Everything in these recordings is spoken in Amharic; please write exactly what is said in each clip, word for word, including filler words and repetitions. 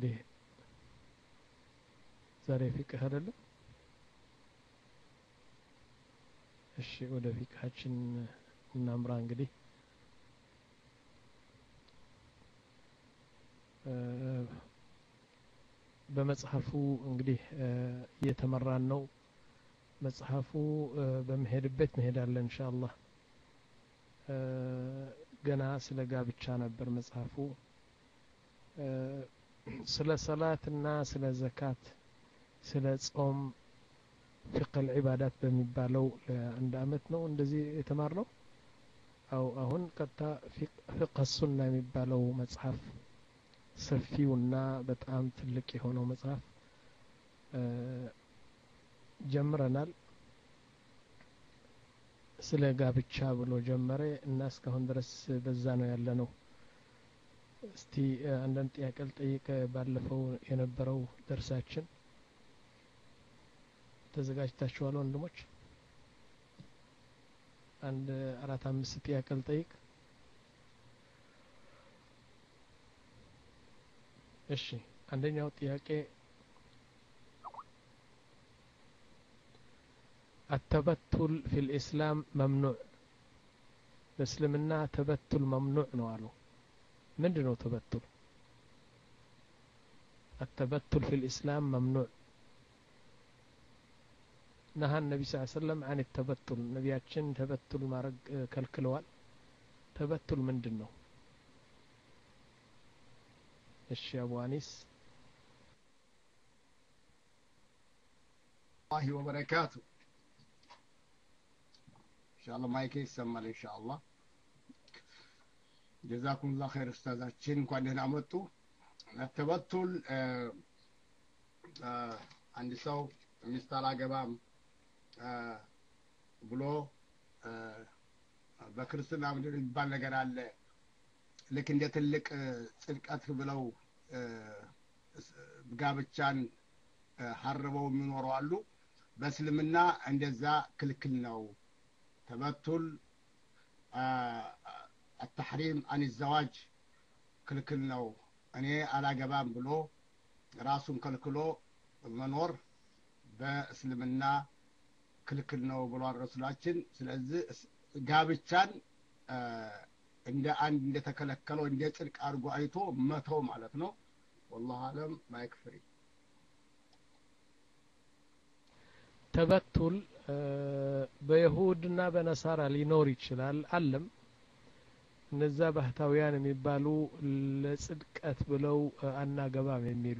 እንግዲህ ዛሬ ፊቅህ አይደለም እሺ ወደ ፊቅሃችን እናምራ እንግዲህ በመጽሐፉ እንግዲህ እየተመራን ነው መጽሐፉ በመሄድበት መሄዳለን ኢንሻአላህ ገና ስለ ጋብቻ ነበር መጽሐፉ ስለ ሰላትና ስለ ዘካት ስለ ጾም فقه العبادات በሚባለው ለአንድ አመት ነው እንደዚህ የተማርነው አው አሁን ቀጣ فقه السنة የሚባለው መጽሐፍ ሰፊውና በጣም ትልቅ የሆነው መጽሐፍ ጀምረናል ስለ ጋብቻ ብሎ ጀመረ እና እስካሁን ድረስ በዛ ነው ያለነው እስቲ አንዳንድ ጥያቄ ልጠይቅ ባለፈው የነበረው ደርሳችን ተዘጋጅታችኋል ወንድሞች አንድ አራት አምስት ጥያቄ ልጠይቅ እሺ አንደኛው ጥያቄ التبتل في الإسلام ممنوع بسلمنا تبتل ممنوع نوالو من دنو تبتل التبتل في الإسلام ممنوع نهى النبي صلى الله عليه وسلم عن التبتل نبياتشن تبتل مارق كالكلوال تبتل من دنو الشي أبو أنيس الله وبركاته إن شاء الله ما يكيس سمال إن شاء الله جزاكم الله خير أستاذاتشين كون هنا عملتو التبتل آه آه عندي سو مستلا قبام آه بلو آه بكرسنا عمدون البان لقنا لكن ديت اللك صدق أتر بلو بقابتشان حربوا من وروالو بس لمنا عند ذا كلكلنا تبتل التحريم عن الزواج كلكلنا أنا على جبان بلو راسهم كلكلو منور بسلمنا كلكلنا بلو الرسولاتين سلازي قابتشان እንደ አንድ እንደ ተከለከለው እንደ ጽድቅ አርጎ አይቶ መተው ማለት ነው والله አለም ማይክፍሪ ተበቱል በይሁድና በነሳራ ሊኖር ይችላል አለም እነዛ ባህታውያን የሚባሉ ለጽድቀት ብለው አናገባም የሚሉ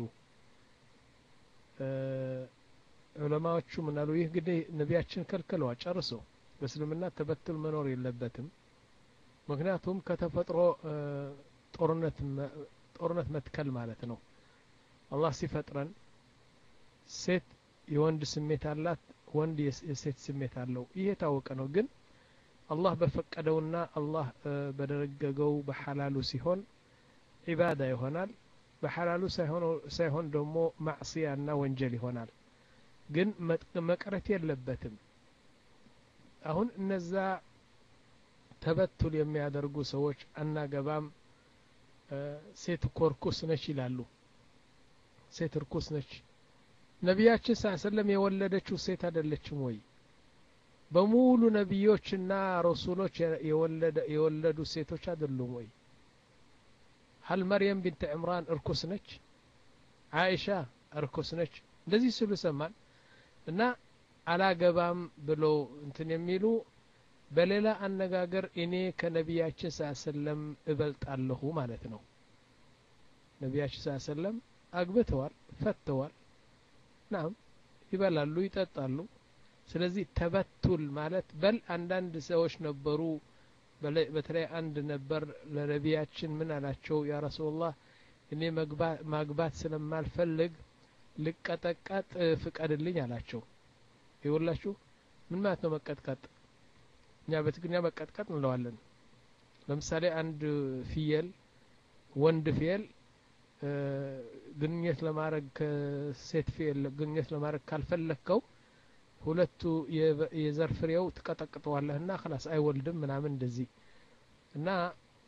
ዑለማዎቹ ምናሉ ይህ እንግዲህ ነቢያችን ከልከለው ጨርሶ በእስልምና ተበቱል መኖር የለበትም ምክንያቱም ከተፈጥሮ ጦርነት ጦርነት መትከል ማለት ነው አላህ ሲፈጥረን ሴት የወንድ ስሜት አላት ወንድ የሴት ስሜት አለው ይሄ ታወቀ ነው ግን አላህ በፈቀደውና አላህ በደረገገው በሐላሉ ሲሆን ኢባዳ ይሆናል በሐላሉ ሳይሆን ሳይሆን ደግሞ ማዕሲያና ወንጀል ይሆናል ግን መቅረት የለበትም አሁን እነዛ ተበቱል የሚያደርጉ ሰዎች አናገባም ሴት ኮርኩስ ነች ይላሉ ሴት ርኩስ ነች ነቢያችን ሰለላሁ የወለደችው ሴት አይደለችም ወይ በሙሉ ነብዮችና ረሱሎች የወለደ የወለዱ ሴቶች አይደሉም ወይ هل مريم بنت عمران ርኩስ ነች አይሻ ርኩስ ነች እንደዚህ ሲሉ ሰማን እና አላገባም ብሎ እንትን የሚሉ በሌላ አነጋገር እኔ ከነቢያችን ሰለላሁ እበልጣለሁ ማለት ነው ነቢያችን ሰለላሁ አግብተዋል ፈተዋል ናም ይበላሉ ይጠጣሉ ስለዚህ ተበቱል ማለት በል አንዳንድ ሰዎች ነበሩ በተለይ አንድ ነበር ለነቢያችን ምን አላቸው ያ ረሱላህ እኔ ማግባት ስለማልፈልግ ልቀጠቀጥ ፍቀድልኝ አላቸው ይወላችሁ ምን ማለት ነው መቀጥቀጥ እኛ በትግርኛ መቀጥቀጥ እንለዋለን ለምሳሌ አንድ ፍየል ወንድ ፍየል ግንኙነት ለማድረግ ከሴት ፍየል ግንኙነት ለማድረግ ካልፈለከው ሁለቱ የዘር ፍሬው ተቀጠቅጠዋለህና خلاص አይወልድም ምናምን እንደዚህ እና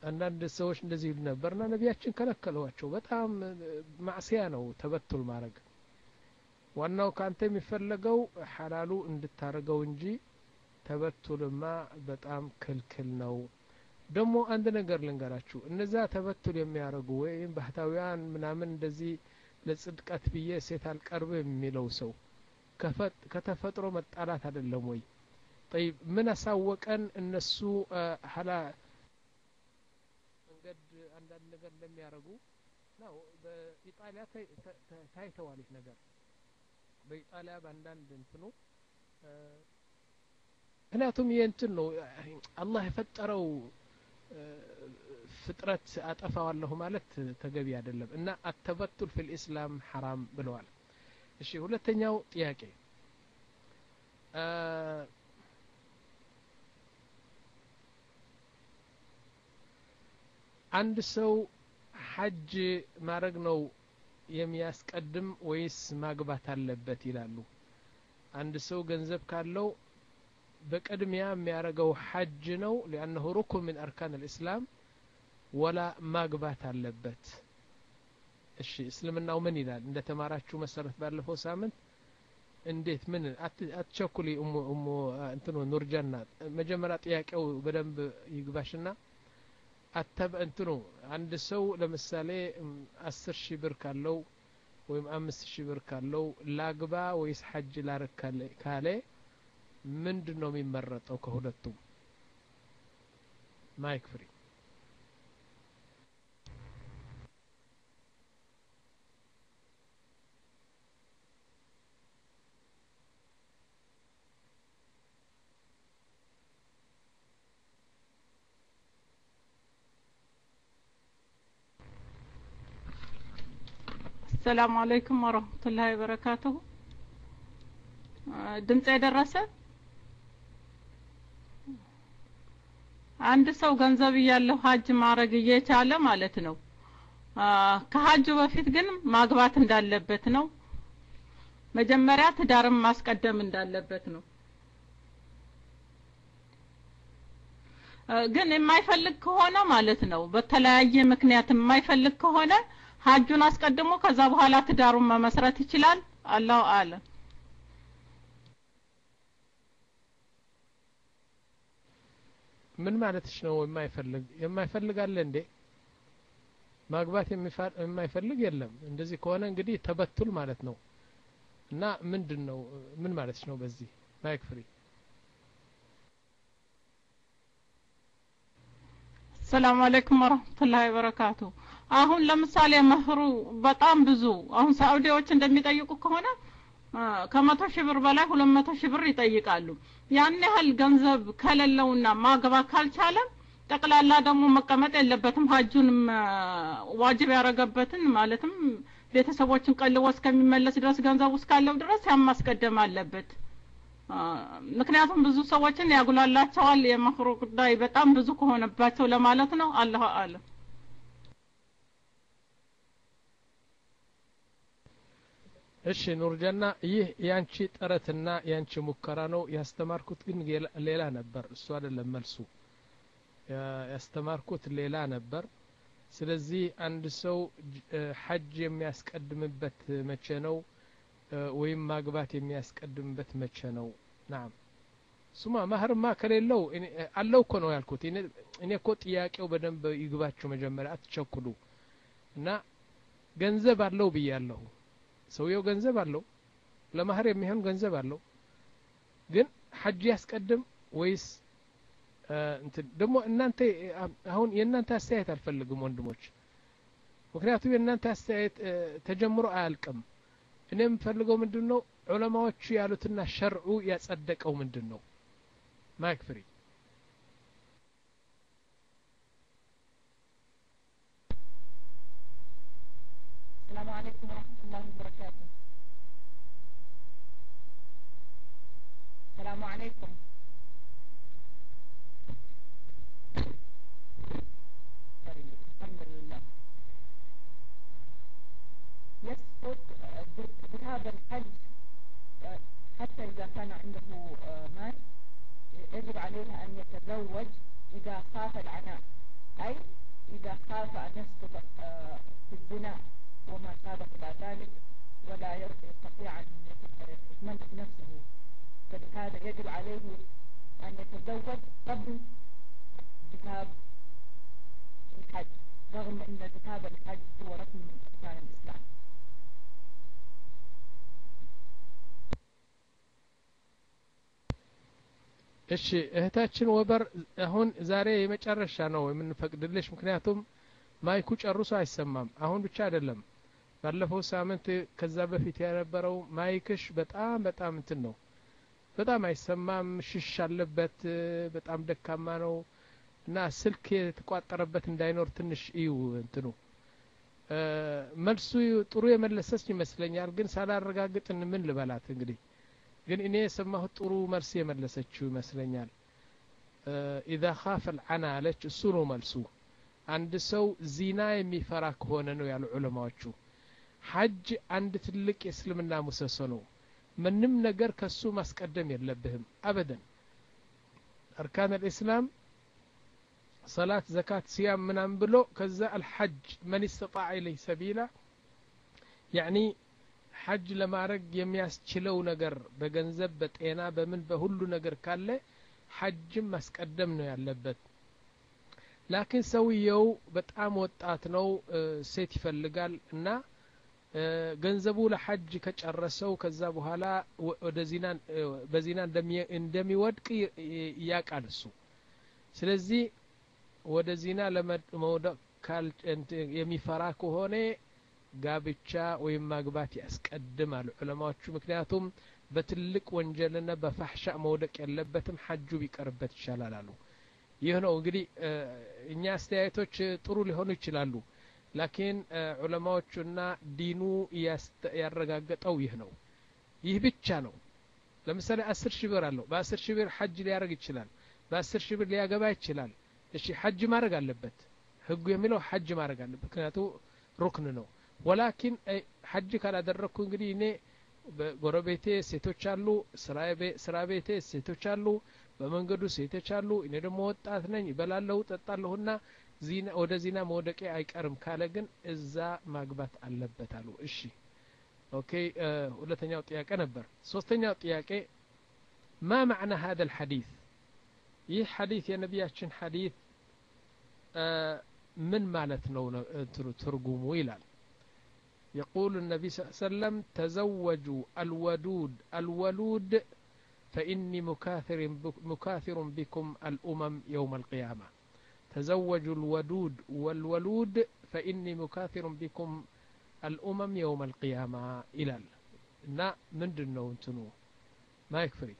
አንዳንድ ሰዎች እንደዚህ ይሉ ነበርና ነቢያችን ከለከሏቸው በጣም ማዕሲያ ነው ተበቱል ማድረግ ዋናው ካንተ የሚፈለገው ሐላሉ እንድታረገው እንጂ ተበቱልማ በጣም ክልክል ነው ደሞ አንድ ነገር ልንገራችሁ እነዛ ተበቱል የሚያረጉ ወይም ባህታውያን ምናምን እንደዚህ ለጽድቀት ብዬ ሴት አልቀርብ የሚለው ሰው ከተፈጥሮ መጣላት አይደለም ወይ طيب ምን አሳወቀን እነሱ ሐላ መንገድ አንዳንድ ነገር እንደሚያረጉ ነው በኢጣሊያ ታይተዋል ይህ ነገር በኢጣሊያ በአንዳንድ እንትኑ ምክንያቱም የእንትን ነው አላህ የፈጠረው ፍጥረት አጠፋዋለሁ ማለት ተገቢ አይደለም እና አተበቱል في الاسلام حرام ብለዋል እሺ ሁለተኛው ጥያቄ አንድ ሰው ሐጅ ማድረግ ነው የሚያስቀድም ወይስ ማግባት አለበት ይላሉ አንድ ሰው ገንዘብ ካለው በቅድሚያ የሚያረገው ሐጅ ነው لانه ركن من اركان الاسلام ولا ማግባት አለበት እሺ እስልምናው ምን ይላል እንደ ተማራችሁ መሰረት ባለፈው ሳምንት እንዴት ምን አትቸኩሊ ኡሙ ኡሙ እንትኑ ኑርጃና መጀመሪያ ጥያቄው በደንብ ይግባሽና አተበ እንትኑ አንድ ሰው ለምሳሌ አስር ሺህ ብር ካለው ወይም አምስት ሺህ ብር ካለው ላግባ ወይስ ሐጅ ላረካለ ካለ ምንድነው የሚመረጠው ከሁለቱም ማይክ ፍሪ السلام عليكم ورحمة الله وبركاته ድምጽ ያደረሰ አንድ ሰው ገንዘብ ያለው ሐጅ ማድረግ እየቻለ ማለት ነው ከሐጁ በፊት ግን ማግባት እንዳለበት ነው መጀመሪያ ትዳርም ማስቀደም እንዳለበት ነው ግን የማይፈልግ ከሆነ ማለት ነው በተለያየ ምክንያት የማይፈልግ ከሆነ ሐጁን አስቀድሞ ከዛ በኋላ ትዳሩን መመስረት ይችላል አላሁ አለም ምን ማለትሽ ነው የማይፈልግ የማይፈልግ አለ እንዴ ማግባት የማይፈልግ የለም እንደዚህ ከሆነ እንግዲህ ተበቱል ማለት ነው እና ምንድነው ምን ማለትሽ ነው በዚህ ማይክ ፍሪ السلام عليكم ورحمة الله وبركاته አሁን ለምሳሌ መህሩ በጣም ብዙ አሁን ሳውዲዎች እንደሚጠይቁ ከሆነ ከመቶ ሺህ ብር በላይ ሁለት መቶ ሺህ ብር ይጠይቃሉ ያን ያህል ገንዘብ ከሌለውና ማግባት ካልቻለ ጠቅላላ ደግሞ መቀመጥ የለበትም ሐጁንም ዋጅብ ያረጋበትን ማለትም ቤተሰቦችን ቀልቦ እስከሚመለስ ድረስ ገንዘቡ እስካለው ድረስ ያማስቀደም አለበት ምክንያቱም ብዙ ሰዎችን ያጉላላቸዋል የመህሩ ጉዳይ በጣም ብዙ ከሆነባቸው ለማለት ነው አላህ አለም እሺ ኑርጀና ይህ ያንቺ ጥረትና ያንቺ ሙከራ ነው ያስተማርኩት ግን ሌላ ነበር እሱ አይደለም መልሱ ያስተማርኩት ሌላ ነበር ስለዚህ አንድ ሰው ሐጅ የሚያስቀድምበት መቼ ነው ወይም ማግባት የሚያስቀድምበት መቼ ነው نعم ሱማ ማህርማ ከሌለው አለው እኮ ነው ያልኩት እኔ እኮ ጥያቄው በደንብ ይግባችሁ መጀመሪያ አትቸኩሉ እና ገንዘብ አለው ብያለሁ ሰውየው ገንዘብ አለው ለማህር የሚሆን ገንዘብ አለው ግን ሐጅ ያስቀድም ወይስ እንት ደሞ እናንተ አሁን የእናንተ አስተያየት አልፈልግም ወንድሞች ምክንያቱም የእናንተ አስተያየት ተጀምሮ አያልቅም እኔም ፈልገው ምንድነው ዑለማዎቹ ያሉትና ሸርዑ ያጸደቀው ምንድነው ማይክ ፍሪ السلام عليكم ورحمة الله وبركاته السلام عليكم طيب الحمد لله يسقط بهذا الحج حتى إذا كان عنده مال يجب عليه أن يتزوج إذا خاف العناء أي إذا خاف أن يسقط في الزنا وما سابق إلى ذلك ولا يستطيع أن يتملك نفسه، فلهذا يجب عليه أن يتزوج قبل ذهاب الحج، رغم أن ذهاب الحج هو ركن من أركان الإسلام. እሺ እህታችን ወበር አሁን ዛሬ የመጨረሻ ነው የምንፈቅድልሽ፣ ምክንያቱም ማይኩ ጨርሶ አይሰማም። አሁን ብቻ አይደለም ባለፈው ሳምንት ከዛ በፊት የነበረው ማይክሽ በጣም በጣም እንትን ነው፣ በጣም አይሰማም፣ ሽሽ አለበት፣ በጣም ደካማ ነው እና ስልክ የተቋጠረበት እንዳይኖር ትንሽ እዩ እንትኑ መልሱ ጥሩ የመለሰች ይመስለኛል፣ ግን ሳላረጋግጥ ምን ልበላት እንግዲህ ግን እኔ የሰማሁት ጥሩ መልስ የመለሰችው ይመስለኛል። اذا خاف العنا አለች፣ እሱ ነው መልሱ። አንድ ሰው ዚና የሚፈራ ከሆነ ነው ያሉ ዑለማዎቹ። ሐጅ አንድ ትልቅ የእስልምና ምሰሶ ነው። ምንም ነገር ከሱ ማስቀደም የለብህም አበደን። አርካን الاسلام صلاه زكاه صيام ምናም ብሎ ከዛ الحج من استطاع اليه سبيلا يعني ሐጅ ለማድረግ የሚያስችለው ነገር በገንዘብ በጤና በምን በሁሉ ነገር ካለ ሐጅም ማስቀደም ነው ያለበት። ላኪን ሰውየው በጣም ወጣት ነው፣ ሴት ይፈልጋል እና ገንዘቡ ለሐጅ ከጨረሰው ከዛ በኋላ ወደ ዚና በዚና እንደሚወድቅ ያቃል እሱ። ስለዚህ ወደ ዚና ለመውደቅ ካል የሚፈራ ከሆነ ጋብቻ ወይም ማግባት ያስቀድማሉ ዑለማዎቹ። ምክንያቱም በትልቅ ወንጀልና በፋህሻ መውደቅ የለበትም፣ ሐጁ ቢቀርበት ይሻላል አሉ። ይህ ነው እንግዲህ እኛ አስተያየቶች ጥሩ ሊሆኑ ይችላሉ፣ ላኪን ዑለማዎቹና ዲኑ ያረጋገጠው ይህ ነው። ይህ ብቻ ነው። ለምሳሌ አስር ሺህ ብር አለው፣ በአስር ሺህ ብር ሐጅ ሊያደርግ ይችላል፣ በአስር ሺህ ብር ሊያገባ ይችላል። እሺ ሐጅ ማድረግ አለበት፣ ህጉ የሚለው ሐጅ ማድረግ አለበት፣ ምክንያቱም ሩክን ነው። ወላኪን ሐጅ ካላደረኩ እንግዲህ እኔ በጎረቤቴ ሴቶች አሉ፣ ስራ ቤቴ ሴቶች አሉ፣ በመንገዱ ሴቶች አሉ፣ እኔ ደግሞ ወጣት ነኝ፣ እበላለሁ ጠጣለሁና ዚና ወደ ዚና መውደቄ አይቀርም ካለ ግን እዛ ማግባት አለበት አሉ። እሺ ኦኬ። ሁለተኛው ጥያቄ ነበር። ሶስተኛው ጥያቄ ما معنى هذا الحديث؟ ይህ ሐዲስ የነቢያችን ሐዲስ ምን ማለት ነው ትርጉሙ ይላል። يقول النبي صلى الله عليه وسلم تزوجوا الودود الولود فإني مكاثر مكاثر بكم الأمم يوم القيامة. تزوجوا الودود والولود فإني مكاثر بكم الأمم يوم القيامة إلى نا من دنو انتنو ما يكفري.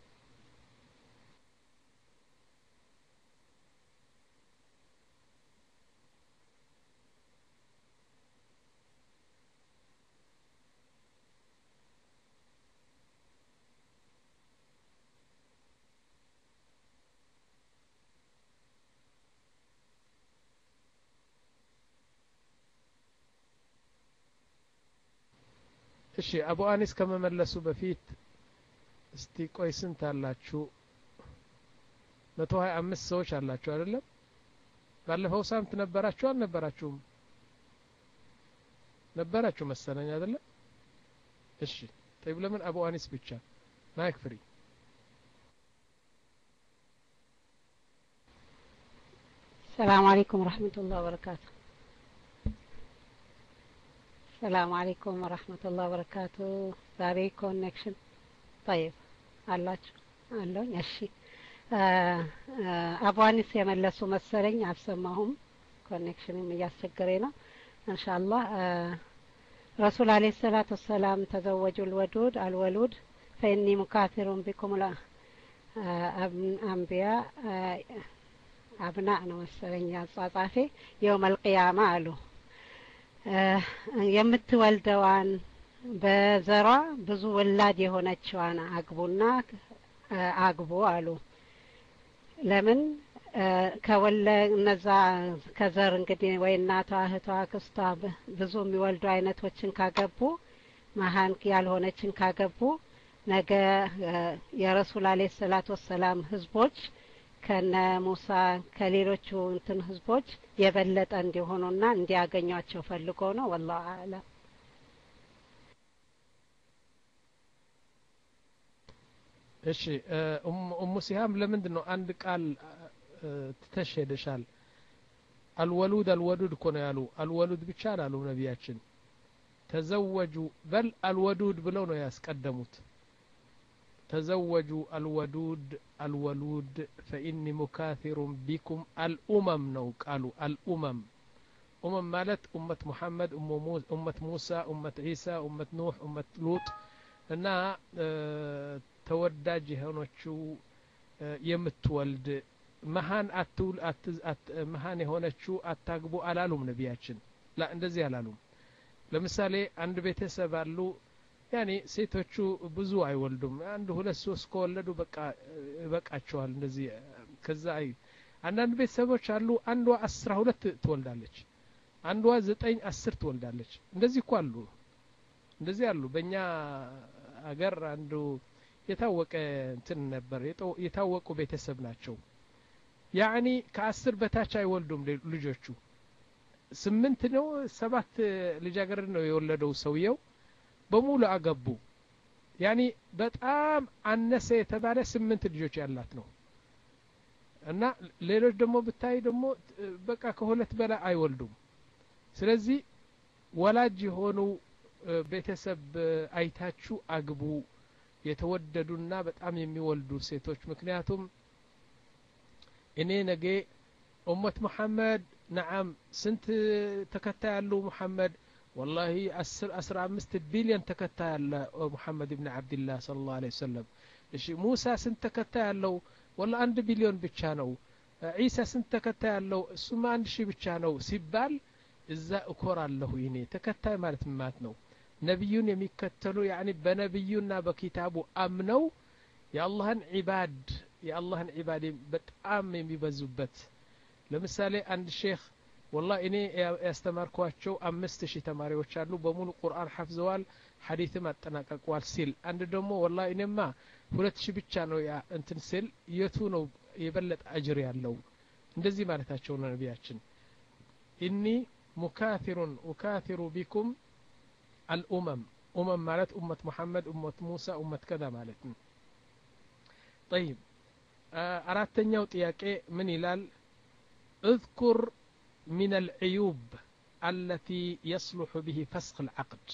እሺ አቡ አኒስ ከመመለሱ በፊት እስቲ ቆይ ስንት አላችሁ? መቶ ሀያ አምስት ሰዎች አላችሁ አይደለም? ባለፈው ሳምንት ነበራችሁ አልነበራችሁም? ነበራችሁ መሰለኝ አይደለም? እሺ طيب ለምን አቡ አኒስ ብቻ ማይክ ፍሪ? السلام عليكم ورحمة الله وبركاته. السلام عليكم ورحمة الله وبركاته. ዛሬ ኮኔክሽን طيب አላችሁ አለኝ። እሺ አቡ አኒስ የመለሱ መሰለኝ አልሰማሁም፣ ኮኔክሽንም እያስቸገረኝ ነው። ኢንሻአላህ ረሱል አለይሂ ሰላቱ ወሰላም ተዘወጁ الودود الولود فإني مكاثر بكم الأنبياء አብናእ ነው መሰለኝ አጻጻፌ የውም القيامة አሉ። የምትወልደዋን በዘሯ ብዙ ወላድ የሆነችዋን አግቡና አግቡ አሉ። ለምን ከወለ እነዛ ከዘር እንግዲህ ወይ እናቷ እህቷ ክስቷ ብዙ የሚወልዱ አይነቶችን ካገቡ መሃን ያልሆነችን ካገቡ ነገ የረሱል አለይሂ ሰላቱ ወሰላም ህዝቦች ከነ ሙሳ ከሌሎቹ እንትን ህዝቦች የበለጠ እንዲሆኑና እንዲያገኟቸው ፈልጎ ነው። والله اعلم። እሺ ኡሙ ሲሃም ለምንድን ነው አንድ ቃል ትተሸደሻል? አልወሉድ አልወዱድ እኮ ነው ያሉ። አልወሉድ ብቻ አላሉ ነቢያችን። ተዘወጁ በል አልወዱድ ብለው ነው ያስቀደሙት። ተዘወጁ አልወዱድ አልወሉድ ፈኢኒ ሙካቲሩን ቢኩም አልኡመም ነው ቃሉ። አልኡመም ኡመም ማለት ኡመት ሙሐመድ፣ ኡመት ሙሳ፣ ኡመት ዒሳ፣ ኡመት ኑህ፣ ኡመት ሉጥ እና ተወዳጅ የሆነችው የምትወልድ መሃን አትውል መሃን የሆነችው አታግቡ አላሉም ነቢያችን። ላ እንደዚህ አላሉም። ለምሳሌ አንድ ቤተሰብ አሉ ያኔ ሴቶቹ ብዙ አይወልዱም። አንድ ሁለት ሶስት ከወለዱ በቃ ይበቃቸዋል። እንደዚህ ከዛ አይ አንዳንድ ቤተሰቦች አሉ አንዷ አስራ ሁለት ትወልዳለች፣ አንዷ ዘጠኝ አስር ትወልዳለች። እንደዚህ እኮ አሉ፣ እንደዚህ አሉ። በእኛ አገር አንዱ የታወቀ እንትን ነበር፣ የታወቁ ቤተሰብ ናቸው። ያኒ ከአስር በታች አይወልዱም ልጆቹ። ስምንት ነው ሰባት ልጃገረድ ነው የወለደው ሰውየው፣ በሙሉ አገቡ። ያኒ በጣም አነሰ የተባለ ስምንት ልጆች ያላት ነው። እና ሌሎች ደግሞ ብታይ ደግሞ በቃ ከሁለት በላይ አይወልዱም። ስለዚህ ወላጅ የሆኑ ቤተሰብ አይታችሁ አግቡ፣ የተወደዱና በጣም የሚወልዱ ሴቶች። ምክንያቱም እኔ ነገ ኡመት መሐመድ ነዓም ስንት ተከታይ ያለው መሐመድ والله عشرة عشرة خمسة ቢሊዮን ተከታይ ያለ መሐመድ ኢብኑ አብዱላህ ሰለላሁ ዐለይሂ ወሰለም። እሺ ሙሳ ስንት ተከታይ ያለው? والله አንድ ቢሊዮን ብቻ ነው። ዒሳ ስንት ተከታይ ያለው? እሱማ አንድ ሺህ ብቻ ነው ሲባል እዛ እኮራለሁ። ይኔ ተከታይ ማለት ማለት ነው ነብዩን የሚከተሉ ያኒ በነብዩና በኪታቡ አምነው የአላህን ዒባድ የአላህን ዒባድ በጣም የሚበዙበት። ለምሳሌ አንድ ሼክ والله እኔ ያስተማርኳቸው አምስት ሺህ ተማሪዎች አሉ፣ በሙሉ ቁርአን ሐፍዘዋል፣ ሐዲስም አጠናቀቋል ሲል አንድ ደግሞ والله እኔማ ሁለት ሺህ ብቻ ነው ያ እንትን ሲል የቱ ነው የበለጠ አጅር ያለው? እንደዚህ ማለታቸው ነው ነቢያችን። ኢኒ ሙካቲሩን ኡካቲሩ ቢኩም አልኡመም ኡመም ማለት ኡመት ሙሐመድ፣ ኡመት ሙሳ፣ ኡመት ከዛ ማለት ነው። طيب አራተኛው ጥያቄ ምን ይላል? اذكر من العيوب التي يصلح به فسخ العقد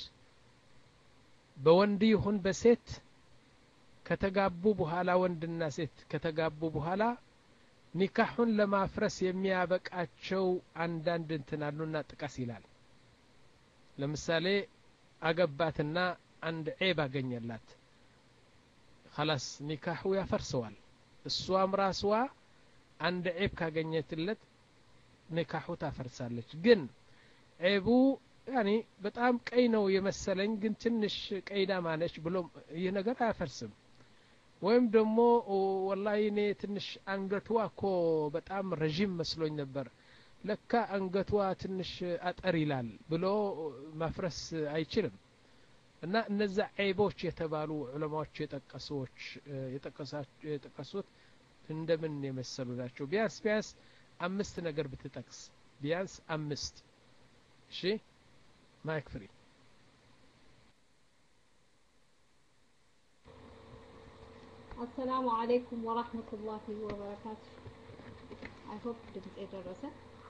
በወንድ ይሁን በሴት ከተጋቡ በኋላ ወንድና ሴት ከተጋቡ በኋላ ኒካሁን ለማፍረስ የሚያበቃቸው አንዳንድ እንትናሉና ጥቀስ ይላል። ለምሳሌ አገባትና አንድ ዔብ አገኘላት፣ خلاص ኒካሁ ያፈርሰዋል። እሷም ራስዋ አንድ ዔብ ካገኘትለት ኒካሁ ታፈርሳለች። ግን ዔቡ ያኒ በጣም ቀይ ነው የመሰለኝ ግን ትንሽ ቀይዳ ማነች ብሎ ይህ ነገር አያፈርስም። ወይም ደግሞ والله እኔ ትንሽ አንገቷ እኮ በጣም ረጅም መስሎኝ ነበር ለካ አንገቷ ትንሽ አጠር ይላል ብሎ ማፍረስ አይችልም። እና እነዛ ዔቦች የተባሉ ዑለማዎች የጠቀሱት የጠቀሱት እንደምን የመሰሉ ናቸው? ቢያንስ ቢያንስ አምስት ነገር ብትጠቅስ ቢያንስ አምስት። እሺ ማይክ ፍሪ። السلام عليكم ورحمة الله وبركاته. I hope ድምጽ የደረሰ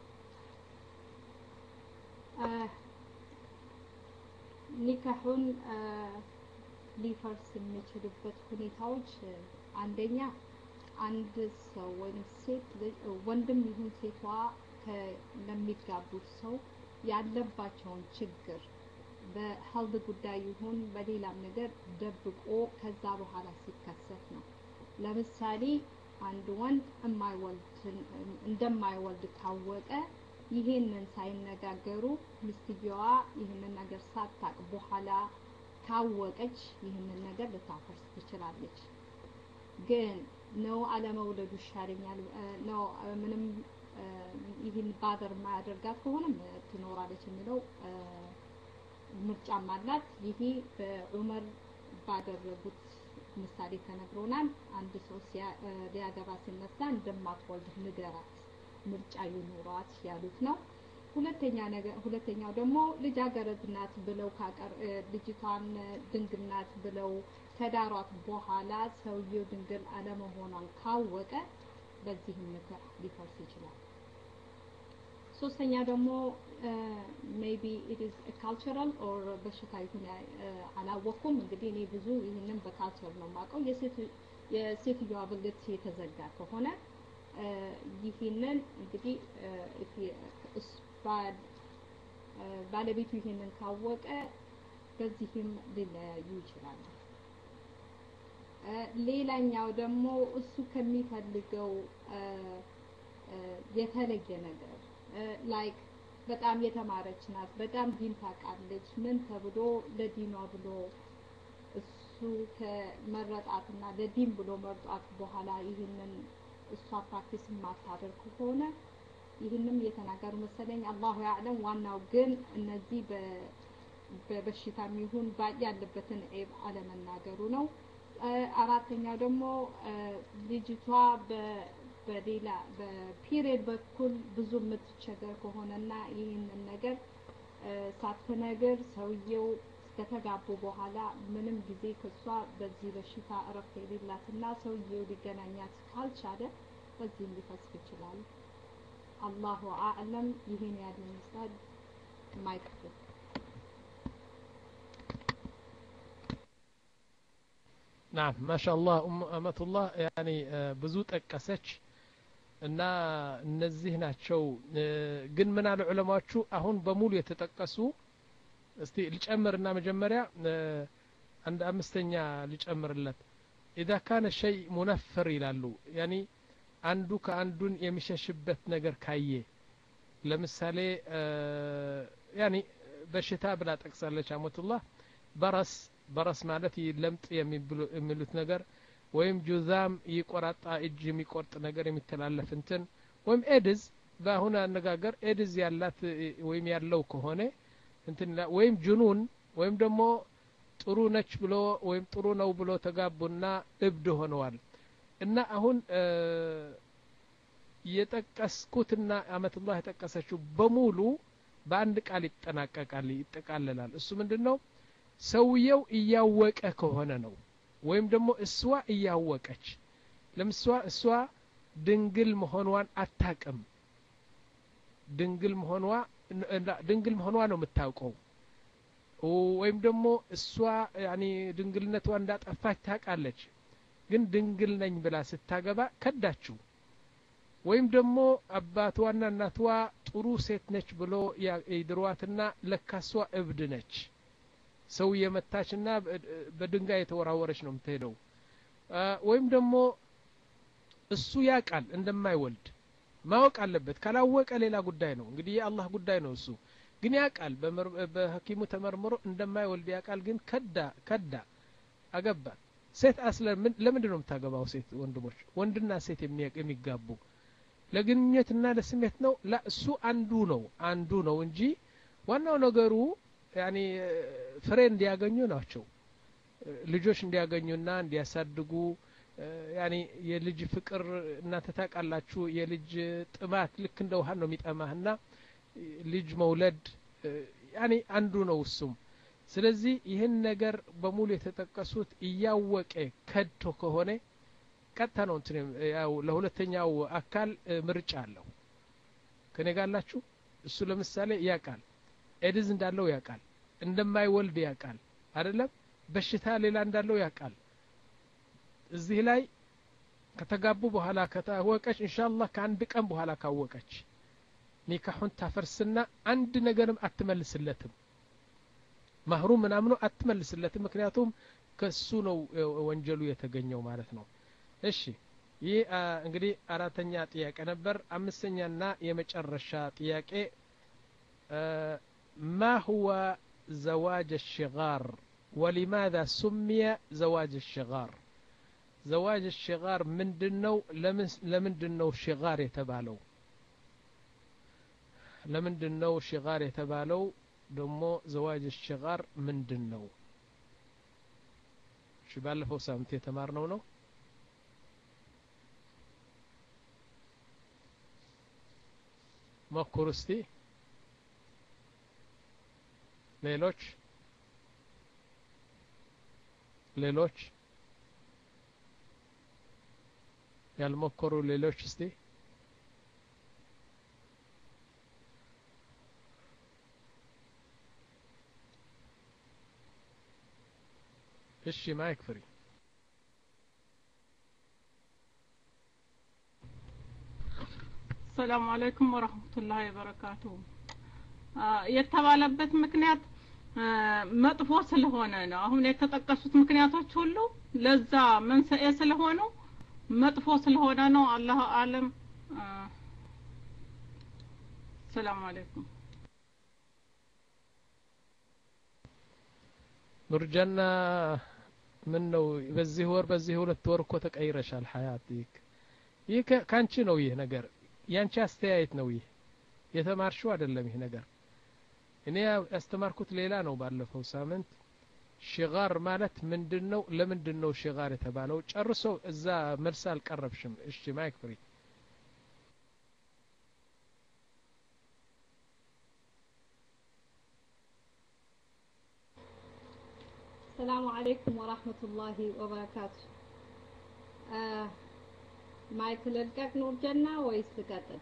ኒካሁን ሊፈርስ የሚችልበት ሁኔታዎች አንደኛ አንድ ሰው ወይም ሴት ወንድም ይሁን ሴቷ ለሚጋቡት ሰው ያለባቸውን ችግር በህልድ ጉዳይ ይሁን በሌላም ነገር ደብቆ ከዛ በኋላ ሲከሰት ነው። ለምሳሌ አንድ ወንድ እንደማይወልድ ካወቀ ይሄንን ሳይነጋገሩ ሚስትየዋ ይሄንን ነገር ሳታቅ በኋላ ካወቀች ይሄንን ነገር ልታፈርስ ትችላለች። ግን ነው አለመውለዱ ይሻለኛል ነው ምንም ይሄን ባደር ማያደርጋት ከሆነ ትኖራለች የሚለው ምርጫ ማለት ይሄ በዑመር ባደረጉት ምሳሌ ተነግሮናል። አንድ ሰው ሊያገባ ሲነሳ እንደማትወልድ ንገራት፣ ምርጫ ይኑራት ያሉት ነው። ሁለተኛ ነገር ሁለተኛው ደግሞ ልጃገረድ ናት ብለው ካቀር ልጅቷን ድንግል ናት ብለው ከዳሯት በኋላ ሰውየው ድንግል አለመሆኗን ካወቀ በዚህም ምክር ሊፈርስ ይችላል። ሶስተኛ ደግሞ ሜቢ ኢት ኢዝ ካልቸራል ኦር በሽታ ይሁን አላወኩም። እንግዲህ እኔ ብዙ ይህንን በካልቸር ነው የማውቀው። የሴት የሴትዮዋ ብልት የተዘጋ ከሆነ ይህንን እንግዲህ ባለቤቱ ይህንን ካወቀ በዚህም ሊለያዩ ይችላሉ። ሌላኛው ደግሞ እሱ ከሚፈልገው የተለየ ነገር ላይክ በጣም የተማረች ናት፣ በጣም ዲን ታውቃለች ምን ተብሎ ለዲኗ ብሎ እሱ ከመረጣትና ለዲን ብሎ መርጧት በኋላ ይህንን እሷ ፕራክቲስ ማታደርግ ከሆነ ይህንም የተናገሩ መሰለኝ አላሁ ያዕለም። ዋናው ግን እነዚህ በበሽታም ይሁን ያለበትን ዒብ አለመናገሩ ነው። አራተኛው ደግሞ ልጅቷ በሌላ በፒሪየድ በኩል ብዙ የምትቸገር ከሆነና ይህንን ነገር ሳትነግር ሰውየው ከተጋቡ በኋላ ምንም ጊዜ ከሷ በዚህ በሽታ እረፍት የሌላትና ሰውየው ሊገናኛት ካልቻለ በዚህም ሊፈስክ ይችላል። አላሁ አዕለም። ይሄን ያለው ምሳሌ ማይክል نعم ما شاء الله أم أمة الله يعني ብዙ ጠቀሰች እና እነዚህ ናቸው። ግን ምን አሉ ዑለማዎቹ አሁን በሙሉ የተጠቀሱ እስቲ ልጨምርና መጀመሪያ አንድ አምስተኛ ልጨምርለት اذا كان شيء منفر ይላሉ። ያኒ አንዱ ከአንዱን የሚሸሽበት ነገር ካየ ለምሳሌ ያኒ በሽታ ብላ ጠቅሳለች አመቱላህ በረስ በረስ ማለት ለምጥ የሚሉት ነገር ወይም ጁዛም ይቆራጣ እጅ የሚቆርጥ ነገር የሚተላለፍ እንትን ወይም ኤድዝ በአሁን አነጋገር ኤድዝ ያላት ወይም ያለው ከሆነ እንትን ወይም ጁኑን ወይም ደግሞ ጥሩ ነች ብሎ ወይም ጥሩ ነው ብሎ ተጋቡና እብድ ሆነዋል እና አሁን የጠቀስኩትና አመቱላህ የጠቀሰችው በሙሉ በአንድ ቃል ይጠናቀቃል ይጠቃለላል። እሱ ምንድነው? ሰውየው እያወቀ ከሆነ ነው ወይም ደግሞ እሷ እያወቀች ለምሳሌ እሷ ድንግል መሆኗን አታቅም ድንግል መሆኗ ድንግል መሆኗ ነው የምታውቀው ወይም ደግሞ እሷ ያኒ ድንግልነቷ እንዳጠፋች ታውቃለች ግን ድንግል ነኝ ብላ ስታገባ ከዳችው ወይም ደግሞ አባቷና እናቷ ጥሩ ሴት ነች ብሎ ይድሯትና ለካሷ እብድ ነች ሰው የመታችና በድንጋይ የተወራወረች ነው የምትሄደው ወይም ደግሞ እሱ ያቃል እንደማይወልድ ማወቅ አለበት ካላወቀ ሌላ ጉዳይ ነው እንግዲህ የአላህ ጉዳይ ነው እሱ ግን ያቃል በሐኪሙ ተመርምሮ እንደማይወልድ ያቃል ግን ከዳ ከዳ አገባ ሴት አስለም ለምንድን ነው የምታገባው ሴት ወንድሞች ወንድና ሴት የሚጋቡ ለግንኙነትና ለስሜት ነው ለሱ አንዱ ነው አንዱ ነው እንጂ ዋናው ነገሩ ያኒ ፍሬንድ እንዲያገኙ ናቸው ልጆች እንዲያገኙና እንዲያሳድጉ ያኒ የልጅ ፍቅር እናንተ ታውቃላችሁ የልጅ ጥማት ልክ እንደ ውሃ ነው የሚጠማህና ልጅ መውለድ ያኒ አንዱ ነው እሱም ስለዚህ ይህን ነገር በሙሉ የተጠቀሱት እያወቀ ከድቶ ከሆነ ቀጥታ ነው እንትን ያው ለሁለተኛው አካል ምርጫ አለው ከነጋላችሁ እሱ ለምሳሌ ያቃል ኤድዝ እንዳለው ያቃል እንደማይወልድ ያቃል አይደለም በሽታ ሌላ እንዳለው ያቃል እዚህ ላይ ከተጋቡ በኋላ ከታወቀች ኢንሻአላህ ከአንድ ቀን በኋላ ካወቀች ኒካሁን ታፈርስና አንድ ነገርም አትመልስለትም ማህሩ ምናምኑ አትመልስለትም ምክንያቱም ከሱ ነው ወንጀሉ የተገኘው ማለት ነው እሺ ይህ እንግዲህ አራተኛ ጥያቄ ነበር አምስተኛና የመጨረሻ ጥያቄ ما هو زواج الشغار ولماذا سمي زواج الشغار زواج الشغار ምንድነው ለምንድነው ሽጋር የተባለው ለምንድነው ሽጋር የተባለው ደግሞ زواج الشغار ምንድነው ባለፈው ሳምንት የተማርነው ነው ሞክሩ እስቲ ሌሎች ሌሎች ያልሞከሩ ሌሎች እስቲ እሺ ማይክ ፍሪ السلام عليكم ورحمة الله وبركاته የተባለበት ምክንያት መጥፎ ስለሆነ ነው አሁን የተጠቀሱት ምክንያቶች ሁሉ ለዛ መንሰኤ ስለሆኑ መጥፎ ስለሆነ ነው አላህ አለም ሰላም አለይኩም ኑርጀና ምን ነው በዚህ ወር በዚህ ሁለት ወር እኮ ተቀይረሻል ሐያትክ ይህ ካንቺ ነው ይህ ነገር ያንቺ አስተያየት ነው ይህ የተማርሽው አይደለም ይህ ነገር እኔ ያስተማርኩት ሌላ ነው ባለፈው ሳምንት ሽጋር ማለት ምንድነው ለምንድነው ሽጋር የተባለው ጨርሶ እዛ መልስ አልቀረብሽም እሺ ማይክ ፍሪ السلام عليكم ورحمة الله وبركاته آه ማይክ ልልቀቅ ኑር ጀና ወይስ ልቀጥል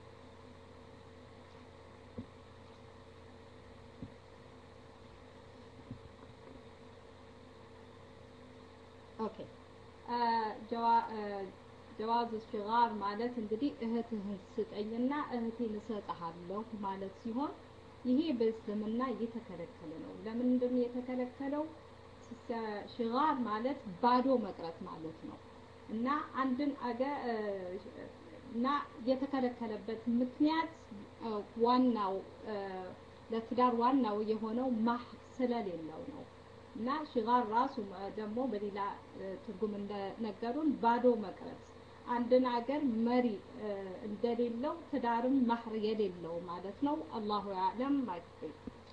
ኦኬ ጀዋ ጀዋዝ ሽጋር ማለት እንግዲህ እህትህን ስጠኝና እህቴን እሰጥሃለሁ ማለት ሲሆን ይሄ በእስልምና እየተከለከለ ነው ለምንድን ነው የተከለከለው ሽጋር ማለት ባዶ መቅረት ማለት ነው እና አንድን አገር እና የተከለከለበት ምክንያት ዋናው ለትዳር ዋናው የሆነው ማህር ስለሌለው ነው እና ሽጋር ራሱ ደግሞ በሌላ ትርጉም እንደነገሩን ባዶ መቅረት አንድን አገር መሪ እንደሌለው ትዳርም ማህር የሌለው ማለት ነው አላሁ ያለም ማለት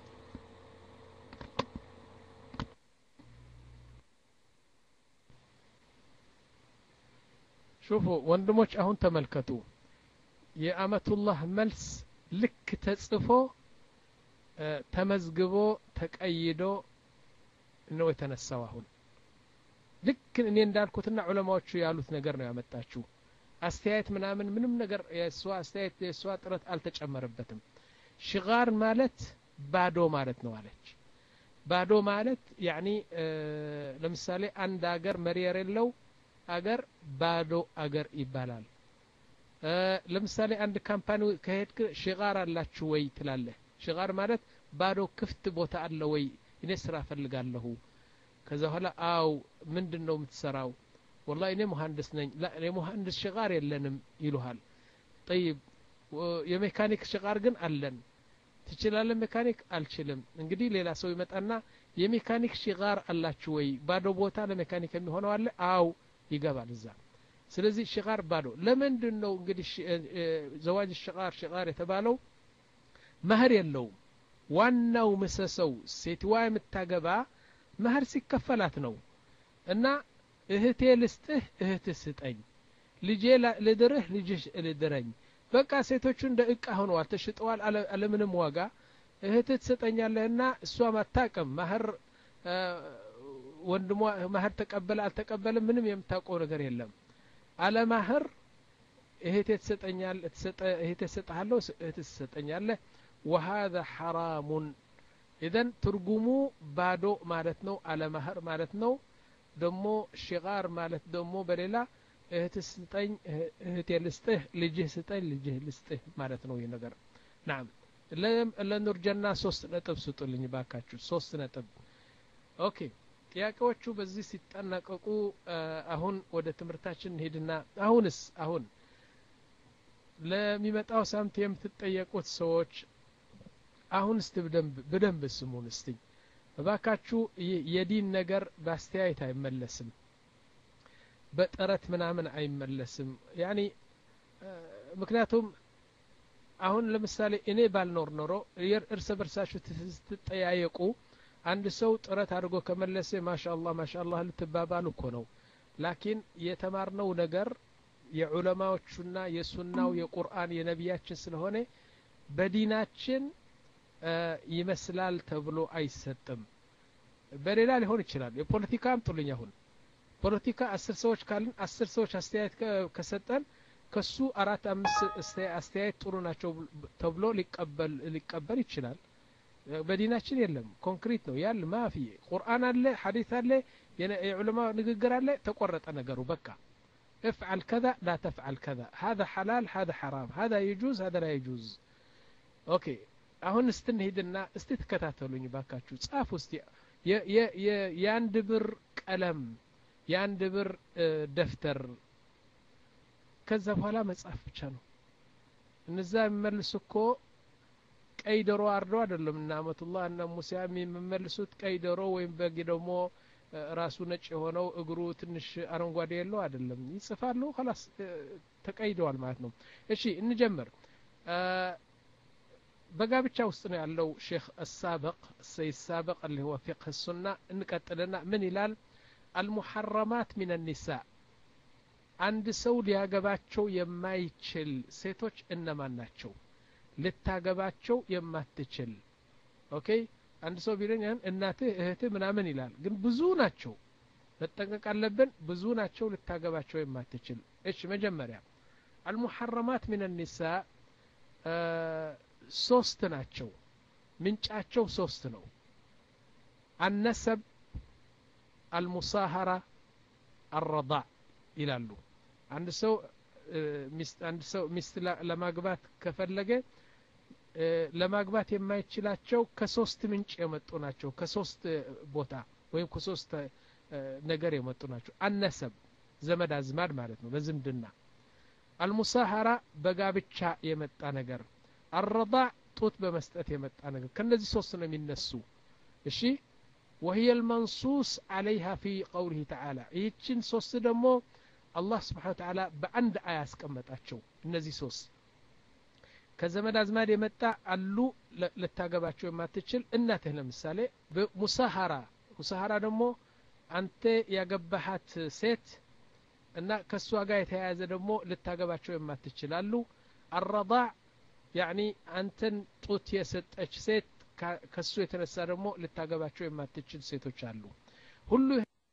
شوفوا ወንድሞች አሁን ተመልከቱ የአመቱላህ መልስ ልክ ተጽፎ ተመዝግቦ ተቀይዶ ነው የተነሳው አሁን ልክ እኔ እንዳልኩትና ዑለማዎቹ ያሉት ነገር ነው ያመጣችሁ አስተያየት ምናምን ምንም ነገር የሷ አስተያየት የሷ ጥረት አልተጨመረበትም ሽጋር ማለት ባዶ ማለት ነው አለች ባዶ ማለት ያኒ ለምሳሌ አንድ ሀገር መሪ የሌለው አገር ባዶ አገር ይባላል ለምሳሌ አንድ ካምፓኒ ከሄድክ ሽጋር አላችሁ ወይ ትላለህ ሽጋር ማለት ባዶ ክፍት ቦታ አለ ወይ እኔ ስራ ፈልጋለሁ ከዛ ኋላ አው ምንድነው የምትሰራው والله እኔ መሐንዲስ ነኝ لا እኔ መሐንዲስ ሽጋር የለንም ይሉሃል طيب የሜካኒክ ሽጋር ግን አለን ትችላለህ ሜካኒክ አልችልም እንግዲህ ሌላ ሰው ይመጣና የሜካኒክ ሽጋር አላችሁ ወይ ባዶ ቦታ ለሜካኒክ የሚሆነው አለ አው ይገባል እዛ ስለዚህ ሽጋር ባዶ ለምንድነው እንግዲህ ዘዋጅ ሽጋር ሽጋር የተባለው መህር የለውም ዋናው መሰሰው ሴትዋ የምታገባ መህር ሲከፈላት ነው እና እህቴ ልስጥህ እህት ስጠኝ ልጄ ልድርህ ልጅሽ ልድረኝ በቃ ሴቶቹ እንደ እቃ ሆነዋል ተሽጠዋል አለምንም ዋጋ እህት ትሰጠኛለህና እሷ ማታቀም መህር ወንድሟ መህር ተቀበለ አልተቀበለ ምንም የምታውቀው ነገር የለም አለ መህር እህቴ ትሰጠኛል ትሰጠ እህቴ ትሰጣለህ እህት ትሰጠኛለህ وهذا حرام اذن ትርጉሙ ባዶ ማለት ነው አለ መህር ማለት ነው ደሞ ሽጋር ማለት ደሞ በሌላ እህት ስጠኝ እህቴ ልስጥህ ልጅህ ስጠኝ ልጅህ ልስጥህ ማለት ነው ይሄ ነገር نعم ለኑር ጀና ሶስት ነጥብ ስጡልኝ ባካችሁ ሶስት ነጥብ ኦኬ ጥያቄዎቹ በዚህ ሲጠናቀቁ አሁን ወደ ትምርታችን ሄድና አሁንስ አሁን ለሚመጣው ሳምንት የምትጠየቁት ሰዎች አሁን እስቲ በደንብ በደንብ ስሙን እስቲ ባካችሁ የዲን ነገር በአስተያየት አይመለስም በጥረት ምናምን አይመለስም ያኒ ምክንያቱም አሁን ለምሳሌ እኔ ባልኖር ኖሮ እርስ በርሳችሁ ትጠያየቁ አንድ ሰው ጥረት አድርጎ ከመለሰ ማሻአላህ ማሻአላህ ልትባባሉ እኮ ነው ላኪን የተማርነው ነገር የዑለማዎቹና የሱናው የቁርአን የነቢያችን ስለሆነ በዲናችን ይመስላል ተብሎ አይሰጥም በሌላ ሊሆን ይችላል የፖለቲካ አምጡልኝ አሁን ፖለቲካ አስር ሰዎች ካልን አስር ሰዎች አስተያየት ከሰጠን ከሱ አራት አምስት አስተያየት ጥሩ ናቸው ተብሎ ሊቀበል ሊቀበል ይችላል በዲናችን የለም ኮንክሪት ነው ያል ማፊ ቁርአን አለ ሐዲስ አለ የዑለማ ንግግር አለ ተቆረጠ ነገሩ በቃ افعل كذا لا تفعل كذا هذا حلال هذا حرام هذا يجوز هذا لا يجوز اوكي አሁን እስትንሄድና እስቲ ተከታተሉኝ ባካችሁ ጻፉ እስቲ የአንድ ብር ቀለም የአንድ ብር ደፍተር ከዛ በኋላ መጻፍ ብቻ ነው እነዛ የሚመልሱ እኮ ቀይ ዶሮ አርዶ አይደለም እና አመቱላህ እና ሙሳ የሚመልሱት ቀይ ዶሮ ወይም በግ ደግሞ ራሱ ነጭ የሆነው እግሩ ትንሽ አረንጓዴ ያለው አይደለም ይጽፋሉ خلاص ተቀይደዋል ማለት ነው እሺ እንጀምር በጋብቻ ውስጥ ነው ያለው ሼክ السابق السيد السابق اللي هو فقه السنة እንቀጥልና ምን ይላል المحرمات من النساء አንድ ሰው ሊያገባቸው የማይችል ሴቶች እነማን ናቸው ልታገባቸው የማትችል ኦኬ አንድ ሰው ቢለኝ እናትህ እህትህ ምናምን ይላል ግን ብዙ ናቸው መጠንቀቅ አለብን ብዙ ናቸው ልታገባቸው የማትችል እሺ መጀመሪያ المحرمات من النساء ሶስት ናቸው ምንጫቸው ሶስት ነው النسب المصاهرة الرضاع ይላሉ አንድ ሰው ሚስት አንድ ሰው ሚስት ለማግባት ከፈለገ ለማግባት የማይችላቸው ከሶስት ምንጭ የመጡ ናቸው ከሶስት ቦታ ወይም ከሶስት ነገር የመጡ ናቸው النسب ዘመድ አዝማድ ማለት ነው በዝምድና المصاهرة በጋብቻ የመጣ ነገር الرضاع ጡት በመስጠት የመጣ ነገር ከነዚህ ሶስት ነው የሚነሱ እሺ وهي المنصوص عليها في قوله تعالى ይህችን ሶስት ደግሞ አላህ Subhanahu Wa Ta'ala በአንድ አያ አስቀመጣቸው እነዚህ ሶስት ከዘመድ አዝማድ የመጣ አሉ ለታገባቸው የማትችል እናትህ ለምሳሌ ሙሳሃራ ሙሳሃራ ደግሞ አንተ ያገባሃት ሴት እና ከሷ ጋር የተያያዘ ደግሞ ልታገባቸው የማትችል አሉ الرضاع يعني አንተን ጡት የሰጠች ሴት ከሱ የተነሳ ደግሞ ልታገባቸው የማትችል ሴቶች አሉ ሁሉ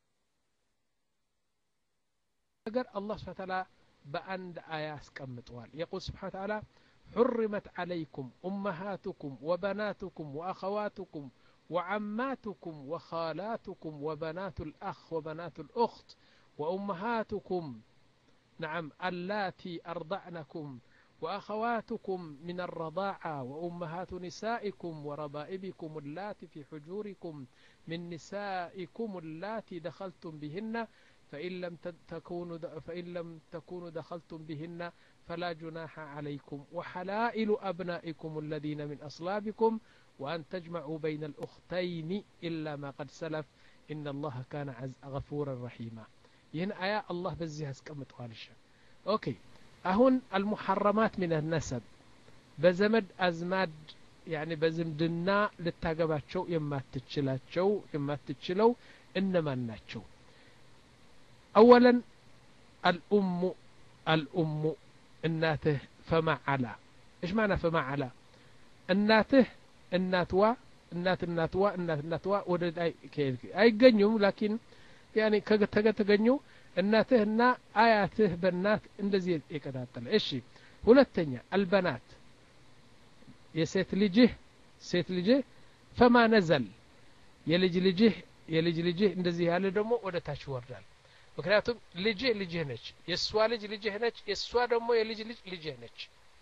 ነገር አላህ Subhanahu Wa Ta'ala በአንድ አያ አስቀምጧል يقول سبحانه وتعالى حرمت عليكم أمهاتكم وبناتكم وأخواتكم وعماتكم وخالاتكم وبنات الأخ وبنات الأخت وأمهاتكم نعم اللاتي أرضعنكم وأخواتكم من الرضاعة وأمهات نسائكم وربائبكم اللاتي في حجوركم من نسائكم اللاتي دخلتم بهن فإن لم تكونوا فإن لم تكونوا دخلتم بهن فلا جناح عليكم وحلائل أبنائكم الذين من أصلابكم وأن تجمعوا بين الأختين إلا ما قد سلف إن الله كان غفورا رحيما ين آية الله بزيها سكمت والشا أوكي أهون المحرمات من النسب بزمد أزماد يعني بزمدنا للتاقبات شو يما تتشلات شو يما تتشلو إنما الناتشو أولا الأم الأم እናትህ فمعلا ايش معنى فمعلا እናትህ እናትዋ እናት እናትዋ እናት እናትዋ ወደ አይገኙም ላኪን يعني ከተገኙ እናትህና አያትህ በእናት እንደዚህ ይቀጣጣል እሺ ሁለተኛ البنات የሴት ልጅህ ሴት ልጅህ فما نزل የልጅ ልጅህ የልጅ ልጅህ እንደዚህ ያለ ደግሞ ወደ ታች ይወርዳል ምክንያቱም ልጅህ ልጅህ ነች የሷ ልጅ ልጅህ ነች የሷ ደግሞ የልጅ ልጅ ልጅህ ነች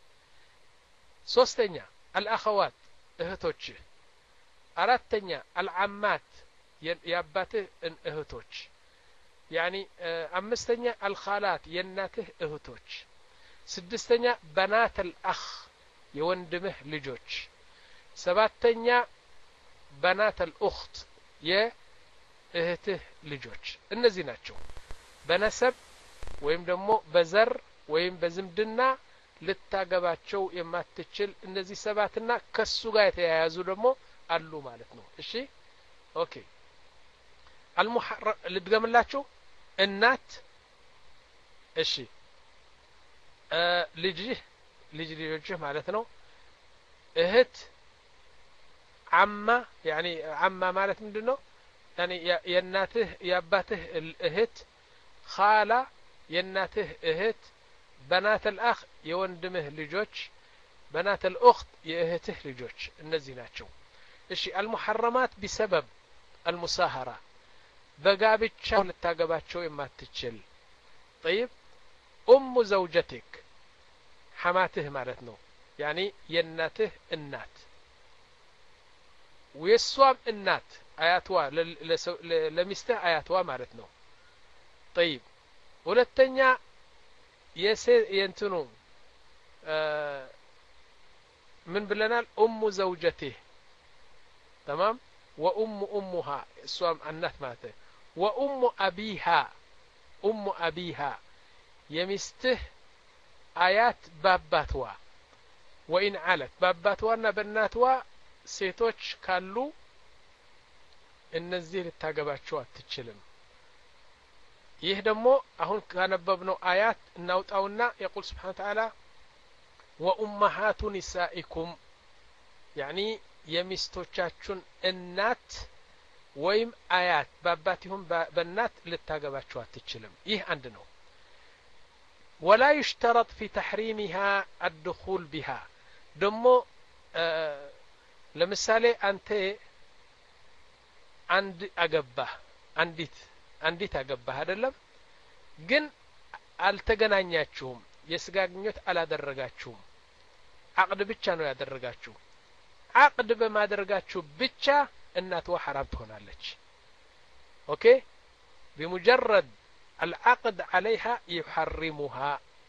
ሶስተኛ الأخوات እህቶች አራተኛ العمات የአባትህ እህቶች يعني አምስተኛ الخالات የእናትህ እህቶች ስድስተኛ بنات الأخ የወንድምህ ልጆች ሰባተኛ بنات الأخت የእህትህ ልጆች እነዚህ ናቸው በነሰብ ወይም ደግሞ በዘር ወይም በዝምድና ልታገባቸው የማትችል እነዚህ ሰባትና ከሱ ጋር የተያያዙ ደግሞ አሉ ማለት ነው እሺ ኦኬ المحرم ልድገምላችሁ እናት እሺ ልጅህ ልጅ ልጆችህ ማለት ነው እህት አማ يعني አማ ማለት ምንድነው يعني የእናትህ የአባትህ እህት خالة የእናትህ እህት بنات الأخ የወንድምህ ልጆች بنات الأخت የእህትህ ልጆች እነዚህ ናቸው እሺ المحرمات بسبب المصاهرة በጋብቻ ልታገባቸው የማትችል طيب ام زوجتك حماته ማለት ነው يعني የእናትህ እናት ويسوام እናት አያቷ ለሚስትህ አያቷ ማለት ነው طيب ሁለተኛ የሴ የእንትኑ ምን ብለናል ام زوجته تمام وام امها እሷም እናት ማለት وام ابيها ام ابيها የሚስትህ አያት ባባትዋ وإن علت ባባትዋና በእናትዋ ሴቶች ካሉ እነዚህ ልታገባቸው አትችልም ይህ ደግሞ አሁን ካነበብነው አያት እናውጣውና يقول سبحانه وتعالى وأمهات نسائكم يعني የሚስቶቻችሁን እናት ወይም አያት ባባትሁም በእናት ልታገባቸው አትችልም ይህ አንድ ነው ولا يشترط في تحريمها الدخول بها دمو آه لمثال أنت عند أجبه عنديت عنديت أجبه هذا لم جن التجنانياتهم يسقعنيت على درجاتهم عقد بتشانو يا درجاتهم عقد بما درجاتهم بتشا الناتو حرام تهونالج أوكي بمجرد العقد عليها يحرمها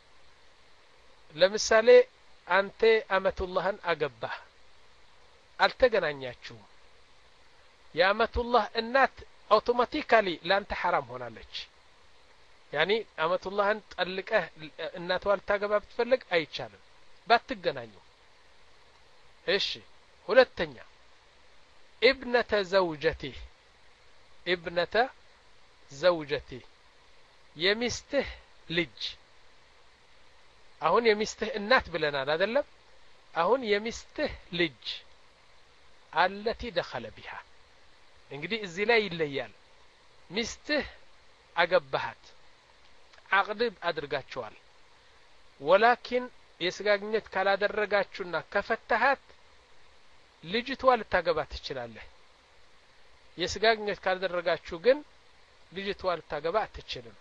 لمثالي أنت أمة الله أقبه التقنانياتشو يا أمة الله النات أوتوماتيكالي لا أنت حرام هنا لك يعني أمة الله أنت قالك أه النات والتقبه بتفلق أي تشالم باتقنانيو إيش هو التنيا ابنة زوجته ابنة زوجته የሚስትህ ልጅ አሁን የሚስትህ እናት ብለናል አይደለም አሁን የሚስትህ ልጅ አለቲ دخل بها እንግዲህ እዚህ ላይ ይለያል ሚስትህ አገባሃት አቅድ አድርጋቸዋል ወላኪን የስጋግኘት ካላደረጋችሁና ከፈታሃት ልጅቷ ልታገባ ትችላለህ የስጋግኘት ካላደረጋችሁ ግን ልጅቷ ልታገባ አትችልም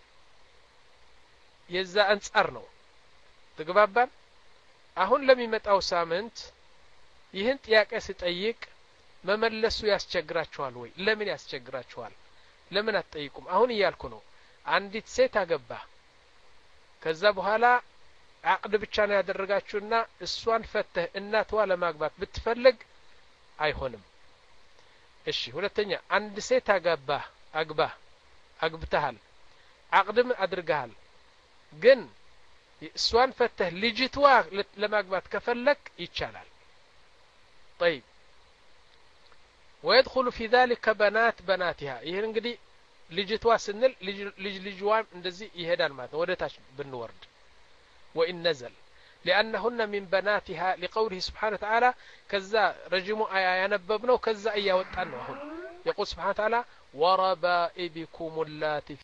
የዛ አንጻር ነው ተግባባን አሁን ለሚመጣው ሳምንት ይህን ጥያቄ ሲጠይቅ መመለሱ ያስቸግራችኋል ወይ ለምን ያስቸግራችኋል ለምን አትጠይቁም አሁን ይያልኩ ነው አንዲት ሴት አገባ ከዛ በኋላ አቅድ ብቻ ነው ያደረጋችሁና እሷን ፈተህ እናትዋ ለማግባት ብትፈልግ አይሆንም እሺ ሁለተኛ አንድ ሴት አገባ አግባ አግብተሃል አቅድም አድርገሃል ግን እሷን ፈተህ ልጅቷ ለማግባት ከፈለክ ይቻላል طيب ويدخل في ذلك بنات بناتها ይሄን እንግዲህ ልጅቷ ስንል ልጅ ልጅዋም እንደዚህ ይሄዳል ማለት ነው ወደታች ብንወርድ وإن نزل لأنهن من بناتها لقوله سبحانه وتعالى كذا رجموا آية ينببنه كذا أي وطنه هون يقول سبحانه وتعالى وربائبكم اللاتي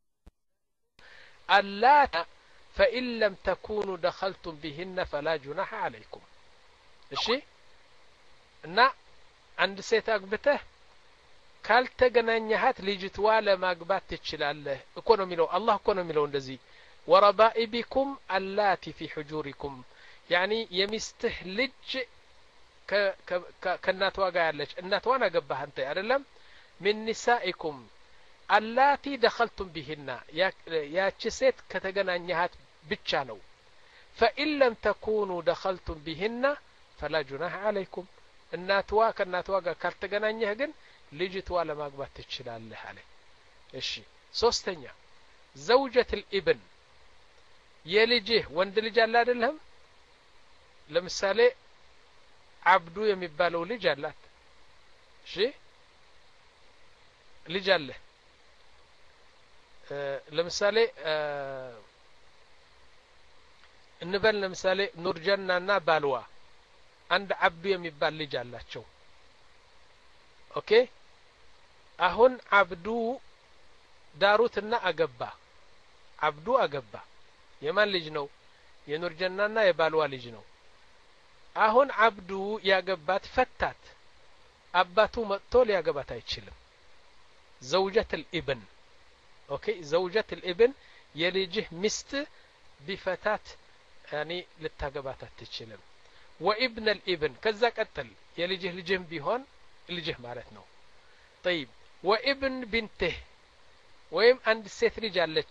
اللات فإن لم تكونوا دخلتم بهن فلا جناح عليكم الشيء እና አንድ ሴት አግብተህ ካልተገናኘሃት ልጅቷ ለማግባት ትችላለህ እኮ ነው የሚለው አላህ እኮ ነው የሚለው እንደዚህ وربائبكم اللاتي في حجوركم يعني የሚስትህ ልጅ ከእናቷ ጋር ያለች እናቷን አገባህ አንተ አይደለም من نسائكم اللاتي دخلتم بهن ያቺ ሴት ከተገናኘሃት ብቻ ነው فإن لم تكونوا دخلتم بهن فلا جناح عليكم እናቷ ከእናቷ ጋር ካልተገናኘህ ግን ልጅቷ ለማግባት ትችላለህ አለ እሺ ሶስተኛ زوجة الابن የልጅህ ወንድ ልጅ አለ አይደለም ለምሳሌ አብዱ የሚባለው ልጅ አላት እሺ ልጅ አለ ለምሳሌ እንበል ለምሳሌ ኑርጀናና ባልዋ አንድ አብዱ የሚባል ልጅ አላቸው ኦኬ አሁን አብዱ ዳሩትና አገባ አብዱ አገባ የማን ልጅ ነው የኑርጀናና የባልዋ ልጅ ነው አሁን አብዱ ያገባት ፈታት አባቱ መጥቶ ሊያገባት አይችልም ዘውጀት الابن ኦኬ ዘውጀት الابن የልጅህ ሚስት ቢፈታት يعني ልታገባት አትችልም وابن الابن ከዛ ቀጥል የልጅህ ልጅም ቢሆን ልጅህ ማለት ነው طيب وابن بنته ወይም አንድ ሴት ልጅ አለች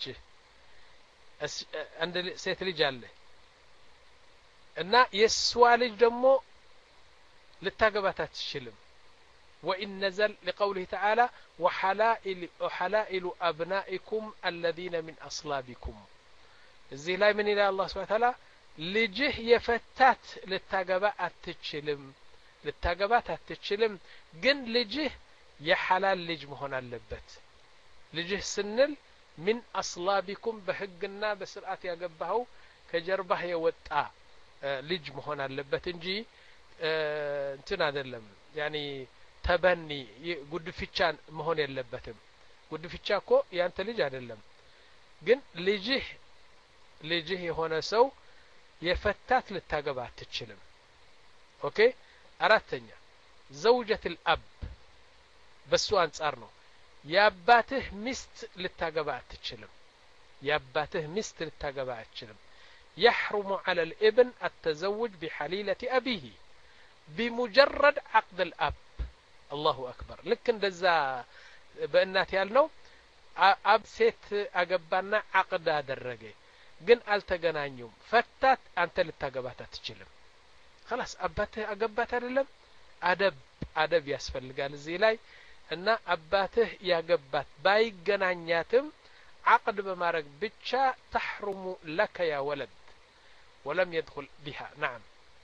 አንድ ሴት ልጅ አለ እና የሷ ልጅ ደግሞ ልታገባት አትችልም وإن نزل لقوله تعالى وحلائل وحلائل أبنائكم الذين من أصلابكم እዚህ ላይ ምን ይላል አላህ Subhanahu Wa Ta'ala ልጅህ የፈታት ልታገባት አትችልም ልታገባት አትችልም ግን ልጅህ የሐላል ልጅ መሆን አለበት ልጅህ ስንል من أصلابكم በህግና በስርዓት ያገባው ከጀርባህ የወጣ ልጅ መሆን አለበት እንጂ እንትን አይደለም يعني ተበኒ ጉድፍቻ መሆን የለበትም ጉድፍቻ እኮ ያንተ ልጅ አይደለም ግን ልጅህ ልጅህ የሆነ ሰው የፈታት ልታገባ አትችልም ኦኬ አራተኛ ዘውጀት الاب በሱ አንፃር ነው ያባትህ ሚስት ልታገባ አትችልም ያባትህ ሚስት ልታገባ አትችልም يحرم على الابن التزوج بحليلة أبيه بمجرد عقد الأب الله أكبر لك እንደዛ በእናት ያልነው አብ ሴት አገባና عقد አደረገ ግን አልተገናኙም ፈታት አንተ ልታገባት አትችልም خلاص አባትህ አገባት አይደለም አደብ አደብ ያስፈልጋል እዚህ ላይ እና አባትህ ያገባት ባይገናኛትም عقد በማድረግ ብቻ تحرم لك يا ولد ولم يدخل بها نعم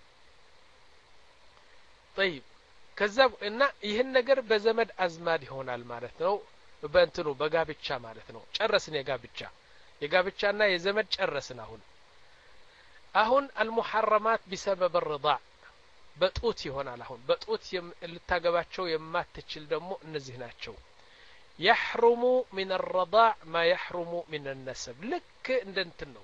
طيب ከዛብ እና ይሄን ነገር በዘመድ አዝማድ ይሆናል ማለት ነው በእንትኑ በጋብቻ ማለት ነው ጨረስን የጋብቻ የጋብቻና የዘመድ ጨረስን አሁን አሁን المحرمات بسبب الرضاع በጡት ይሆናል አሁን በጡት ልታገባቸው የማትችል ደግሞ እነዚህ ናቸው يحرم من الرضاع ما يحرم من النسب لك እንደንትን ነው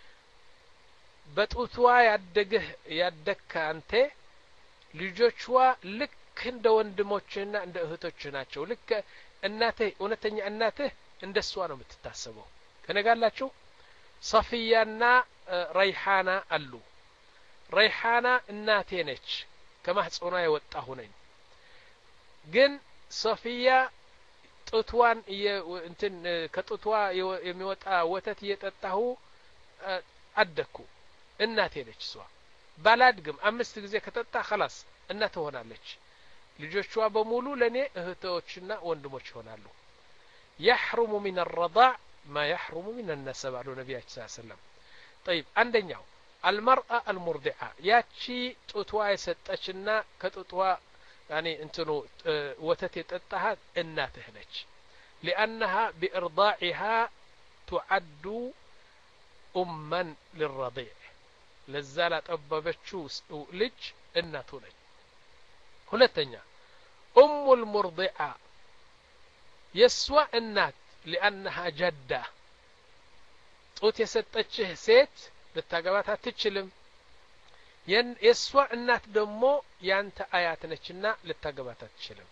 በጡትዋ ያደገህ ያደከ አንተ ልጆችዋ ልክ እንደ ወንድሞችና እንደ እህቶች ናቸው ልክ እናትህ እውነተኛ እናትህ እንደሷ ነው የምትታሰበው ከነጋላችሁ ሶፊያና ረይሃና አሉ ረይሃና እናቴ ነች ከማህፀኗ የወጣሁ ነኝ ግን ሶፊያ ጡትዋን እንትን ከጡቷ የሚወጣ ወተት እየጠጣሁ አደኩ እናቴ ነች እሷ ባላድግም አምስት ጊዜ ከጠጣ خلاص እናት ሆናለች ልጆቿ በሙሉ ለኔ እህቶችና ወንድሞች ይሆናሉ يحرم من الرضاع ما يحرم من النسب على النبي صلى الله عليه وسلم طيب عندኛው المرأة المرضعة ያቺ ጡቷ የሰጠችና ከጡቷ يعني እንትኑ ወተት የጠጣሃት እናትህ ነች لانها بارضاعها تعد اما للرضيع ለዛ ላጠበበችው ልጅ እናቱ ነች ሁለተኛ ام المرضعة يسوى النات لانها جدة ጡት የሰጠችህ ሴት ልታገባት አትችልም የስዋ እናት ደግሞ ያንተ አያት ነችና ልታገባት አትችልም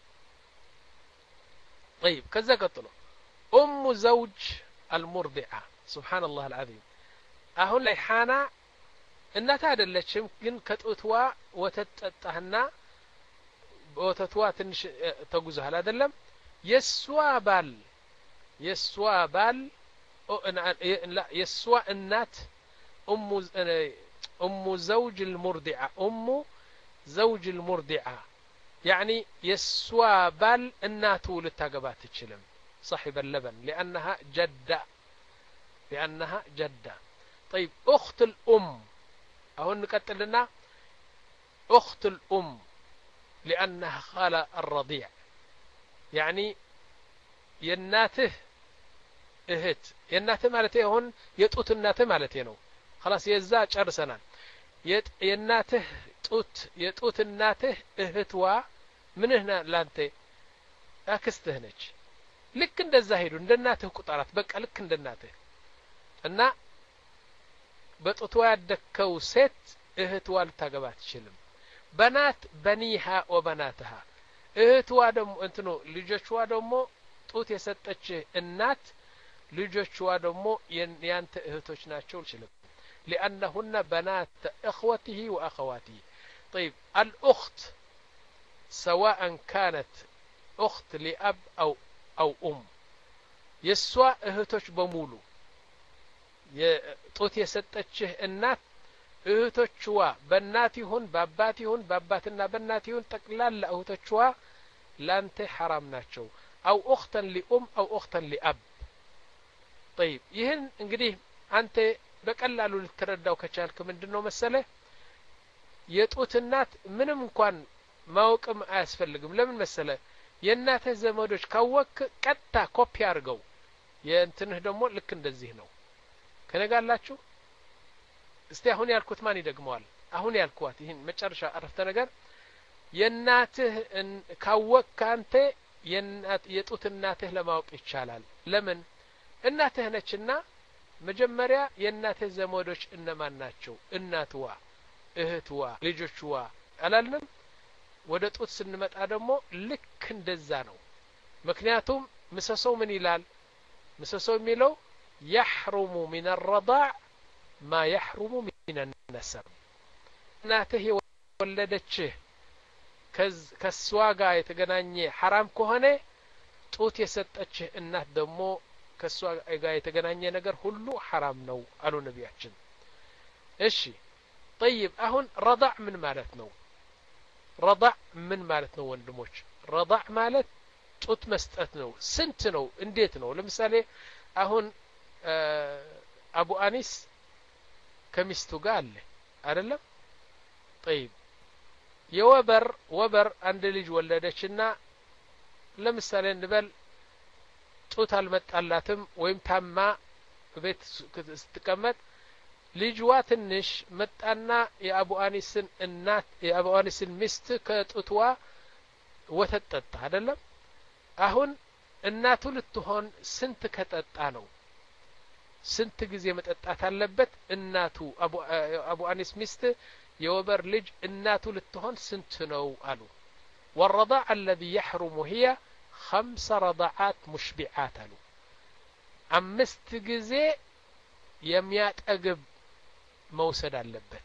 طيب ከዛ ቀጥሎ ام زوج المرضعة سبحان الله العظيم አሁን ላይ ሃና እናት አይደለችም ግን ከጡትዋ ወተት ጠጣህና ወተትዋ ትንሽ ተጉዛል አይደለም የሷ ባል የሷ ባል لا የሷ እናት ام ام زوج المرضعة ام زوج المرضعة يعني يسوى بال الناتو للتاقبات تشلم صاحب اللبن لأنها جدة لأنها جدة طيب أخت الأم أهو نقتل لنا أخت الأم لأنها خالة الرضيع يعني የናትህ እህት የናትህ ማለት ይሁን የጡት እናትህ ማለት ነው خلاص የዛ ጨርሰናል የናትህ ጡት የጡት እናትህ እህትዋ ምንህና ላንተ አክስትህ ነች ልክ እንደዛ ሄዱ እንደናትህ ቁጣራት በቃ ልክ እንደናትህ እና በጡትዋ ያደከው ሴት እህትዋ ልታገባ አትችልም በናት በኒሃ ወበናትሃ እህትዋ ደሞ እንትኑ ልጆችዋ ደሞ ጡት የሰጠች እናት ልጆችዋ ደሞ ያንተ እህቶች ናቸው ይችላል لأنهن بنات إخوته وأخواته طيب الأخت سواء كانت أخت لأب أو أو أم يسوى እህቶች በሙሉ የጡት የሰጠችህ እናት እህቶችዋ በእናት ይሁን በአባት ይሁን በአባትና በእናት ይሁን ጠቅላላ እህቶችዋ ላንተ حرام ናቸው أو أختا لأم أو أختا لأب طيب ይህን እንግዲህ አንተ በቀላሉ ልትረዳው ከቻልክ ምንድነው መሰለ የጡት እናት ምንም እንኳን ማወቅም አያስፈልግም ለምን መሰለ የእናትህ ዘመዶች ካወክ ቀጥታ ኮፒ አድርገው የእንትንህ ደግሞ ልክ እንደዚህ ነው ከነጋላችሁ እስቲ አሁን ያልኩት ማን ይደግመዋል አሁን ያልኳት ይሄን መጨረሻ አረፍተ ነገር የእናትህ ካወክ አንተ የእናት የጡት እናትህ ለማወቅ ይቻላል ለምን እናትህ ነችና መጀመሪያ የእናትህ ዘመዶች እነማን ናቸው እናትዋ እህትዋ ልጆችዋ አላልንም ወደ ጡት ስንመጣ ደግሞ ልክ እንደዛ ነው ምክንያቱም ምሰሶው ምን ይላል ምሰሶው የሚለው يحرم من الرضاع ما يحرم من النسب እናትህ የወለደችህ ከሷ ጋር የተገናኘ حرام ከሆነ ጡት የሰጠችህ እናት ደግሞ ከሷ ጋር የተገናኘ ነገር ሁሉ حرام ነው አሉ ነብያችን እሺ طيب አሁን رضاع ምን ማለት ነው رضاع ምን ማለት ነው ወንድሞች رضاع ማለት ጡት መስጠት ነው ስንት ነው እንዴት ነው ለምሳሌ አሁን አቡ አኒስ ከሚስቱ ጋር አለ አይደለም طيب የወበር ወበር አንድ ልጅ ወለደችና ለምሳሌ እንበል ጡት አልመጣላትም ወይም ታማ ቤት ስትቀመጥ ልጅዋ ትንሽ መጣና የአቡ አኒስን እናት የአቡ አኒስን ሚስት ከጡትዋ ወተት ጠጣ አይደለም አሁን እናቱ ልትሆን ስንት ከጠጣ ነው ስንት ጊዜ መጠጣት አለበት እናቱ አቡ አቡ አኒስ ሚስት የወበር ልጅ እናቱ ልትሆን ስንት ነው አሉ والرضاع الذي يحرم هي خمس رضعات مشبعات አሉ አምስት ጊዜ የሚያጠግብ መውሰድ አለበት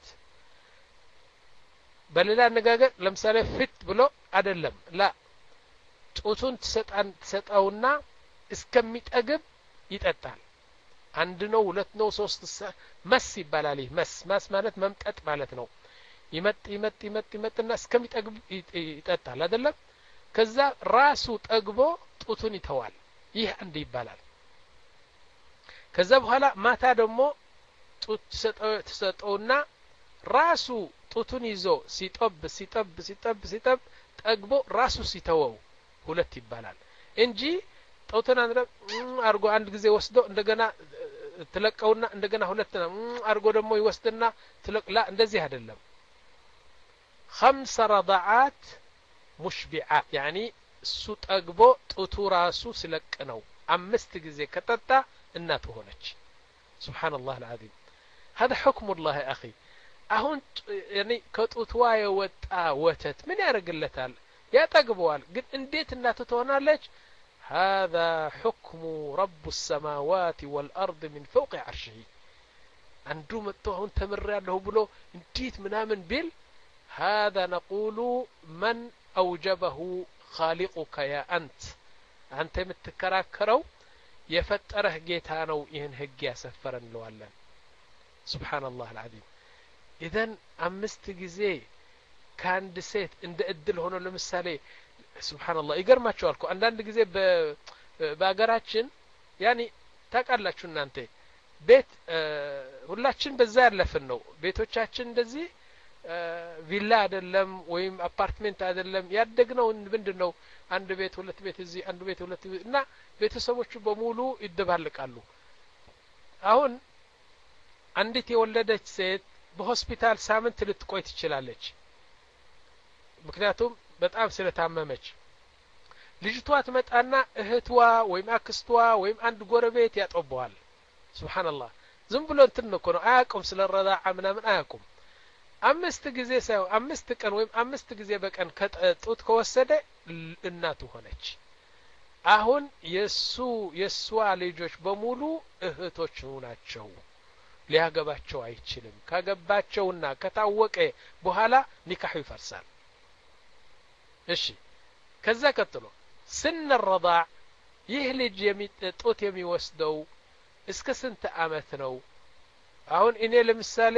በሌላ አነጋገር ለምሳሌ ፍት ብሎ አይደለም ላ ጡቱን ተሰጣን ተሰጣውና እስከሚጠግብ ይጠጣል አንድ ነው ሁለት ነው ሶስት መስ ይባላል መስ ማስ ማለት መምጠጥ ማለት ነው ይመጥ ይመጥ ይመጥ ይመጥና እስከሚጠግብ ይጠጣል አይደለም ከዛ ራሱ ጠግቦ ጡቱን ይተዋል ይህ አንድ ይባላል ከዛ በኋላ ማታ ደግሞ ጡት ተሰጠውና ራሱ ጡቱን ይዞ ሲጠብ ሲጠብ ሲጠብ ሲጠብ ጠግቦ ራሱ ሲተወው ሁለት ይባላል እንጂ ጡቱን አርጎ አንድ ጊዜ ወስዶ እንደገና ትለቀውና እንደገና ሁለት ነው አርጎ ደግሞ ይወስድና ትለቅላ እንደዚህ አይደለም خمس رضعات مشبعات يعني እሱ ጠግቦ ጡቱ ራሱ ሲለቅ ነው አምስት ጊዜ ከጠጣ እናቱ ሆነች سبحان الله العظيم هذا حكم الله يا اخي አሁን يعني ከጡትዋ የወጣ ወተት ምን ያደርግለታል ያጠግበዋል ግን እንዴት እናቱ ትሆናለች هذا حكم رب السماوات والأرض من فوق عرشه አንዱ መጥቶ አሁን ተመረያለሁ ብሎ እንዴት ምናምን ቢል هذا نقول من أوجبه خالقك يا أنت أنت متكراكرو يفتره ጌታ ነው ይህን ህግ ያሰፈረን ለዋለን سبحان الله العظيم إذن አምስት ጊዜ ካንድ ሴት እንደ እድል ሆኖ ለምሳሌ سبحان الله ይገርማቸዋል እኮ አንዳንድ ጊዜ በአገራችን ያኒ ታቃላችሁ እናንተ ቤት ሁላችን በዛ ያለፈን ነው ቤቶቻችን እንደዚህ ቪላ አይደለም ወይም አፓርትመንት አይደለም ያደግነው ምንድነው አንድ ቤት ሁለት ቤት እዚህ አንድ ቤት ሁለት ቤት እና ቤተሰቦቹ በሙሉ ይደባልቃሉ አሁን አንዲት የወለደች ሴት በሆስፒታል ሳምንት ልትቆይ ትችላለች ምክንያቱም በጣም ስለታመመች ልጅቷ ትመጣና እህቷ ወይም አክስቷ ወይም አንድ ጎረቤት ያጠበዋል ሱብሃንአላህ ዝም ብሎ እንትን ነው አያቁም ስለረዳዓ ምናምን አያቁም አምስት ጊዜ ሳይው አምስት ቀን ወይም አምስት ጊዜ በቀን ከጡት ከወሰደ እናቱ ሆነች አሁን የሱ የሷ ልጆች በሙሉ እህቶች ናቸው ሊያገባቸው አይችልም ካገባቸውና ከታወቀ በኋላ ኒካህ ይፈርሳል እሺ ከዛ ቀጥሎ ስን الرضاع ይህ ልጅ የሚጡት የሚወስደው እስከ ስንት አመት ነው አሁን እኔ ለምሳሌ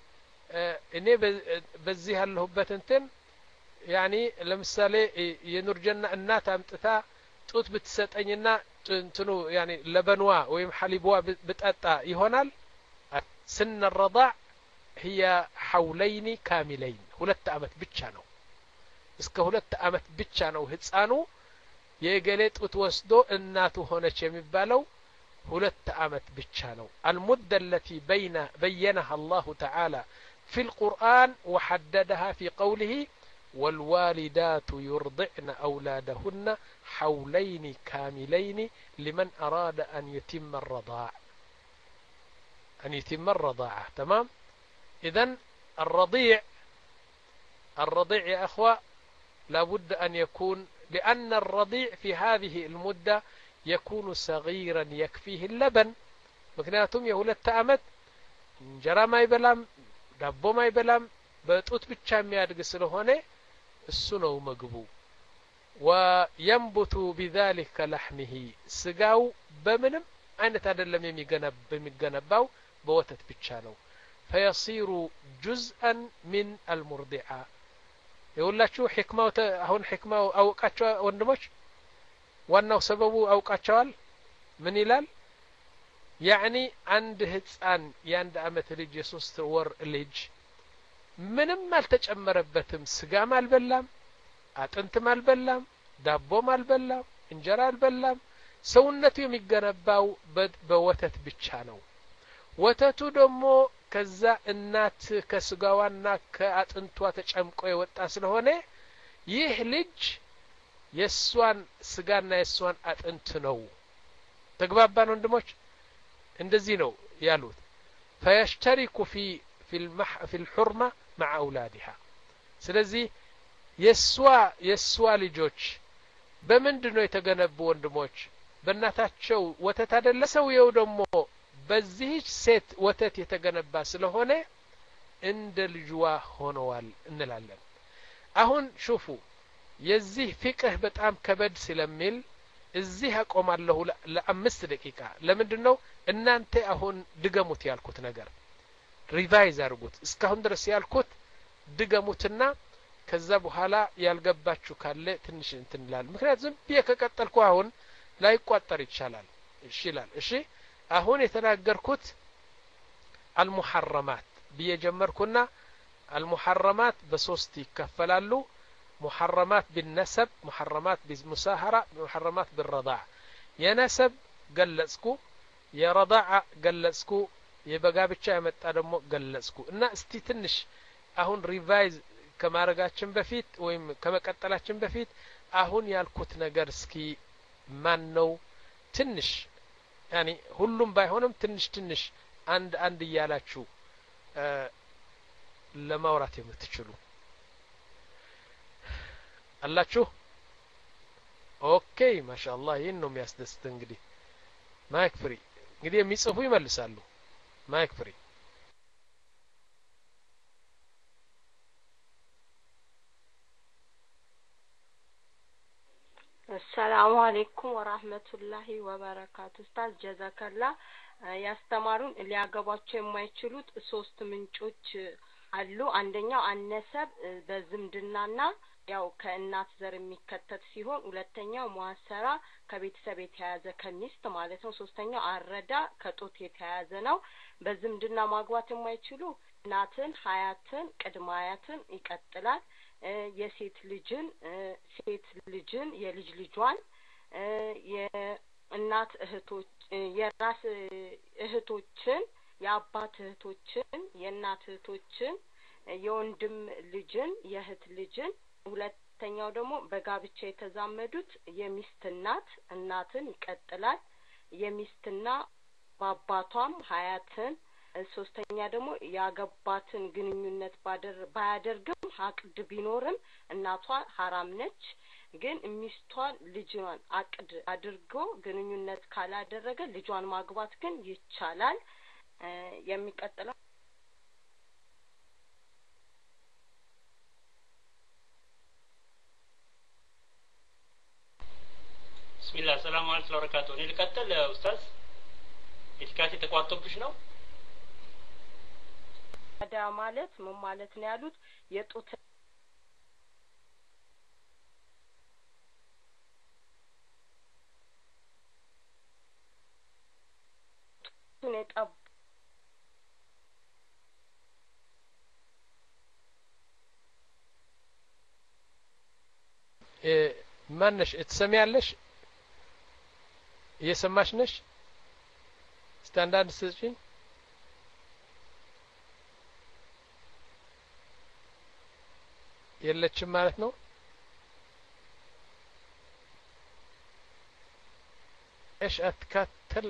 እኔ በዚህ ያለሁበት እንትን ያኒ ለምሳሌ የኑርጀና እናት አምጥታ ጡት ብትሰጠኝና እንትኑ ያኒ ለበንዋ ወይም ሐሊብዋ ብጠጣ ይሆናል سن الرضاع هي حولين كاملين ሁለት አመት ብቻ ነው እስከ ሁለት አመት ብቻ ነው ህፃኑ የገሌ ጡት ወስዶ እናቱ ሆነች የሚባለው ሁለት አመት ብቻ ነው المدة التي بين بينها الله تعالى في القرآن وحددها في قوله والوالدات يرضعن أولادهن حولين كاملين لمن أراد أن يتم الرضاع أن يتم الرضاعة تمام إذن الرضيع الرضيع يا أخوة لابد أن يكون لأن الرضيع في هذه المدة يكون صغيرا يكفيه اللبن مكنياتهم يهولت تأمت جرى ما يبلام دابو ما يبلام بطوت بيتشا ميادق سلهونه السنو مقبو وينبت بذلك لحمه سقاو بمنم أين تدلم يميقنب بميقنباو بوتت بيتشانو فيصير جزءا من المرضعة يقول لك شو حكمة هون حكمة أو كاتشوا وندمش وأنه سببه أو كاتشوال من إلال يعني عند هتسان ياند أمت لج يسوس ور لج منم ما التجمربتم سقا ما البلام أنت ما البلام دابو ما البلام انجرا البلام ሰውነቱ የሚገነባው በወተት ብቻ ነው ወተቱ ደግሞ ከዛ እናት ከስጋዋና ከአጥንቷ ተጨምቆ የወጣ ስለሆነ ይህ ልጅ የሷን ስጋና የሷን አጥንት ነው ተግባባን ወንድሞች እንደዚህ ነው ያሉት فيشترك في في المح في الحرمه مع اولادها ስለዚህ የሷ የሷ ልጆች በመንድነው የተገነቡ ወንድሞች በእናታቸው ወተት አይደለ ሰውየው ደግሞ በዚህ ሴት ወተት የተገነባ ስለሆነ እንደ ልጅዋ ሆነዋል እንላለን አሁን ሹፉ የዚህ ፍቅህ በጣም ከበድ ስለሚል እዚህ አቆማለሁ ለአምስት ደቂቃ ለምንድነው እናንተ አሁን ድገሙት ያልኩት ነገር ሪቫይዝ አድርጉት እስካሁን ድረስ ያልኩት ድገሙትና ከዛ በኋላ ያልገባችሁ ካለ ትንሽ እንትንላል ምክንያቱም በከቀጠልኩ አሁን ላይ ቋጠር ይቻላል እሺ ይላል እሺ አሁን የተናገርኩት المحرمات بيجمركنا المحرمات بሶስት ይከፈላሉ محرمات بالنسب محرمات بالمساهرة محرمات بالرضاع የነሰብ ገለጽኩ የረضاع ገለጽኩ የበጋብቻ ያመጣ ደግሞ ገለጽኩ እና እስቲ ትንሽ አሁን ሪቫይዝ ከማረጋችን በፊት ወይም ከመቀጠላችን በፊት አሁን ያልኩት ነገር እስኪ ማን ነው ትንሽ ያኒ ሁሉም ባይሆንም ትንሽ ትንሽ አንድ አንድ ያላችሁ ለማውራት የምትችሉ አላችሁ ኦኬ ማሻአላህ ይሄን ነው የሚያስደስት እንግዲህ ማይክ ፍሪ እንግዲህ የሚጽፉ ይመልሳሉ ማይክ ፍሪ السلام عليكم ورحمة الله وبركاته استاذ جزاك الله ያስተማሩን ሊያገባቸው የማይችሉት ሶስት ምንጮች አሉ አንደኛው አነሰብ በዝምድናና ያው ከእናት ዘር የሚከተት ሲሆን ሁለተኛው ሙአሰራ ከቤተሰብ የተያዘ ከሚስት ማለት ነው ሶስተኛው አረዳ ከጦት የተያዘ ነው በዝምድና ማግባት የማይችሉ እናትን ሀያትን ቅድመ አያትን ይቀጥላል። የሴት ልጅን ሴት ልጅን የልጅ ልጇን የእናት እህቶች የራስ እህቶችን የአባት እህቶችን የእናት እህቶችን የወንድም ልጅን የእህት ልጅን ሁለተኛው ደግሞ በጋብቻ የተዛመዱት የሚስት እናት እናትን ይቀጥላል። የሚስትና በአባቷም ሀያትን ሶስተኛ ደግሞ ያገባትን ግንኙነት ባያደርግም አቅድ ቢኖርም እናቷ ሐራም ነች። ግን ሚስቷን ልጇን አቅድ አድርጎ ግንኙነት ካላደረገ ልጇን ማግባት ግን ይቻላል። የሚቀጥለው ቢስሚላህ ሰላም አለይኩም ወራህመቱላሂ ወበረካቱ። ልቀጥል ኡስታዝ ኢትካቲ ተቋጥቶብሽ ነው? አዳ ማለት ምን ማለት ነው ያሉት? የጡት ነጣብ እ ማንሽ እትሰሚያለሽ? እየሰማሽ ነሽ? ስታንዳርድ ስጪኝ። የለችም ማለት ነው። ايش اتكتل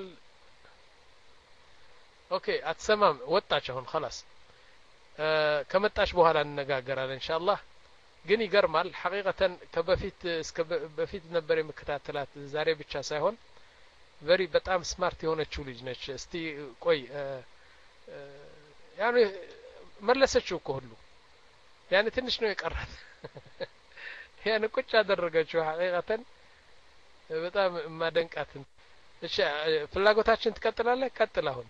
ኦኬ አትሰማም ወጣች አሁን خلاص ከመጣሽ በኋላ እንነጋገራለን ኢንሻአላህ። ግን ይገርማል ሐቂቀተን ከበፊት እስከ በፊት ነበር የምከታተላት ዛሬ ብቻ ሳይሆን ቨሪ በጣም ስማርት የሆነችው ልጅ ነች። እስቲ ቆይ ያኔ መለሰችው እኮ ሁሉ ያኔ ትንሽ ነው የቀራት ያኔ ቁጭ አደረገችው ሐቂቀተን በጣም ማደንቃት። እሺ ፍላጎታችን ትቀጥላለህ? ቀጥል አሁን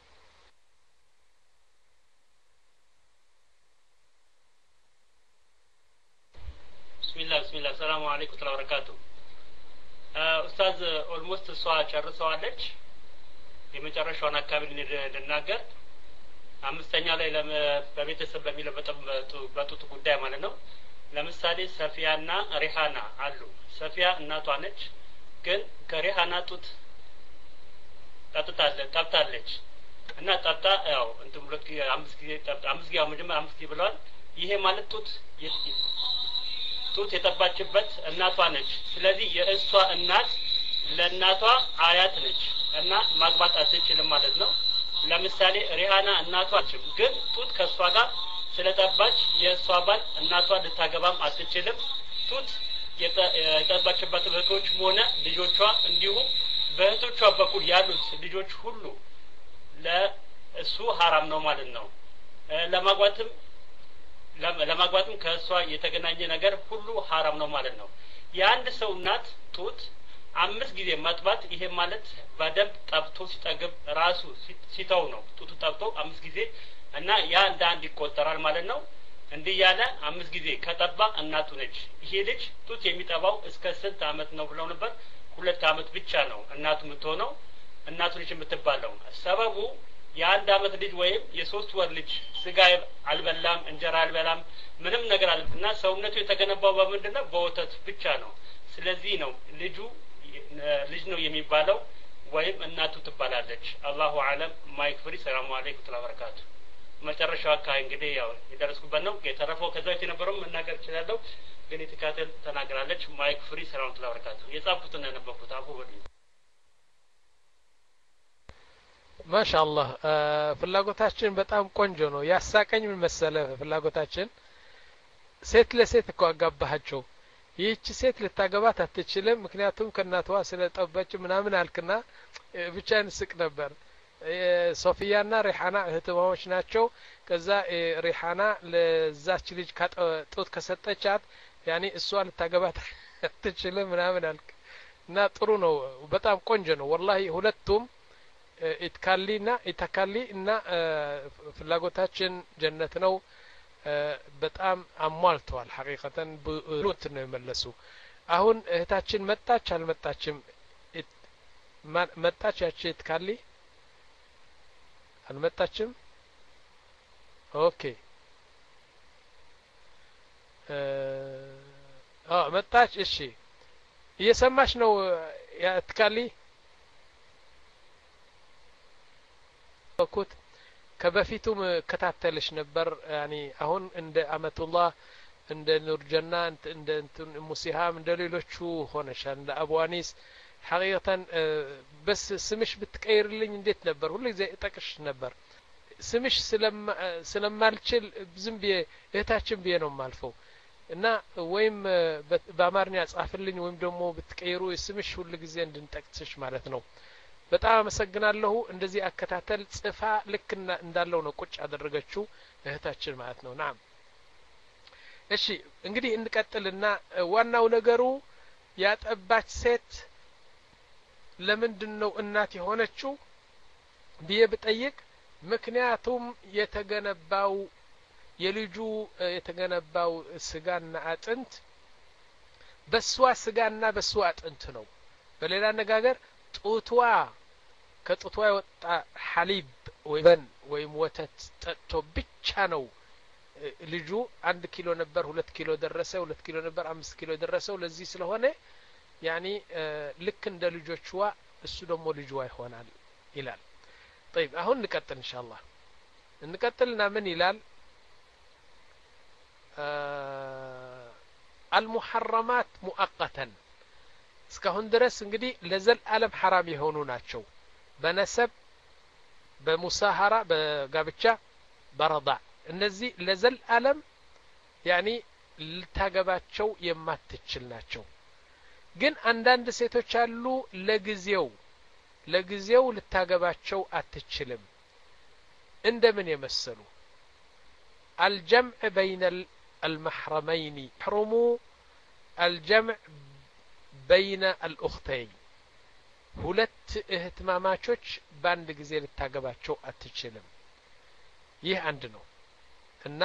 ቢስሚላህ ቢስሚላህ ሰላም አለይኩም ወራህመቱላሂ ወበረካቱ። ኡስታዝ ኦልሞስት እሷ ጨርሰዋለች። የመጨረሻውን አካባቢ ልናገር አምስተኛ ላይ በቤተሰብ በሚለው በጡት ጉዳይ ማለት ነው። ለምሳሌ ሰፊያና ሪሃና አሉ። ሰፊያ እናቷ ነች፣ ግን ከሪሃና ጡት ጠጥታለች ጠብታለች እና ጠብታ ያው እንትን ሁለት አምስት ጊዜ ጠብታ አምስት ጊዜ መጀመሪያ አምስት ጊዜ ብለዋል። ይሄ ማለት ጡት ጡት የጠባችበት እናቷ ነች። ስለዚህ የእሷ እናት ለእናቷ አያት ነች እና ማግባት አትችልም ማለት ነው። ለምሳሌ ሪሃና እናቷ ግን ጡት ከሷ ጋር ስለጠባች የሷ ባል እናቷ ልታገባም አትችልም። ጡት የጠባችበት እህቶች ሆነ ልጆቿ እንዲሁም በእህቶቿ በኩል ያሉት ልጆች ሁሉ ለእሱ ሐራም ነው ማለት ነው። ለማግባትም ለማግባትም ከሷ የተገናኘ ነገር ሁሉ ሐራም ነው ማለት ነው። የአንድ ሰው እናት ጡት አምስት ጊዜ ማጥባት ይሄ ማለት በደንብ ጠብቶ ሲጠግብ ራሱ ሲተው ነው። ጡቱ ጠብቶ አምስት ጊዜ እና ያ እንደ አንድ ይቆጠራል ማለት ነው። እንዲህ ያለ አምስት ጊዜ ከጠባ እናቱ ነች። ይሄ ልጅ ጡት የሚጠባው እስከ ስንት አመት ነው ብለው ነበር? ሁለት አመት ብቻ ነው እናቱ የምትሆነው እናቱ ልጅ የምትባለው። ሰበቡ የአንድ አመት ልጅ ወይም የሶስት ወር ልጅ ስጋ አልበላም እንጀራ አልበላም ምንም ነገር አልበላምና ሰውነቱ የተገነባው በምንድነው? በወተት ብቻ ነው። ስለዚህ ነው ልጁ ልጅ ነው የሚባለው ወይም እናቱ ትባላለች። አላሁ አለም። ማይክ ፍሪ። ሰላም አለይኩም ወበረካቱ። መጨረሻው አካባቢ እንግዲህ ያው የደረስኩበት ነው። የተረፈው ከዛው የነበረው መናገር እችላለሁ፣ ግን የተካተል ተናግራለች። ማይክ ፍሪ። ሰላም ወበረካቱ። የጻፍኩትን ያነበብኩት አፉ በሉኝ። ማሻአላህ ፍላጎታችን በጣም ቆንጆ ነው። ያሳቀኝ ምን መሰለ ፍላጎታችን ሴት ለሴት እኮ አጋባሃቸው። ይህች ሴት ልታገባት አትችልም ምክንያቱም ከናቷ ስለጠበች ምናምን አልክና ብቻ እንስቅ ነበር። ሶፊያና ሪሃና እህትማዎች ናቸው። ከዛ ሪሃና ለዛች ልጅ ጡት ከሰጠቻት ያኔ እሷ ልታገባት አትችልም ምናምን አልክ እና ጥሩ ነው። በጣም ቆንጆ ነው ወላሂ። ሁለቱም ኢትካሊና ኢተካሊ እና ፍላጎታችን ጀነት ነው። በጣም አሟልተዋል ሐቂቀተን ብሉት ነው የመለሱ። አሁን እህታችን መጣች አልመጣችም? መጣች ያቺ ኢትካሊ አልመጣችም? ኦኬ አ መጣች እሺ እየሰማሽ ነው ያትካሊ ወኩት ከበፊቱም ከታተልሽ ነበር ያኒ አሁን እንደ አመቱላህ እንደ ኑርጀና እንደ እንትን ሙሲሃም እንደ ሌሎቹ ሆነሻል እንደ አቡዋኒስ ሐቂቀተን በስ ስምሽ ብትቀይርልኝ እንዴት ነበር ሁሉ ጊዜ እጠቅሽ ነበር ስምሽ ስለማልችል ዝም ብዬ እህታችን ብዬ ነው ማልፈው እና ወይም በአማርኛ ጻፍልኝ ወይም ደግሞ ብትቀይሩ ስምሽ ሁሉ ጊዜ እንድንጠቅስሽ ማለት ነው በጣም አመሰግናለሁ እንደዚህ አከታተል ጽፋ ልክና እንዳለው ነው ቁጭ አደረገችው እህታችን ማለት ነው ናም እሺ እንግዲህ እንቀጥልና ዋናው ነገሩ ያጠባች ሴት ለምንድነው እናት የሆነችው ብዬ ብጠይቅ ምክንያቱም የተገነባው የልጁ የተገነባው ስጋና አጥንት በሷ ስጋና በሷ አጥንት ነው በሌላ አነጋገር ጡቷ ከጡቷ የወጣ ሐሊብ ወይም ወይም ወተት ጠጥቶ ብቻ ነው ልጁ አንድ ኪሎ ነበር ሁለት ኪሎ ደረሰ ሁለት ኪሎ ነበር አምስት ኪሎ ደረሰው ለዚህ ስለሆነ ያኒ ልክ እንደ ልጆቿ እሱ ደግሞ ልጅዋ ይሆናል ይላል طيب አሁን እንቀጥል ኢንሻአላህ እንቀጥልና ምን ይላል المحرمات مؤقتا እስካሁን ድረስ እንግዲህ ለዘላለም حرام የሆኑ ናቸው በነሰብ በሙሳሃራ በጋብቻ በረضع እነዚህ ለዘላለም ያኒ ልታገባቸው የማትችል ናቸው ግን አንዳንድ ሴቶች አሉ ለጊዜው ለጊዜው ልታገባቸው አትችልም እንደምን የመሰሉ الجمع بين المحرمين يحرم الجمع بين الأختين ሁለት እህትማማቾች በአንድ ጊዜ ልታገባቸው አትችልም ይህ አንድ ነው እና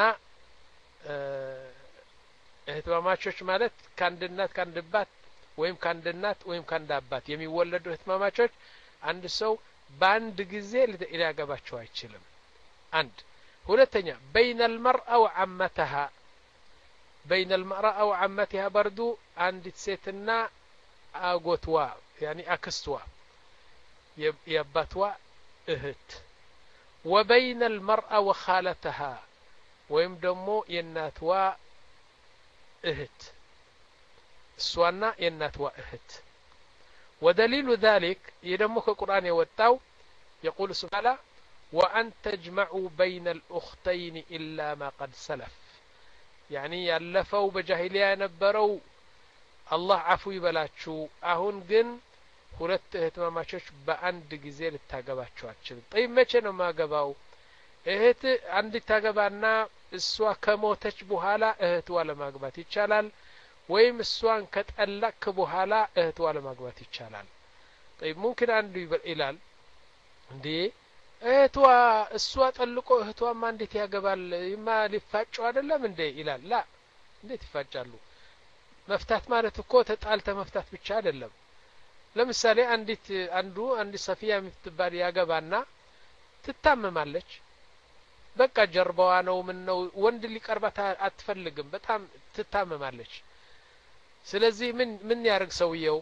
እህትማማቾች ማለት ከአንድ እናት ከአንድ አባት ወይም ከአንድ እናት ወይም ከአንድ አባት የሚወለዱ እህትማማቾች አንድ ሰው በአንድ ጊዜ ሊያገባቸው አይችልም አንድ ሁለተኛ بين المرأة وعمتها بين المرأة وعمتها برضو አንዲት ሴትና አጎትዋ يعني አክስትዋ የአባትዋ እህት وبين المرأة وخالتها ወይም ደግሞ የእናትዋ እህት እሷና የእናትዋ እህት ودليل ذلك يدمو كقرآن يوتاو يقول سبحانه وأن تجمعوا بين الأختين إلا ما قد سلف يعني يلفوا بجاهلية نبروا الله عفو يبلاتشو أهون جن ሁለት እህትማማቾች በአንድ ጊዜ ልታገባቸው አትችልም طيب መቼ ነው ማገባው እህት አንድ ታገባና እሷ ከሞተች በኋላ እህትዋ ለማግባት ይቻላል ወይም እሷን ከጠላክ በኋላ እህትዋ ለማግባት ይቻላል طيب ممكن አንዱ ይላል እንዴ እህትዋ እሷ ጠልቆ እህትዋማ እንዴት ያገባል ይማ ሊፋጩ አይደለም እንዴ ይላል ላ እንዴት ይፋጫሉ መፍታት ማለት እኮ ተጣልተ መፍታት ብቻ አይደለም ለምሳሌ አንዲት አንዱ አንዲ ሰፊያ የምትባል ያገባና ትታመማለች በቃ ጀርባዋ ነው ምን ነው ወንድ ሊቀርባት አትፈልግም በጣም ትታመማለች ስለዚህ ምን ምን ያርግ ሰውየው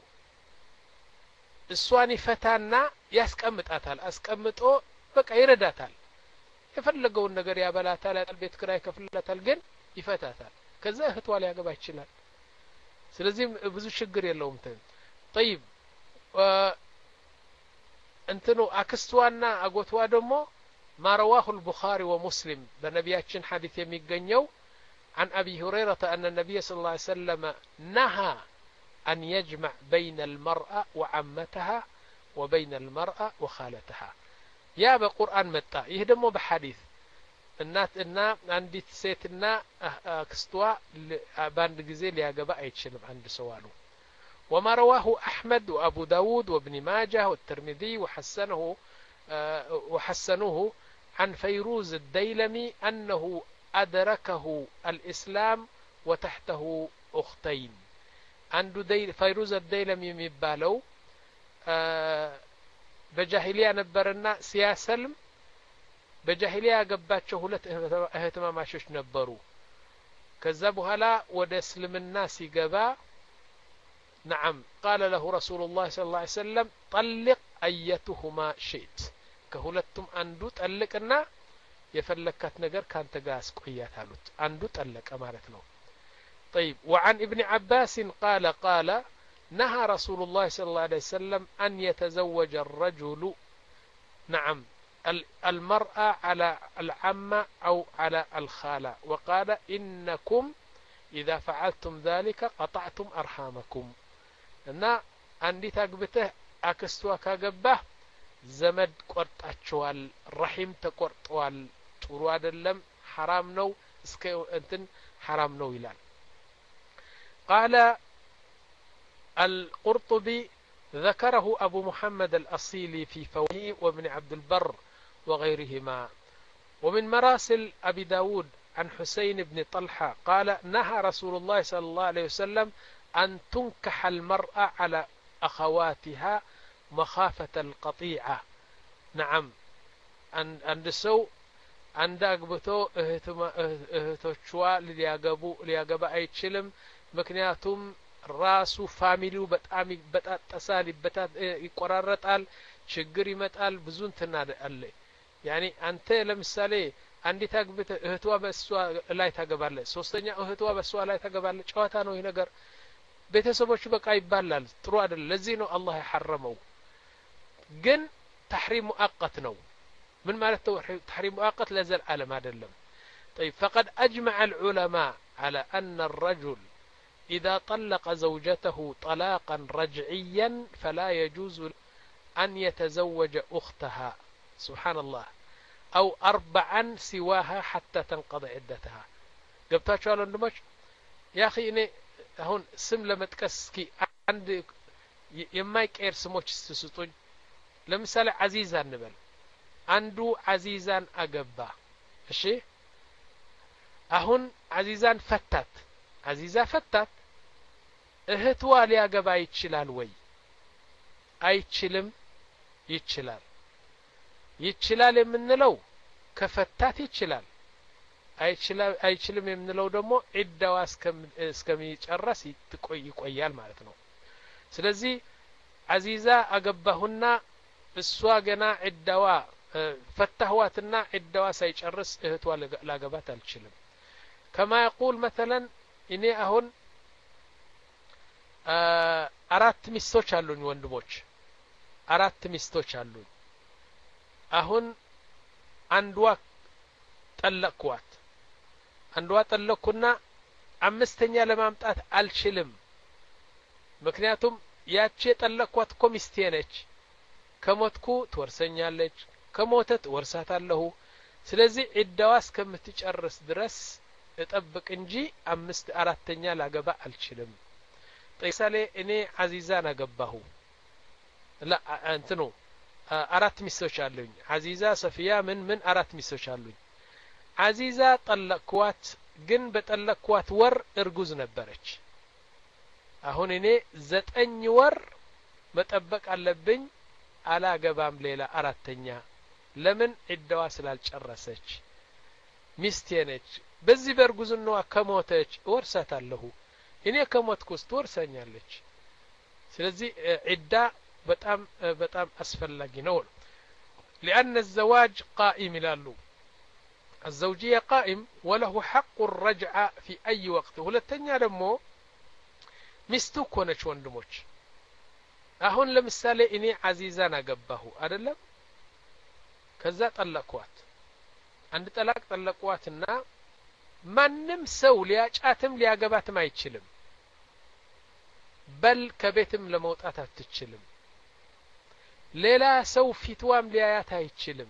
እሷን ይፈታና ያስቀምጣታል አስቀምጦ በቃ ይረዳታል የፈለገውን ነገር ያበላታል ያጣል ቤት ክራይ ከፍላታል ግን ይፈታታል ከዛ እህቷ ሊያገባ ይችላል ስለዚህ ብዙ ችግር የለውም ተ طيب እንትኑ አክስቷና አጎቷ ደግሞ ما رواه البخاري ومسلم بنبياتشن حديث يميغنيو عن أبي هريرة أن النبي صلى الله عليه وسلم نهى أن يجمع بين المرأة وعمتها وبين المرأة وخالتها يا بقرآن متى يهدموا بحديث الناس إنا عندي سيتنا كستوا باند جزيل يا جبا أيتشلم عند سوالو وما رواه أحمد وأبو داود وابن ماجه والترمذي وحسنه وحسنوه عن فيروز الديلمي أنه أدركه الإسلام وتحته أختين عنده دي فيروز الديلمي مبالو بجاهلية نبرنا سياسلم በጃሂሊያ ያገባቸው ሁለት እህትማማቾች ነበሩ ከዛ በኋላ ወደ እስልምና ሲገባ نعم قال له رسول الله صلى الله عليه وسلم طلق ايتهما شئت كهلتم اندو طلقنا يفلكات ነገር ካንተ ጋር አስቆያት አሉት አንዱ ጠለቀ ማለት ነው طيب وعن ابن عباس قال قال نهى رسول الله صلى الله عليه وسلم أن يتزوج الرجل نعم المرأة على العمة أو على الخالة وقال إنكم إذا فعلتم ذلك قطعتم أرحامكم እና አንዲት አግብተህ አክስቷ ካገባህ ዘመድ ቆርጣቸዋል ረሂም ተቆርጧል ጥሩ አይደለም حرام ነው እስከ እንትን حرام ነው ይላል قال القرطبي ذكره أبو محمد الأصيلي في فوائد وابن عبد البر وغيرهما ومن مراسل أبي داود عن حسين بن طلحة قال نهى رسول الله صلى الله عليه وسلم أن تنكح المرأة على أخواتها مخافة القطيعة نعم أن أندسو عند أقبتو اهتوشوا لياقبو لياقبا أي تشلم مكنياتهم راسو فاميليو በጣም በጣጣሳል ይበታት ይቆራረጣል ችግር ይመጣል ብዙ እንትና አለ يعني አንተ ለምሳሌ አንዲት አግብተ እህቷ በሷ ላይ ታገባለ ሶስተኛ እህቷ በሷ ላይ ታገባለ ጨዋታ ነው ይሄ ነገር ቤተሰቦቹ በቃ ይባላል ጥሩ አይደለም ለዚህ ነው አላህ ያሐረመው ግን تحريم مؤقت ነው ምን ማለት ነው تحريم مؤقت ለዘል ዓለም አይደለም طيب فقد اجمع العلماء على ان الرجل إذا طلق زوجته طلاقا رجعيا فلا يجوز أن يتزوج أختها سبحان الله أو أربعا سواها حتى تنقضي عدتها قبتها على النمش يا أخي إني هون سم لما تكسكي عند يمايك إير سموش استسطون لمثال عزيزا نبل عنده عزيزا أقبا الشيء أهون عزيزان فتات عزيزة فتات እህቷ ሊያገባ ይችላል ወይ አይችልም ይችላል ይችላል የምንለው ከፈታት ይችላል አይችላል አይችልም የምንለው ደግሞ ዒዳዋ እስከሚጨርስ ይቆይ ይቆያል ማለት ነው ስለዚህ አዚዛ አገባሁና እሷ ገና ዒዳዋ ፈታህዋትና ዒዳዋ ሳይጨርስ እህቷ ላገባት አልችልም كما يقول مثلا እኔ አሁን አራት ሚስቶች አሉኝ ወንድሞች አራት ሚስቶች አሉኝ አሁን አንዷ ጠለቅኳት አንዷ ጠለቅኩና አምስተኛ ለማምጣት አልችልም ምክንያቱም ያቺ የጠለቅኳት እኮ ሚስቴ ነች ከሞትኩ ትወርሰኛለች ከሞተት ወርሳታለሁ ስለዚህ ዒዳዋ እስከምትጨርስ ድረስ እጠብቅ እንጂ አምስት አራተኛ ላገባ አልችልም ለምሳሌ እኔ አዚዛን አገባሁ ላ እንትኑ አራት ሚስቶች አሉኝ አዚዛ ሰፊያ ምን ምን አራት ሚስቶች አሉኝ አዚዛ ጠለቅኳት ግን በጠለቅኳት ወር እርጉዝ ነበረች አሁን እኔ ዘጠኝ ወር መጠበቅ አለብኝ አላገባም ሌላ አራተኛ ለምን ዒዳዋ ስላልጨረሰች ሚስቴ ነች በዚህ በርጉዝናዋ ከሞተች ወርሳታለሁ እኔ ከሞትኩስ ትወርሰኛለች ስለዚህ ዒዳ በጣም በጣም አስፈላጊ ነው لأن الزواج قائم ይላሉ الزوجية قائم وله حق الرجعة في أي وقت ሁለተኛ ደግሞ ሚስቱ ኮነች ወንድሞች አሁን ለምሳሌ እኔ አዚዛን አገባሁ አይደለም ከዛ ጠለቅኳት አንድ ጠላቅ ጠለቅኳትና ማንም ሰው ሊያጫትም ሊያገባትም አይችልም በል ከቤትም ለመውጣት አትችልም ሌላ ሰው ፊትዋም ሊያያት አይችልም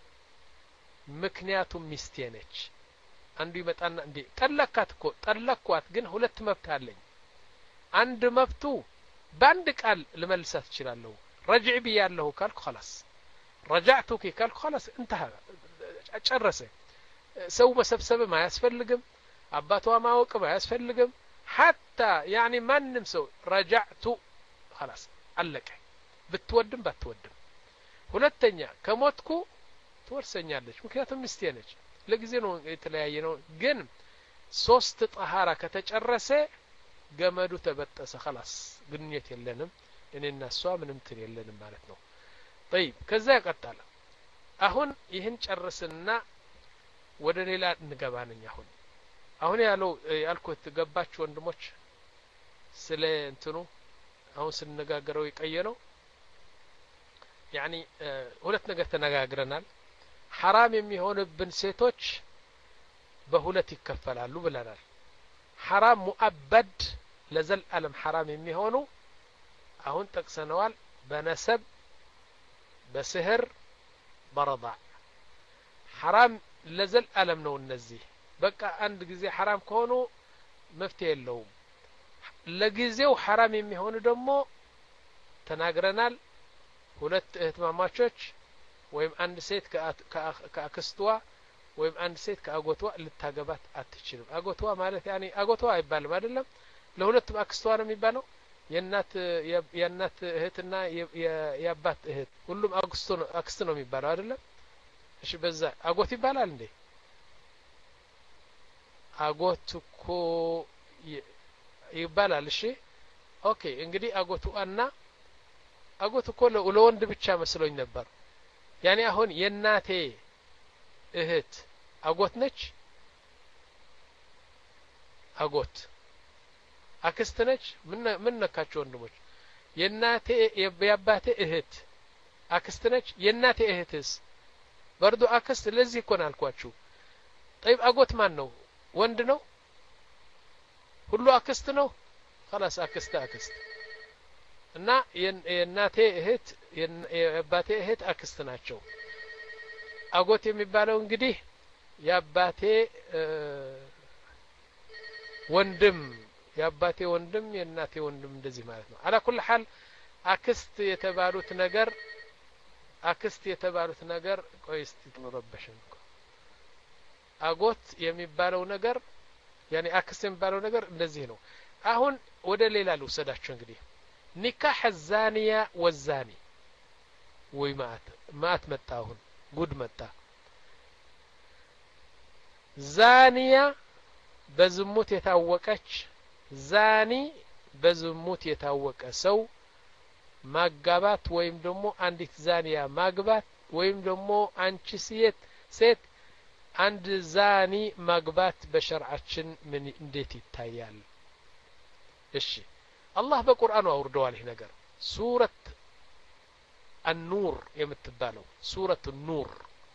ምክንያቱም ሚስቴ ነች አንዱ ይመጣና እንዴ ጠለቅኳት እኮ ጠለቅኳት ግን ሁለት መብት አለኝ አንድ መብቱ በአንድ ቃል ልመልሳት እችላለሁ ረጅዕ ብያለሁ ካልኩ خلاص رجعتك ካልኩ خلاص انتهى ጨረሰ ሰው መሰብሰብም አያስፈልግም አባቷ ማወቅም አያስፈልግም حتى يعني ማንም ሰው رجعت خلاص አለቀ ብትወድም ባትወድም ሁለተኛ ከሞትኩ ትወርሰኛለች ምክንያቱም ሚስቴ ነች ለጊዜ ነው የተለያየ ነው ግን ሶስት ጣሃራ ከተጨረሰ ገመዱ ተበጠሰ خلاص ግንኙነት የለንም እኔና እሷ ምንም ትል የለንም ማለት ነው طيب ከዛ ይቀጥላል አሁን ይህን ጨርስና ወደ ሌላ እንገባነኝ አሁን አሁን ያለው ያልኩት ገባችሁ ወንድሞች ስለ እንትኑ አሁን ስንነጋገረው ይቀየነው يعني ሁለት ነገር ተነጋግረናል حرام የሚሆንብን ሴቶች በሁለት ይከፈላሉ ብለናል حرام مؤبد ለዘል ዓለም حرام የሚሆኑ አሁን ጠቅሰናል በነሰብ በስህር በረضع حرام ለዘል ዓለም ነው እነዚህ በቃ አንድ ጊዜ حرام ከሆኑ መፍትሄ የለውም ለጊዜው حرام የሚሆኑ ደግሞ ተናግረናል ሁለት እህትማማቾች ወይም አንድ ሴት ከአክስቷ ወይም አንድ ሴት ከአጎቷ ልታገባት አትችልም አጎቷ ማለት ያኒ አጎቷ አይባልም አይደለም ለሁለቱም አክስቷ ነው የሚባለው የእናት የእናት እህትና የአባት እህት ሁሉም አክስቶ ነው አክስት ነው የሚባለው አይደለም እሺ በዛ አጎት ይባላል እንዴ አጎት እኮ ይባላል እሺ ኦኬ እንግዲህ አጎቱ እና አጎት እኮ ለወንድ ብቻ መስሎኝ ነበር ያኔ አሁን የናቴ እህት አጎት ነች አጎት አክስት ነች ምን ምን ነካቸው ወንድሞች የናቴ የአባቴ እህት አክስት ነች የናቴ እህትስ በርዶ አክስት ለዚህ እኮ ነው አልኳችሁ طيب አጎት ማን ነው ወንድ ነው ሁሉ አክስት ነው خلاص አክስት አክስት እና የናቴ እህት የአባቴ እህት አክስት ናቸው አጎት የሚባለው እንግዲህ የአባቴ ወንድም የአባቴ ወንድም የናቴ ወንድም እንደዚህ ማለት ነው على كل حال አክስት የተባሉት ነገር አክስት የተባሉት ነገር ቆይስት ተመረበሽን አጎት የሚባለው ነገር ያኔ አክስት የሚባለው ነገር እንደዚህ ነው አሁን ወደ ሌላ ልውሰዳችሁ እንግዲህ ኒካህ الزانيه والزاني ወይ ማት ማት መጣሁን ጉድ መጣ ዛኒያ በዝሙት የታወቀች ዛኒ በዝሙት የታወቀ ሰው ማጋባት ወይም ደግሞ አንዲት ዛኒያ ማግባት ወይም ደግሞ አንቺ ሴት ሴት አንድ ዛኒ ማግባት በሸርዓችን ምን እንዴት ይታያል እሺ አላህ በቁርአኑ አውርደዋል ይሄ ነገር ሱረት النور የምትባለው ሱረት النور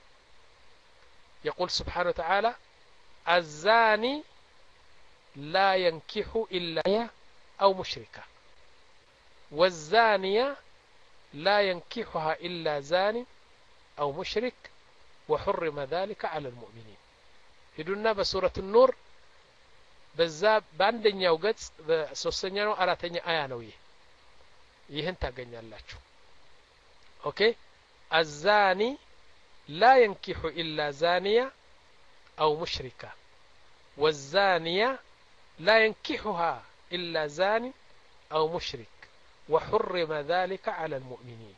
يقول سبحانه وتعالى الزاني لا ينكح إلا أو مشركة والزانية لا ينكحها إلا زاني أو مشرك وحرم ذلك على المؤمنين هدونا بسورة النور بزاب باندنيا وقص بسوسنيا وأراتنيا آيانوية يهن تاقنيا اللاتشو أوكي الزاني لا ينكح إلا زانية أو مشركة والزانية لا ينكحها إلا زاني أو مشرك وحرم ذلك على المؤمنين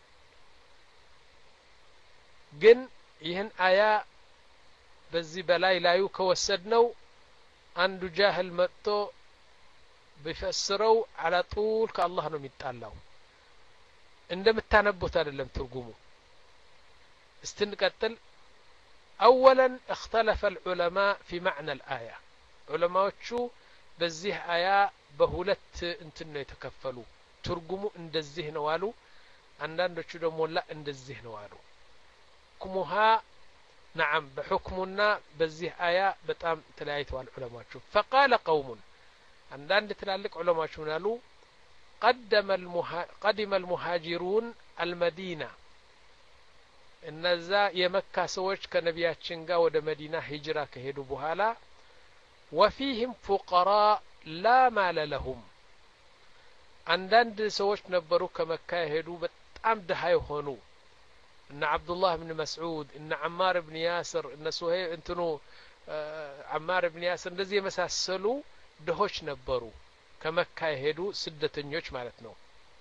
جن يهن آية بزي بلاي لا يكوسدنو عنده جاهل متو بيفسروا على طول كالله نم يتعلو عندما التنبت لم ترجموا استنقتل أولا اختلف العلماء في معنى الآية علماء شو بزيه آية بهولت انتنا يتكفلوا ترجموا عند الذهن والو عندنا شو دمو لا عند الذهن والو كمها نعم بحكمنا بزيه آية بتام تلايت والعلماء شو فقال قوم عندنا تلالك علماء شو نالو قدم المها قدم المهاجرون المدينة እነዛ የመካ ሰዎች ከነቢያችን ጋር ወደ መዲና ሂጅራ ከሄዱ በኋላ وفيهم فقراء لا مال لهم አንዳንድ ሰዎች ነበሩ ከመካ ሄዱ በጣም ደሃ የሆኑ እነ አብዱላህ ኢብኑ መስዑድ እነ አማር ኢብኑ ያስር እነ ሱሄይ እንትኑ አማር ኢብኑ ያስር እንደዚህ የመሳሰሉ ደሆች ነበሩ ከመካ ሄዱ ስደተኞች ማለት ነው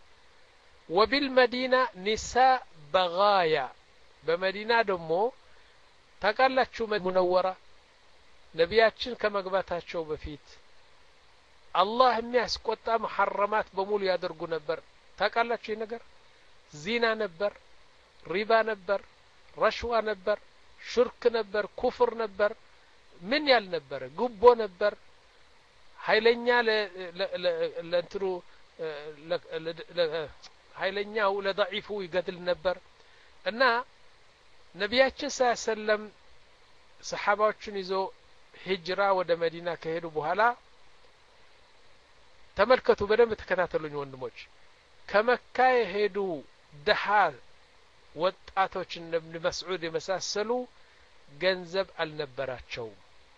وبالمدينة نساء بغايا በመዲና ደግሞ ታቃላችሁ ሙነወራ ነቢያችን ከመግባታቸው በፊት አላህ የሚያስቆጣ መሐረማት በሙሉ ያደርጉ ነበር ታቃላችሁ ይህ ነገር ዚና ነበር ሪባ ነበር ረሽዋ ነበር ሽርክ ነበር ኩፍር ነበር ምን ያል ነበር ጉቦ ነበር ኃይለኛ ለእንትሩ ኃይለኛው ለضعيفው ይገድል ነበር እና ነቢያችን ሰለላም ሰሃባዎችን ይዞ ሂጅራ ወደ መዲና ከሄዱ በኋላ ተመልከቱ በደንብ ተከታተሉኝ ወንድሞች ከመካ የሄዱ ደሃ ወጣቶች እነ መስዑድ የመሳሰሉ ገንዘብ አልነበራቸው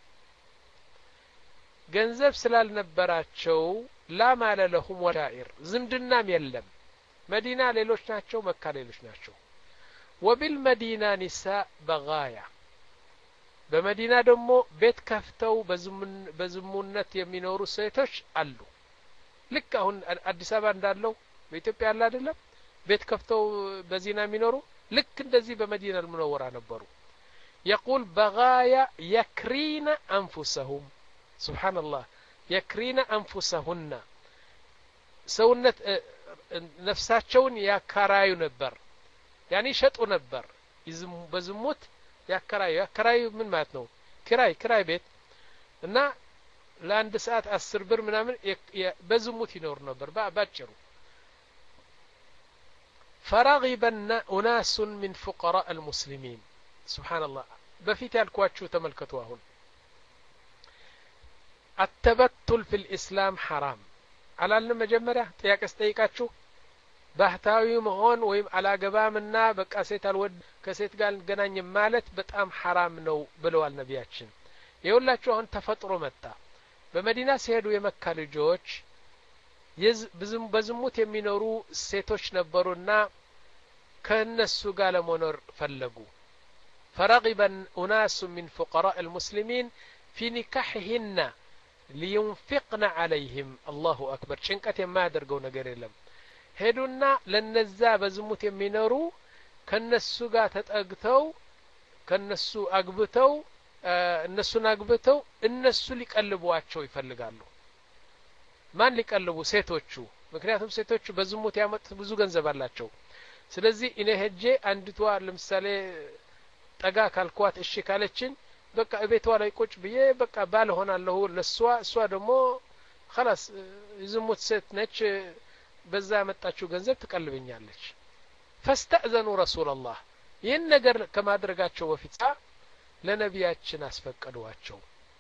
ገንዘብ ስላልነበራቸው ላ ማለ ለሁም ወሻኢር ዝምድናም የለም መዲና ሌሎች ናቸው መካ ሌሎች ናቸው ወቢልመዲና ኒሳ በጋያ በመዲና ደግሞ ቤት ከፍተው በዝሙን በዝሙነት የሚኖሩ ሴቶች አሉ ልክ አሁን አዲስ አበባ እንዳለው በኢትዮጵያ አለ አይደለም ቤት ከፍተው በዚና የሚኖሩ ልክ እንደዚህ በመዲና المنورة ነበሩ يقول بغايا يكرين انفسهم سبحان الله يكرين انفسهن ሰውነት ነፍሳቸውን ያከራዩ ነበር ያኒ ሸጡ ነበር በዝሙት ያከራዩ ያከራዩ ምን ማለት ነው ክራይ ክራይ ቤት እና ለአንድ ሰዓት አስር ብር ምናምን በዝሙት ይኖር ነበር ባጭሩ فرغبن أناس من فقراء المسلمين سبحان الله بفيت ያልኳችሁ ተመልከቱ አሁን التبتل في الإسلام حرام አላልንም መጀመሪያ ጥያቄ ስጠይቃችሁ ባህታዊ መሆን ወይም አላገባምና በቃ ሴት አልወድ ከሴት ጋር ገናኝ ማለት በጣም حرام ነው ብለዋል ነቢያችን ይኸውላችሁ አሁን ተፈጥሮ መጣ በመዲና ሲሄዱ የመካ ልጆች በዝሙት የሚኖሩ ሴቶች ነበሩና ከነሱ ጋር ለመኖር ፈለጉ فرغب أناس من فقراء المسلمين في نكاحهن لينفقن عليهم الله أكبر ጭንቀት የማያደርገው ነገር የለም ሄዱና ለነዛ በዝሙት የሚኖሩ ከነሱ ጋር ተጠግተው ከነሱ አግብተው እነሱን አግብተው እነሱ ሊቀልቧቸው ይፈልጋሉ ማን ሊቀልቡ ሴቶቹ ምክንያቱም ሴቶቹ በዝሙት ያመጡት ብዙ ገንዘብ አላቸው ስለዚህ እኔ ሄጄ አንዲቷ ለምሳሌ ጠጋ ካልኳት እሺ ካለችን በቃ ቤቷ ላይ ቁጭ ብዬ በቃ ባል ሆናለሁ ለሷ እሷ ደግሞ خلاص ዝሙት ሴት ነች በዛ ያመጣችው ገንዘብ ትቀልብኛለች فاستأذنوا رسول الله ይህን ነገር ከማድረጋቸው በፊት ለነቢያችን አስፈቀዷቸው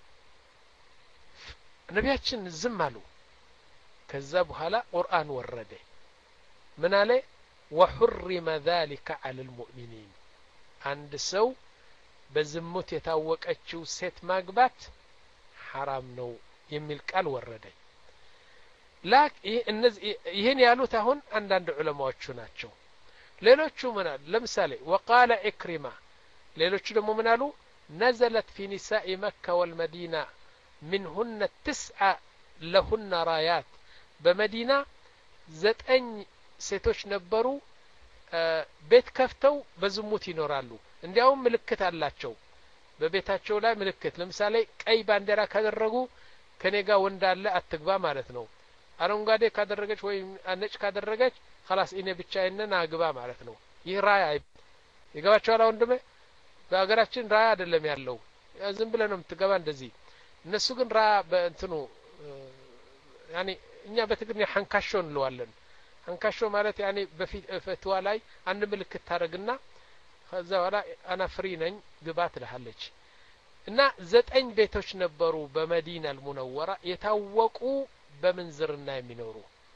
ነቢያችን ዝም አሉ ከዛ በኋላ ቁርአን ወረደ ምን አለ وحرم ذلك على المؤمنين አንድ ሰው በዝሙት የታወቀችው ሴት ማግባት حرام ነው የሚል ቃል ወረደ ላክ ይሄን ያሉት አሁን አንዳንድ ዑለማዎቹ ናቸው ሌሎቹ ምን አሉ ለምሳሌ وقال عكرمة ሌሎቹ ደግሞ ምን አሉ نزلت في نساء مكة والمدينة منهن تسعة لهن رايات በመዲና ዘጠኝ ሴቶች ነበሩ ቤት ከፍተው በዝሙት ይኖራሉ እንዲያውም ምልክት አላቸው በቤታቸው ላይ ምልክት ለምሳሌ ቀይ ባንዲራ ካደረጉ ከኔጋ ወንድ አለ አትግባ ማለት ነው አረንጓዴ ካደረገች ወይ ነጭ ካደረገች خلاص እኔ ብቻዬን አግባ ማለት ነው ይህ ራያ ይገባቸዋል ወንድሜ በአገራችን ራያ አይደለም ያለው ዝም ብለ ነው የምትገባ እንደዚህ እነሱ ግን ራያ በእንትኑ ያኒ እኛ በትግርኛ ሐንካሾ እንለዋለን ሐንካሾ ማለት ያኒ በፊት ፈትዋ ላይ አንድ ምልክት ታረግና ከዛ በኋላ አና ፍሪ ነኝ ግባ ትልሃለች እና ዘጠኝ ቤቶች ነበሩ በመዲና المنورة የታወቁ በመንዝርና የሚኖሩ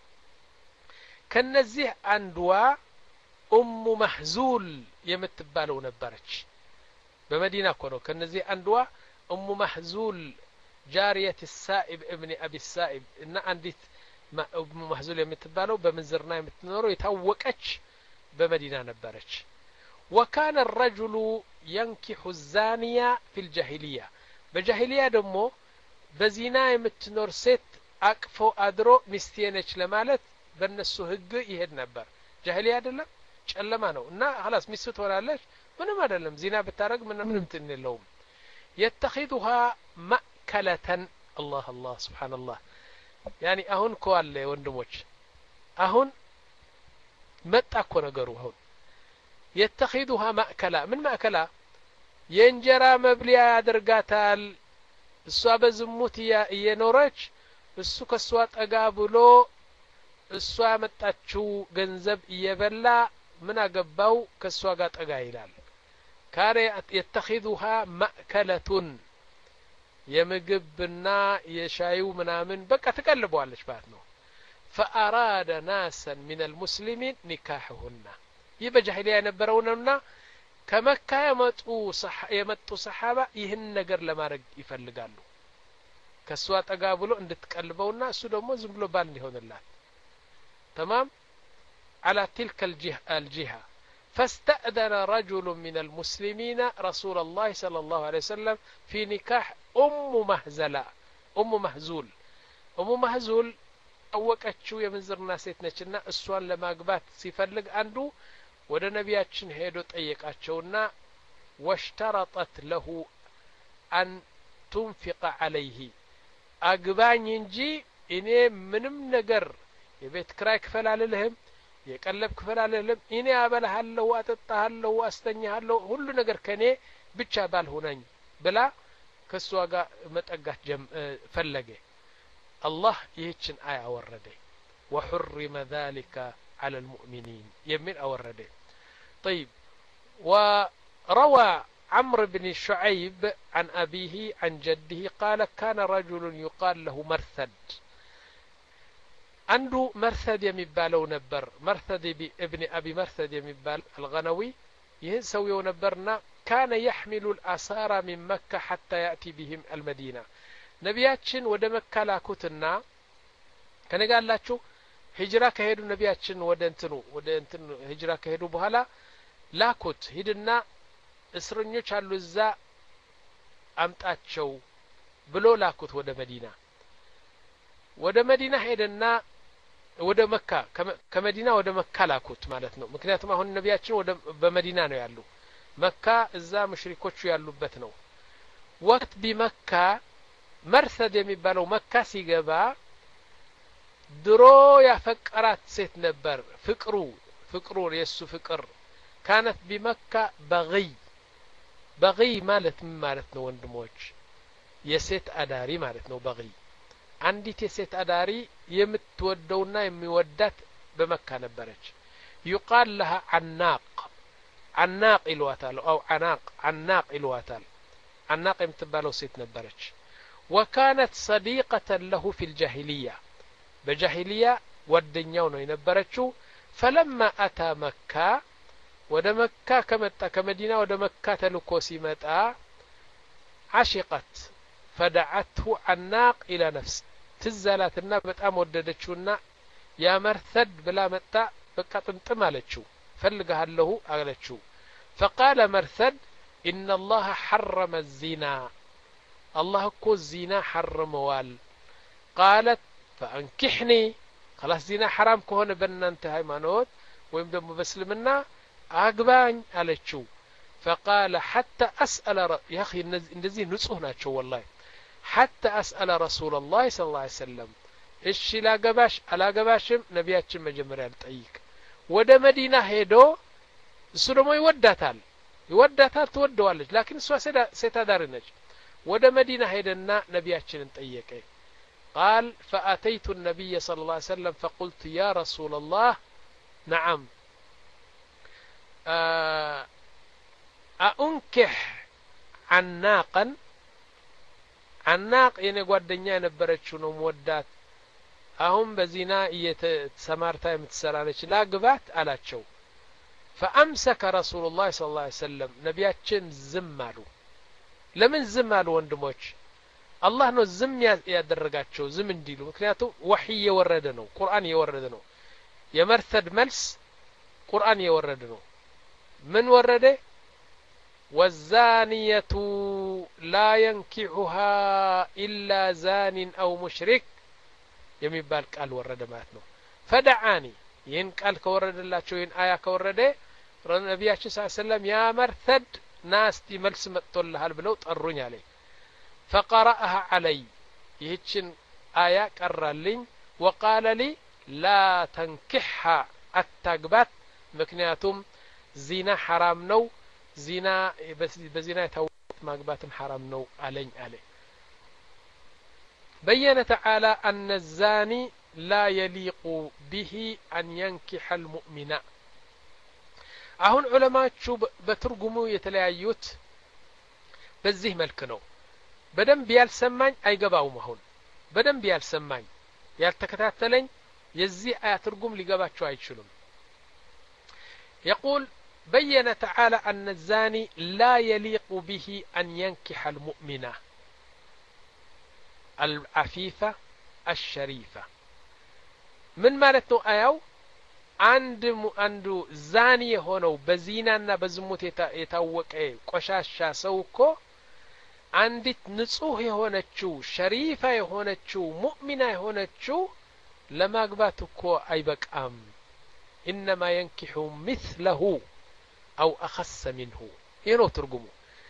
ከነዚህ አንዷ ኡሙ መህዙል የምትባለው ነበረች በመዲና እኮ ነው ከነዚህ አንዷ ኡሙ መህዙል جارية السائب ابن أبي السائب إن عندي ابن محزول يمتبالو بمنزرنا يمتنورو يتوقعش بمدينة نبارش وكان الرجل ينكح الزانية في الجاهلية بجاهلية دمو بزينا يمتنور ست أكفو أدرو مستينش لمالت بنسو هج يهد نبار جاهلية دلم شلمانو نا خلاص مستو ولا ليش ምንም አይደለም ዚና ብታረግ ምንም እንትን የለውም يتخذها مأكلة الله الله سبحان الله يعني አሁን ኮአለ ወንድሞች አሁን መጣ እኮ ነገሩ አሁን يتخذها مأكلة ምን ማእከላ የእንጀራ መብሊያ ያደርጋታል እሷ በዝሙት እየኖረች እሱ ከሷ ጠጋ ብሎ እሷ ያመጣችው ገንዘብ እየበላ ምን አገባው ከሷ ጋር ጠጋ ይላል ካረ يتخذها مأكلة የምግብና የሻዩ ምናምን በቃ ተቀልበዋለች ማለት ነው فأراد ناسا من المسلمين نكاحهن ይህ በጃሂሊያ የነበረው ነውና ከመካ የመጡ የመጡ ሰሃባ ይህን ነገር ለማድረግ ይፈልጋሉ ከሷ ጠጋ ብሎ እንድትቀልበውና እሱ ደግሞ ዝም ብሎ ባል እንዲሆንላት تمام على تلك الجهة, الجهة فاستأذن رجل من المسلمين رسول الله صلى الله عليه وسلم في نكاح أم مهزلة أم مهزول أم مهزول أوقتشو يمنزرنا سيتنشنا السؤال لما قبات سيفلق عنده ወደ ነቢያችን ሄዶ ጠየቃቸውና واشترطت له أن تنفق عليه አግባኝ እንጂ እኔ ምንም ነገር የቤት ክራይ ክፈል አልልህም የቀለብ ክፈል አልልህም እኔ አበላሃለሁ አጠጣሃለሁ አስተኛሃለሁ ሁሉ ነገር ከኔ ብቻ ባልሆነኝ ብላ ከሷ ጋር መጠጋት ፈለገ አላህ ይህችን አያ ወረደ وحرم ذلك على المؤمنين يمين أورده طيب وروى عمرو بن شعيب عن أبيه عن جده قال كان رجل يقال له مرثد عنده مرثد يمبالو نبر مرثد ابن أبي مرثد يمبال الغنوي يسوي نبرنا كان يحمل الأسارى من مكة حتى يأتي بهم المدينة نبياتشن ود مكة لاكوتنا كان قال لا شو هجرة كهيدو نبياتشن ودنتنو ودنتنو هجرة كهيدو بهلا لاكوت هيدنا እስረኞች አሉ እዛ አምጣቸው ብሎ ላኩት ወደ መዲና ወደ መዲና ሄደና ወደ መካ ከመዲና ወደ መካ ላኩት ማለት ነው ምክንያቱም አሁን ነቢያችን ወደ በመዲና ነው ያሉ መካ እዛ ሙሽሪኮቹ ያሉበት ነው ወቅት በመካ መርሰድ የሚባለው መካ ሲገባ ድሮ ያፈቀራት ሴት ነበር ፍቅሩ ፍቅሩ የሱ ፍቅር كانت بمكة بغي بغي مالت مالت نو وندموች የሴት አዳሪ ማለት ነው በغي አንዲት የሴት አዳሪ የምትወደውና የሚወዳት በመካ ነበረች يقال لها عناق عناق ይሏታል او عناق عناق ይሏታል عناق የምትባለው ሴት ነበረች وكانت صديقة له في الجاهلية بجاهلية ودኛው ነው የነበረችው فلما أتى مكة ወደ መካ ከመጣ ከመዲና ወደ መካ ተልኮ ሲመጣ عشقت فدعته عناق الى نفس ትዘላትና በጣም ወደደችውና ያ መርሰድ ብላ መጣ በቃ ጥምጥም አለችው ፈልጋለሁ አለችው فقال مرثد ان الله حرم الزنا الله እኮ الزنا حرمዋል قالت فانكحني خلاص زنا حرام ከሆነ በእናንተ ሃይማኖት ወይም ደግሞ በእስልምና አግባኝ አለችው فقال حتى اسال يا اخي እንደዚህ ንጹህ ናቸው والله حتى اسال رسول الله صلى الله عليه وسلم እሺ ላገባሽ አላገባሽም ነቢያችን መጀመሪያ ልጠይቅ ወደ መዲና ሄዶ እሱ ደግሞ ይወዳታል ይወዳታል ትወደዋለች لكن እሷ ሴት አዳሪ ነች ወደ መዲና ሄደና ነቢያችንን ጠየቀ قال فاتيت النبي صلى الله عليه وسلم فقلت يا رسول الله نعم أأنكح عناقا عناق የኔ ጓደኛ የነበረችው ነው ወዳት አሁን በዚና እየተሰማርታ የምትሰራለች ላግባት አላቸው فأمسك رسول الله صلى الله عليه وسلم ነቢያችን ዝም አሉ ለምን ዝም አሉ ወንድሞች አላህ ነው ዝም ያደረጋቸው ዝም እንዲሉ ምክንያቱም ወህይ የወረደ ነው ቁርአን የወረደ ነው የመርሰድ መልስ ቁርአን የወረደ ነው من ورده والزانية لا ينكحها إلا زان أو مشرك يميبال قال ورده ماتنو فدعاني ين قال كورد الله شو ين آية كورده ነቢያችን ሰለላሁ ዐለይሂ ወሰለም ያ መርተድ ናስቲ መልስ መጥቶልሃል ብለው ጠሩኝ አለ فقرأها علي ይህችን አያ ቀራልኝ وقال لي لا تنكحها አታግባት ምክንያቱም ዚና حرام ነው ዚና በዚና የታወቀ ማግባትም حرام ነው አለኝ አለ بين تعالى أن الزاني لا يليق به أن ينكح المؤمنة አሁን ዑለማዎቹ በትርጉሙ የተለያዩት በዚህ መልክ ነው በደንብ ያልሰማኝ አይገባውም አሁን በደንብ ያልሰማኝ ያልተከታተለኝ የዚህ አያ ትርጉም ሊገባቸው አይችሉም يقول بين تعالى أن الزاني لا يليق به أن ينكح المؤمنة العفيفة الشريفة من مالته آيو عند አንዱ ዛኒ የሆነው በዚናና በዝሙት የታወቀ ቆሻሻ ሰው እኮ አንዲት ንጹህ የሆነችው ሸሪፋ የሆነችው ሙእሚና የሆነችው ለማግባት እኮ አይበቃም انما ينكح مثله او اخص منه ይሄ ነው ትርጉሙ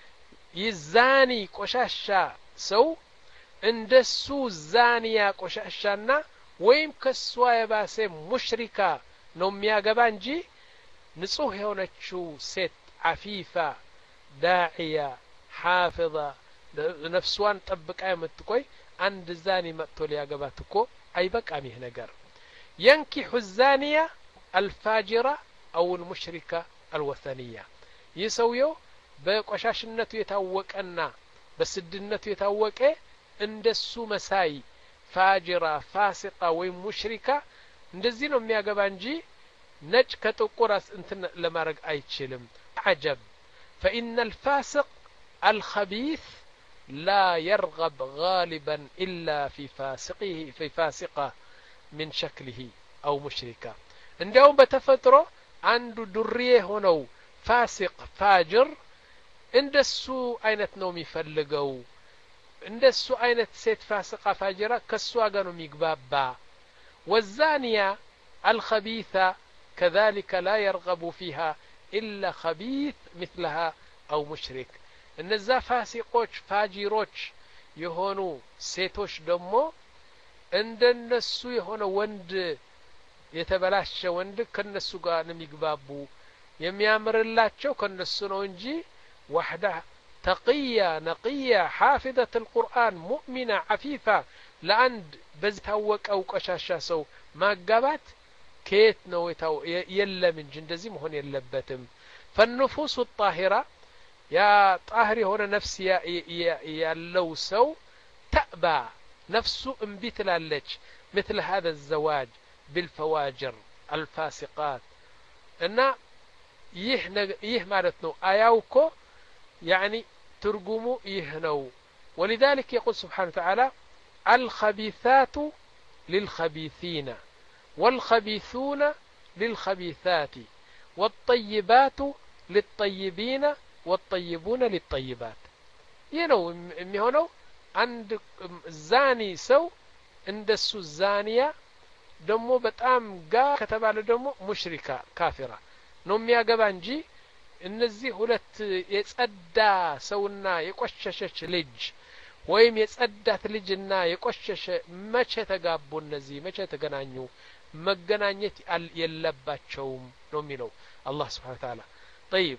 ይዛኒ ቆሻሻ ሰው እንደሱ ዛኒያ ቆሻሻና ወይም ከሷ የባሰ ሙሽሪካ ነው የሚያገባ እንጂ ንጹህ የሆነችው ሴት አፊፋ ዳዒያ ሐፊዛ ነፍሷን ጠብቃ የምትቆይ አንድ ዛኒ መጥቶ ሊያገባት እኮ አይበቃም ይሄ ነገር ينكح الزانية الفاجرة أو المشركة الوثنية يسويو በቆሻሽነቱ የታወቀና በስድነቱ የታወቀ እንደሱ መሳይ ፋጅራ ፋሲቃ ወይ ሙሽሪካ እንደዚህ ነው የሚያገባ እንጂ ነጭ ከጥቁራስ እንትን ለማድረግ አይችልም عجب فإن الفاسق الخبيث لا يرغب غالبا إلا في فاسقه في فاسقة من شكله أو مشركة እንደውም በተፈጥሮ አንዱ ዱርዬ ሆነው ፋሲቅ ፋጅር እንደሱ አይነት ነው የሚፈልገው እንደሱ አይነት ሴት ፋሲቃ ፋጅራ ከሷ ጋር ነው የሚግባባ والزانية الخبيثة كذلك لا يرغب فيها إلا خبيث مثلها أو مشرك እነዛ ፋሲቆች ፋጂሮች የሆኑ ሴቶች ደግሞ እንደነሱ የሆነ ወንድ የተበላሸ ወንድ ከነሱ ጋር ነው የሚግባቡ የሚያምርላቸው ከነሱ ነው እንጂ وحده تقية نقية حافظة القرآن مؤمنة عفيفة لأند بزتوك أو قشاشا سو ما قبات كيت نويتو يلا من جندزي مهون يلبتم فالنفوس الطاهرة يا طاهري هنا نفسي يا, يا, يا لو سو تأبى نفسه انبت لالج مثل هذا الزواج بالفواجر الفاسقات إن يه يه مالتنو آياوكو يعني ترجموا يهنو ولذلك يقول سبحانه وتعالى الخبيثات للخبيثين والخبيثون للخبيثات والطيبات للطيبين والطيبون للطيبات ينو ميهونو عند زاني سو عند السو الزانية دمو بتأم قا كتبالو دمو مشركة كافرة نوميا قبانجي እነዚህ ሁለት የጸዳ ሰውና የቆሸሸች ልጅ ወይም የጸዳት ልጅና የቆሸሸ መቼ ተጋቡ እነዚህ መቼ ተገናኙ መገናኘት የለባቸውም ነው የሚለው አላህ Subhanahu Wa Ta'ala طيب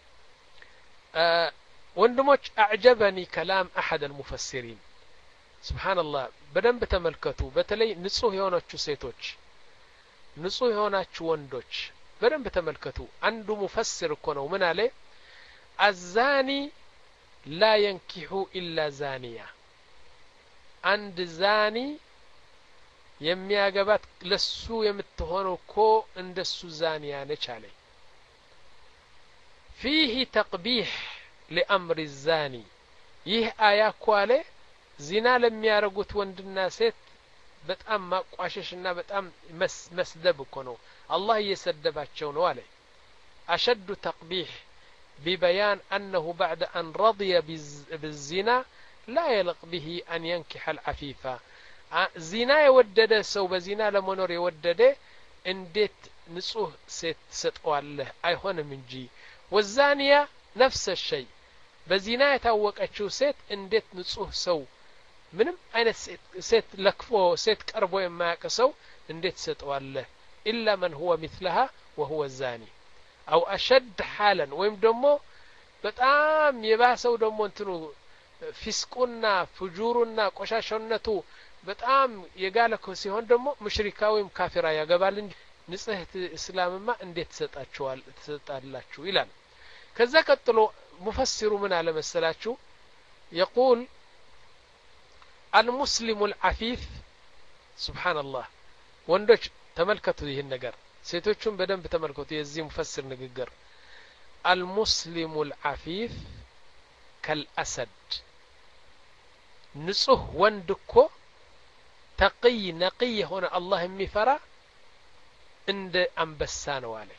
ወንድሞች اعجبني كلام احد المفسرين سبحان الله በደንብ ተመልከቱ በተለይ ንጹህ የሆነቹ ሴቶች ንጹህ የሆናቹ ወንዶች በደንብ ተመልከቱ አንዱ ሙፈስር እኮ ነው ምን አለ الزاني لا ينكح إلا زانية عند زاني የሚያገባት ለሱ የምትሆነው እኮ እንደሱ ዛኒያ ነች አለ فيه تقبيح لأمر الزاني ይህ አያ እኮ አለ ዚና ለሚያረጉት ወንድና ሴት በጣም ማቋሸሽና በጣም መስደብ እኮ ነው الله يسدباتشون والي أشد تقبيح ببيان أنه بعد أن رضي بالزنا لا يلق به أن ينكح العفيفة زنا يودد سو بزنا لمنور يودد انديت ንጹህ ሴት ሰጠዋለህ አይሆንም እንጂ ወዛኒያ ነፍስ الشيء በዚና የታወቀችው ሴት እንዴት ንጹህ ሰው ምንም አይነት ሴት ለክፎ ሴት ቀርቦ የማያውቅ ሰው እንዴት ሰጠዋለህ إلا من هو مثلها وهو الزاني أو أشد حالا ወይም ደግሞ በጣም የባሰው ደግሞ እንትኑ ፊስቁና ፍጁሩና ቆሻሻነቱ በጣም የጋለከ ሲሆን ደግሞ ሙሽሪካ ወይም ካፊራ ያገባል እንጂ ንጽህት እስላምማ እንዴት ተሰጣቸዋል ተሰጣላችሁ ይላል ከዛ ቀጥሎ ሙፈሲሩ ምን አለ መሰላችሁ يقول المسلم العفيف سبحان الله ወንዶች ተመልከቱ ይሄን ነገር ሴቶቹም በደንብ ተመልከቱ የዚህ ሙፈሲር ንግግር المسلم العفيف كالأسد ንጹህ ወንድ እኮ ተقي ነقي ሆነ አላህ የሚፈራ እንደ አንበሳ ነው አለ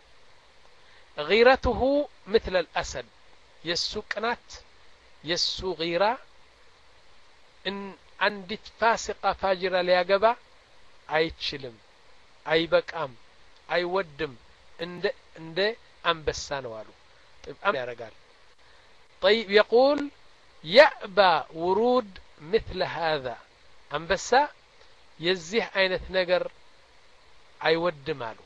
غيرته مثل الأسد የሱ ቅናት የሱ غيራ ان አንዲት ፋሲቃ ፋጅራ ሊያገባ አይችልም አይበቃም አይወድም እንደ እንደ አንበሳ ነው አሉ طيب ያረጋል طيب يقول يأبى ورود مثل هذا አንበሳ የዚህ አይነት ነገር አይወድም አሉ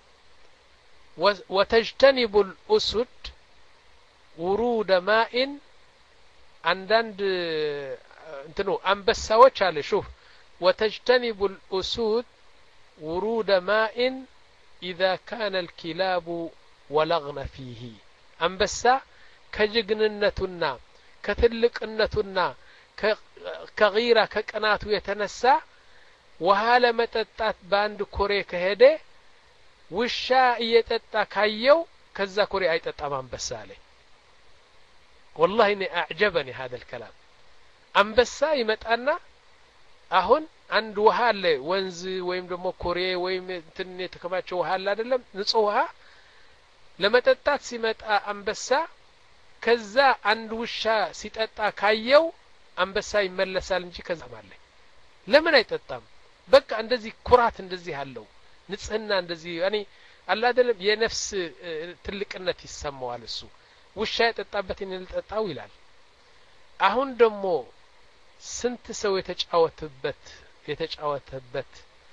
وتجتنب الأسد ورود ماء عندند እንትኑ አንበሳዎች አለ شوف وتجتنب الأسود ورود ماء إذا كان الكلاب ولغن فيه አንበሳ ከጅግንነቱና ከትልቅነቱና ከغيራ ከቀናቱ የተነሳ ውሃ ለመጠጣት ባንድ ኮሬ ከሄደ ውሻ እየጠጣ ካየው ከዛ ኮሬ አይጠጣም አንበሳ አለ والله اني اعجبني هذا الكلام አንበሳ ይመጣና አሁን አንድ ውሃ አለ ወንዝ ወይም ደግሞ ኮሬ ወይም እንትን የተከማቸው ውሃ አለ አይደለም ንጹህ ውሃ ለመጠጣት ሲመጣ አንበሳ ከዛ አንድ ውሻ ሲጠጣ ካየው አንበሳ ይመለሳል እንጂ ከዛ ማለት ለምን አይጠጣም በቃ እንደዚህ ኩራት እንደዚህ አለው ንጽህና እንደዚህ ያኒ አላ አይደለም የነፍስ ትልቅነት ይሰማዋል እሱ ውሻ የጠጣበትን ይልጠጣው ይላል አሁን ደግሞ ስንት ሰው የተጫወተበት የተጫወተበት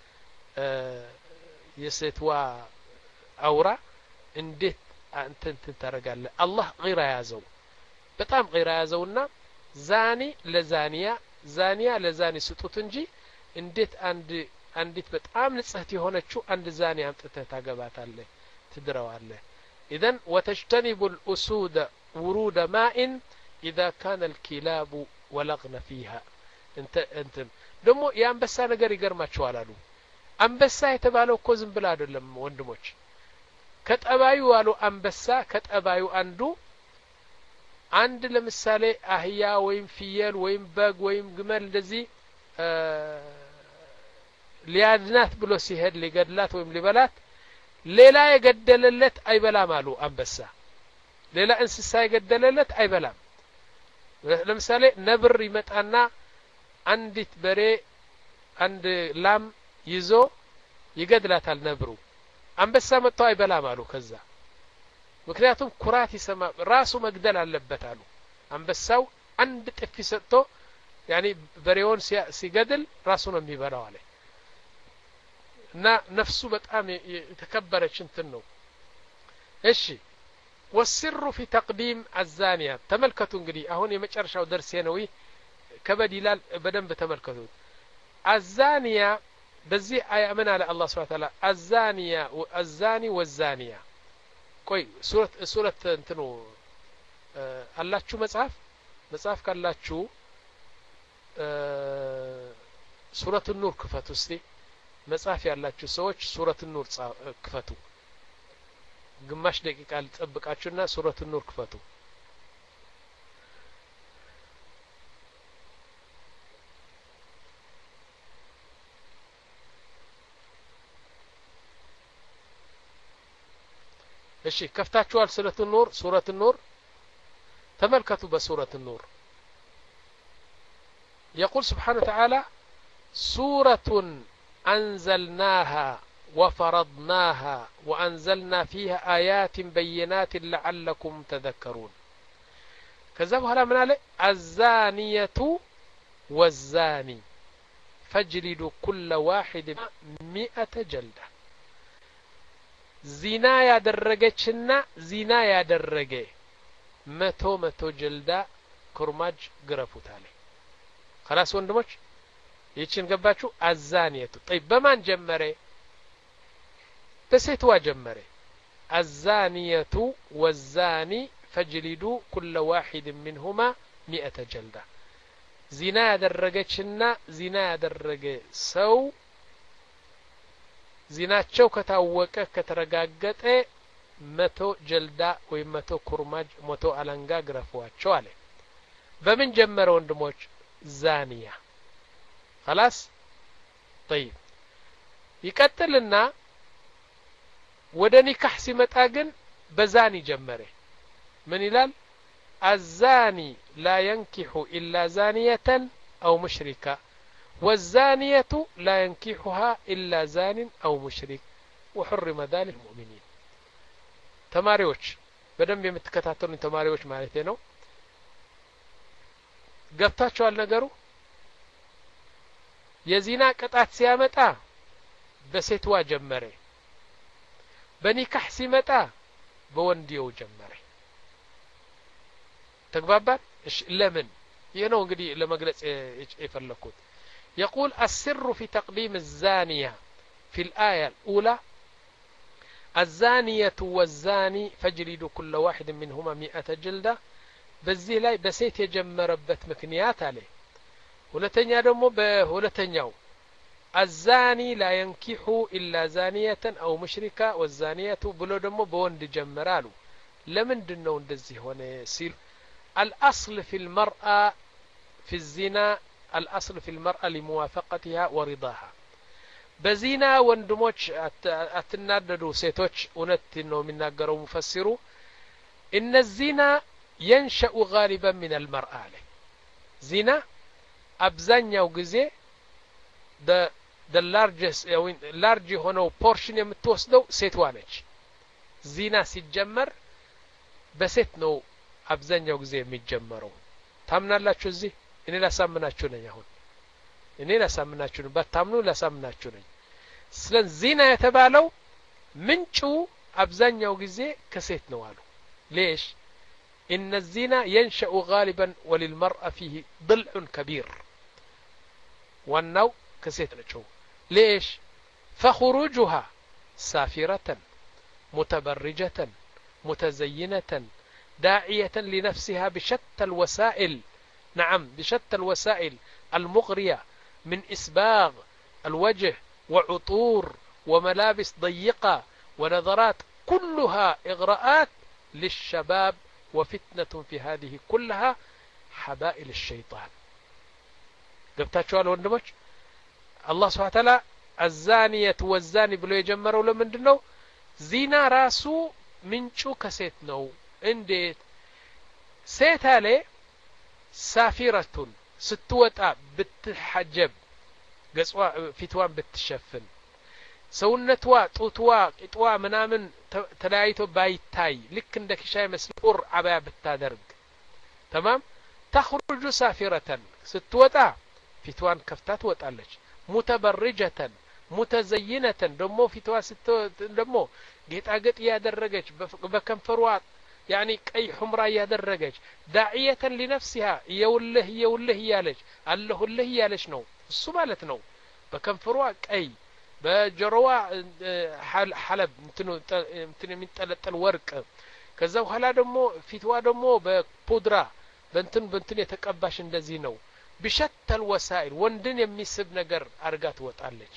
የሴትዋ አውራ እንዴት አንተ እንትን ታረጋለህ አላህ غيራ ያዘው በጣም غيራ ያዘውና ዛኒ ለዛኒያ ዛኒያ ለዛኒ ስጡት እንጂ እንዴት አንድ አንዲት በጣም ንጽህት የሆነችው አንድ ዛኒ አምጥተህ ታገባታለህ ትድረዋለህ اذا وتجتنب الأسود ورود ماء إذا كان الكلاب ولغن فيها انت انت ደግሞ የአንበሳ ነገር ይገርማቸዋል አሉ አንበሳ የተባለው እኮ ዝም ብላ አይደለም ወንድሞች ከጠባዩ አሉ አንበሳ ከጠባዩ አንዱ አንድ ለምሳሌ አህያ ወይም ፍየል ወይም በግ ወይም ግመል እንደዚህ ሊያድናት ብሎ ሲሄድ ሊገድላት ወይም ሊበላት ሌላ የገደለለት አይበላም አሉ አንበሳ ሌላ እንስሳ የገደለለት አይበላም ለምሳሌ ነብር ይመጣና አንዲት በሬ አንድ ላም ይዞ ይገድላታል ነብሩ አንበሳ መጥቶ አይበላም አሉ ከዛ ምክንያቱም ኩራት ይሰማ ራሱ መግደል አለበት አሉ አንበሳው አንድ ጥፊ ሰጥቶ ያኒ በሬውን ሲገድል ራሱ ነው የሚበላው አለ እና ነፍሱ በጣም የተከበረች እንትን ነው እሺ والسر في تقديم الزانية تملكتوا እንግዲህ አሁን የመጨረሻው ደርሴ ነው ከበድ ይላል በደንብ ተመልከቱ الزانية በዚህ አያ ምን አለ አላህ Subhanahu Wa Ta'ala الزانية والزاني والزانية ቆይ ሱረት ሱረት እንትኑ አላችሁ መጽሐፍ መጽሐፍ ካላችሁ ሱረት ኑር ክፈቱ እስቲ መጽሐፍ ያላችሁ ሰዎች ሱረት ኑር ክፈቱ ግማሽ ደቂቃ ልጠብቃችሁና ሱረት ኑር ክፈቱ እሺ ከፍታችኋል ሱረት ኑር ሱረት ኑር ተመልከቱ በሱረት ኑር يقول سبحانه وتعالى سورة أنزلناها وفرضناها وأنزلنا فيها آيات بينات لعلكم تذكرون كذا بحالا من عليه الزانية والزاني فاجلدوا كل واحد مئة جلدة زنا ያደረገችና ዚና ያደረገ መቶ መቶ ጀልዳ ኩርማጅ ግረፉታል خلاص ወንድሞች ይችን ገባችሁ አዛኒየቱ طيب በማን ጀመረ በሴቷ ጀመረ الزانية والزاني فاجلدوا كل واحد منهما مئة جلدة ዚና ያደረገችና ዚና ያደረገ ሰው ዚናቸው ከታወቀ ከተረጋገጠ መቶ ጀልዳ ወይ መቶ ኩርማጅ መቶ አለንጋ ግረፏቸው አለ በምን ጀመረ ወንድሞች ዛኒያ خلاص طيب ይቀጥልና ወደ ኒካህ ሲመጣ ግን በዛኒ ጀመረ ምን ይላል الزاني لا ينكح إلا زانية أو مشركة والزانية لا ينكحها إلا زان أو مشرك وحرم ذلك المؤمنين تماريوش بدم يمتكتاتون تماريوش معناته ነው ገብታችኋል ነገሩ የዚና ቅጣት ሲያመጣ በሴትዋ ጀመረ በኒካህ ሲመጣ በወንዲው ጀመረ ተግባባን እሺ ለምን ይሄ ነው እንግዲህ ለመግለጽ የፈለኩት يقول السر في تقديم الزانية في الآية الأولى الزانية والزاني فاجلدوا كل واحد منهما مئة جلدة بزي لاي بسيت يجمربت مكنيات عليه ሁለተኛ ደግሞ በሁለተኛው الزاني لا ينكح إلا زانية أو مشركة والزانية ብሎ ደግሞ በወንድ ጀመራሉ ለምንድነው እንደዚህ ሆነ ሲል الأصل في المرأة في الزنا الأصل في المرأة لموافقتها ورضاها بزينا وندموش أتناددوا سيتوش ونتنو من ناقروا مفسروا إن الزنا ينشأ غالبا من المرأة له زنا أبزان يوغزي the the largest large هونو portion يمتوسدو سيتوانج زنا سيتجمر بسيت نو أبزان يوغزي متجمروا تامنا الله شو زي እኔ ላሳምናችሁ ነኝ አሁን እኔ ላሳምናችሁ ነው ባታምኑ ላሳምናችሁ ነኝ ስለ ዚና የተባለው ምንጩ አብዛኛው ጊዜ ከሴት ነው አሉ ليش ان الزنا ينشأ غالبا وللمرأة فيه ضلع كبير والنو كسيت نچو ليش فخروجها سافرة متبرجة متزينة داعية لنفسها بشتى الوسائل نعم بشتى الوسائل المغرية من إسباغ الوجه وعطور وملابس ضيقة ونظرات كلها إغراءات للشباب وفتنة في هذه كلها حبائل الشيطان قبتاتشو على وندمج الله سبحانه وتعالى الزانية والزاني بلو يجمروا لمن دنو زينا راسو منشو كسيتنو انديت سيت عليه سافرة ستوتا بتحجب قصوا فتوان بتشفن سونتوا طوتوا قطوا منامن تلايتو بايتاي لك عندك شاي مسلور عبا بتادرق تمام تخرج سافرة ستوتا فتوان كفتات وطالج متبرجة متزينة دمو فتوا ستو دمو ጌጣጌጥ ያደረገች በከንፈሯ يعني كأي حمراء يدرجج داعية لنفسها يوله يوله يالج الله الله يالج نو السبالة نو بكم فروع أي بجروا حلب متنو متنو من تلت الورق كذا وهلا دمو في توا دمو ببودرة بنتن بنتن يتكباش اندزي نو بشتى الوسائل وندن يميسب نجر أرجات وتعلج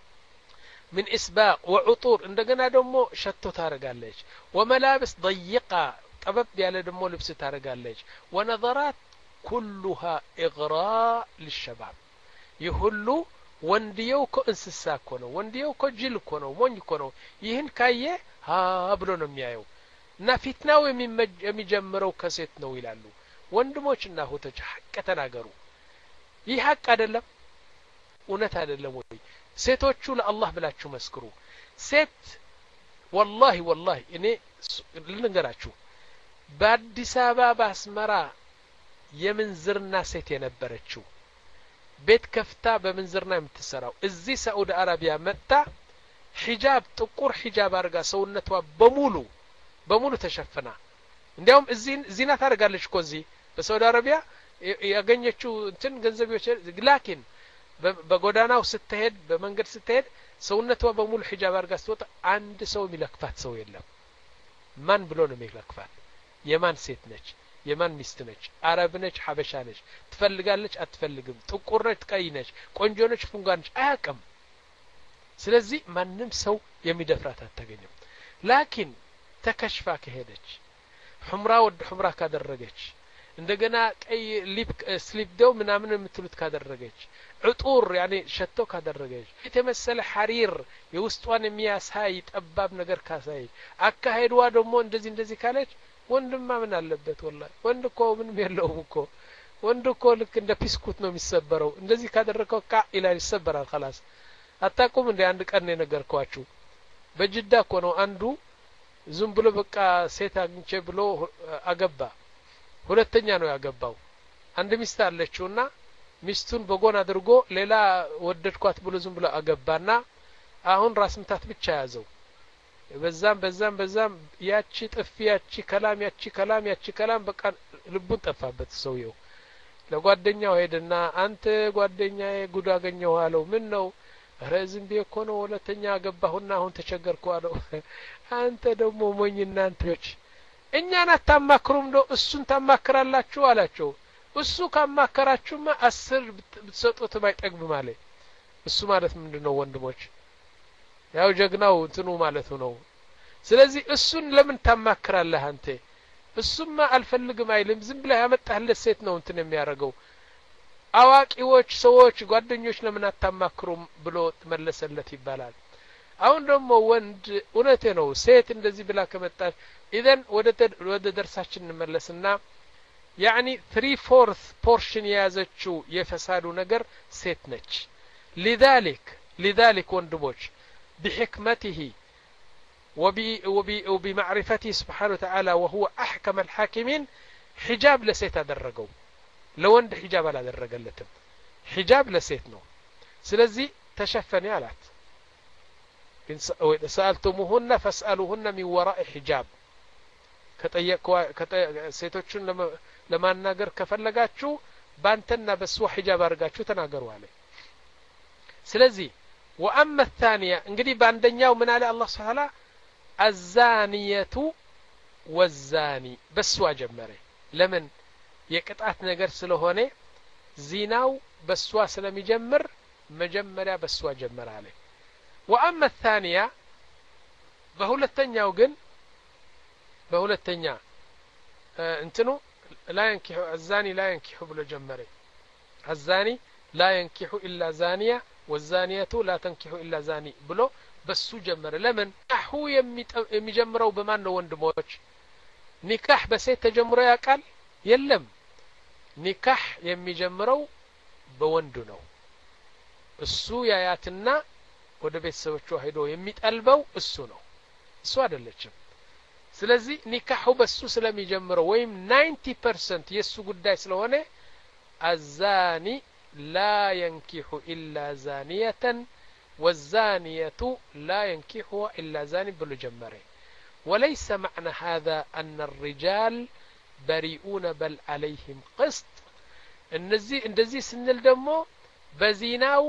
من إسباق وعطور عندنا دمو شتو تارجالج وملابس ضيقة طبب ياله دمو لبس تارجالج ونظرات كلها إغراء للشباب يهلو ونديو كو انسسا كونو ونديو كو جيل كونو موني كونو يهن كايه ها بلو ነው የሚያየው እና ፊትናው የሚጀምረው ከሴት ነው ይላሉ ወንድሞችና እህቶች ሐቅ ተናገሩ ይህ ሐቅ አይደለም እውነት አይደለም ወይ ሴቶቹ ለአላህ ብላችሁ መስክሩ ሴት والله والله እኔ ልንገራችሁ በአዲስ አበባ በአስመራ የምንዝርና ሴት የነበረችው ቤት ከፍታ በምንዝርና የምትሰራው እዚህ ሳዑዲ አረቢያ መጣ ሒጃብ ጥቁር ሒጃብ አርጋ ሰውነቷ በሙሉ በሙሉ ተሸፈና እንዲያውም እዚህ ዚና ታደርጋለች እኮ እዚህ በሳዑዲ አረቢያ ያገኘችው እንትን ገንዘቦች ላኪን በጎዳናው ስትሄድ በመንገድ ስትሄድ ሰውነቷ በሙሉ ሒጃብ አርጋ ስትወጣ አንድ ሰው የሚለክፋት ሰው የለም ማን ብሎ ነው የሚለክፋት የማን ሴት ነች የማን ሚስት ነች አረብ ነች ሐበሻ ነች ትፈልጋለች አትፈልግም ጥቁር ነች ቀይ ነች ቆንጆ ነች ፉንጋ ነች አያውቅም ስለዚህ ማንም ሰው የሚደፍራት አታገኝም ላኪን ተከሽፋ ከሄደች ሑምራ ወድ ሑምራ ካደረገች እንደገና ቀይ ሊፕ ስሊፕ ደው ምናምን የምትሉት ካደረገች ዕጡር ያኔ ሸቶ ካደረገች የተመሰለ ሐሪር የውስጧን የሚያሳይ ጠባብ ነገር ካሳይ አካሄድዋ ደግሞ እንደዚህ እንደዚህ ካለች ወንድማ ምን አለበት ወላሂ ወንድ እኮ ምንም የለውም እኮ ወንድ እኮ ልክ እንደ ፒስኩት ነው የሚሰበረው እንደዚህ ካደረከው ቃ ኢላል ይሰበራል خلاص አታቁም እንደ አንድ ቀን የነገርኳችሁ በጅዳ እኮ ነው አንዱ ዝም ብሎ በቃ ሴት አግኝቼ ብሎ አገባ ሁለተኛ ነው ያገባው አንድ ሚስት አለችውና ሚስቱን በጎን አድርጎ ሌላ ወደድኳት ብሎ ዝም ብሎ አገባና አሁን ራስ ምታት ብቻ ያዘው በዛም በዛም በዛም ያቺ ጥፊ ያቺ ከላም ያቺ ከላም ያቺ ከላም በቃ ልቡን ጠፋበት ሰውየው ለጓደኛው ሄደና አንተ ጓደኛዬ ጉድ አገኘው አለው ምን ነው ረዝም ቢኮ ነው ሁለተኛ አገባሁና አሁን ተቸገርኩ አለው አንተ ደግሞ ሞኝና አንተች እኛን አታማክሩም ነው እሱን ታማክራላችሁ አላቸው እሱ ካማከራችሁማ አስር ብትሰጡት ማይጠግብ ማለት እሱ ማለት ምንድነው ወንድሞች ያው ጀግናው እንትኑ ማለት ነው ስለዚህ እሱን ለምን ታማክራለህ አንተ እሱማ አልፈልግም አይልም ዝም ብለህ ያመጣህለት ሴት ነው እንትን የሚያረጋው አዋቂዎች ሰዎች ጓደኞች ለምን አታማክሩም ብሎ ተመለሰለት ይባላል አሁን ደግሞ ወንድ እውነቴ ነው ሴት እንደዚህ ብላ ከመጣች ኢዘን ወደ ወደ ደርሳችን እንመለስና يعني three fourth portion የያዘችው የፈሳዱ ነገር ሴት ነች لذلك لذلك ወንድሞች بحكمته وبي وبي وبمعرفته سبحانه وتعالى وهو أحكم الحاكمين حجاب لسيت أدرجوا لوند حجاب على درجلتهم حجاب لسيت نو سلزي تشفني علات إن سألتموهن فاسألوهن من وراء حجاب كتيكوا كت سيتوشون لما لما ناجر كفلقاتشو بانتنا بسوا حجاب أرجعشو تناجروا عليه سلزي وأما الثانية انقدي باندنيا ومن على الله سبحانه وتعالى الزانية والزاني بسوا جمره لمن يقطعت ነገር ስለሆነ ዚናው በሷ ስለሚጀምር መጀመሪያ በሷ ጀመረ አለ وأما الثانية በሁለተኛው ግን በሁለተኛ እንትኑ لا ينكح الزاني لا ينكح ብሎ ጀመረ الزاني لا ينكح إلا زانية والزانية لا تنكح إلا زاني ብሎ በሱ ጀመረ ለምን አሁ የሚጀምረው በማን ነው ወንድሞች ኒካህ በሴት ተጀምሮ ያቃል የለም ኒካህ የሚጀምረው በወንዱ ነው እሱ ያያትና ወደ ቤተሰቦቹ ሄዶ የሚጠልበው እሱ ነው እሱ አይደለችም ስለዚህ ኒካሁ በሱ ስለሚጀምረው ወይም ninety percent የሱ ጉዳይ ስለሆነ الزاني لا ينكح إلا زانية والزانية لا ينكحها إلا زاني بالجمرة وليس معنى هذا أن الرجال بريئون بل عليهم قسط النزي النزي سن الدمو بزيناو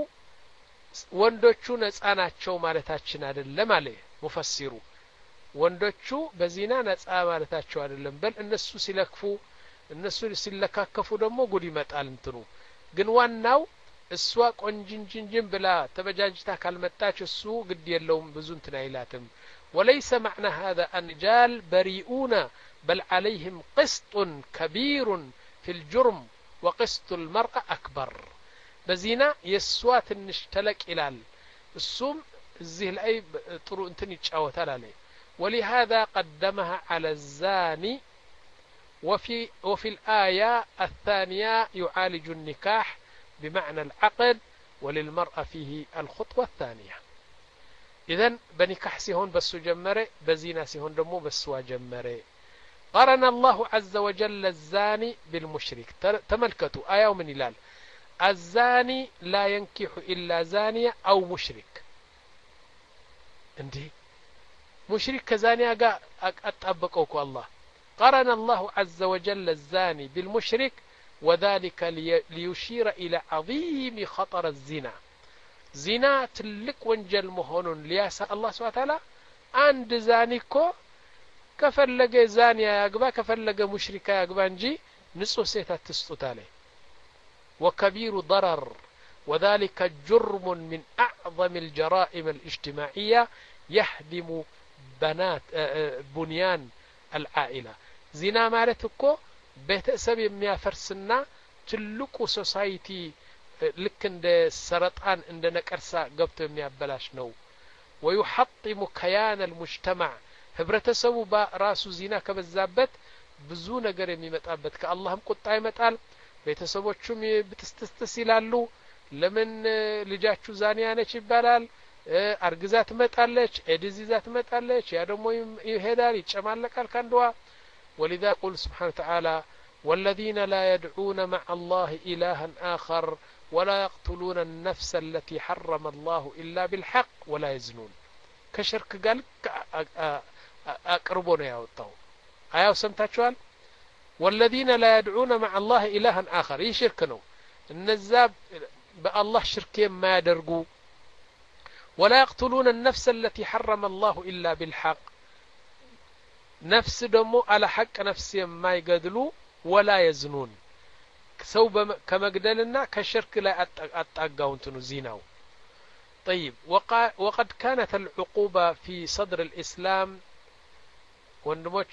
وندوچو نصاناچو مالتاچن አይደለም አለ ሙፈሲሩ ወንዶቹ በዚና ነጻ ማለታቸው አይደለም በል እነሱ ሲለክፉ እነሱ ሲለካከፉ ደግሞ ጉድ ይመጣል እንትኑ ግን ዋናው እሷ ቆንጅንጅንጅን ብላ ተበጃጅታ ካልመጣች እሱ ግድ የለውም ብዙ እንትን አይላትም وليس معنى هذا أن الرجال بريئون بل عليهم قسط كبير في الجرم وقسط المرأة أكبر بزينا يسوات نشتلك إلال السوم الزهل أي طرو انتن يتشاوتال عليه ولهذا قدمها على الزاني وفي, وفي الآية الثانية يعالج النكاح بمعنى العقد وللمرأة فيه الخطوة الثانية إذن بنكاح سيهون بسو جمري بزينة سيهون دمو بسوا جمري قرن الله عز وجل الزاني بالمشرك تملكتوا آية من إلال الزاني لا ينكح إلا زانية أو مشرك عندي مشرك كزانية أتأبقوك الله قرن الله عز وجل الزاني بالمشرك وذلك ليشير إلى عظيم خطر الزنا زنا تلك وانجل مهون لياسا الله سبحانه وتعالى عند زانيكو كفلق زانية يقبا كفلق مشركة يقبا نجي نصو سيتا تسطوت عليه وكبير ضرر وذلك جرم من أعظم الجرائم الاجتماعية يهدم بنات بنيان العائلة زنا مالتكو بيتأسب يميا فرسنا تلقو سوسايتي لك عند السرطان عند نكرسا قبط يميا بلاش نو ويحطم كيان المجتمع ህብረተሰቡ በራሱ ዚና ከበዛበት ብዙ ነገር የሚመጣበት ከአላህም ቁጣ ይመጣል ቤተሰቦቹም ብትስተስተስ ይላሉ ለምን ልጃችሁ ዛኒያ ነች ይባላል አርግዛ ትመጣለች ኤዲዚዛ ትመጣለች ያ ደግሞ ይሄዳል ይጨማለቃል ካንዷ ولذا قل سبحانه وتعالى والذين لا يدعون مع الله إلها آخر ولا يقتلون النفس التي حرم الله إلا بالحق ولا يزنون كشرك قال أقربون يا وطاو آية سمتاتشوال والذين لا يدعون مع الله إلها آخر يشركنوا النزاب بالله شركين ما يدرقوا ولا يقتلون النفس التي حرم الله إلا بالحق نفس دمو على حق نفسي ما يقدلوا ولا يزنون سو كما قدلنا كشرك لا أتأقاون تنزيناو طيب وقد كانت العقوبة في صدر الإسلام ወንድሞች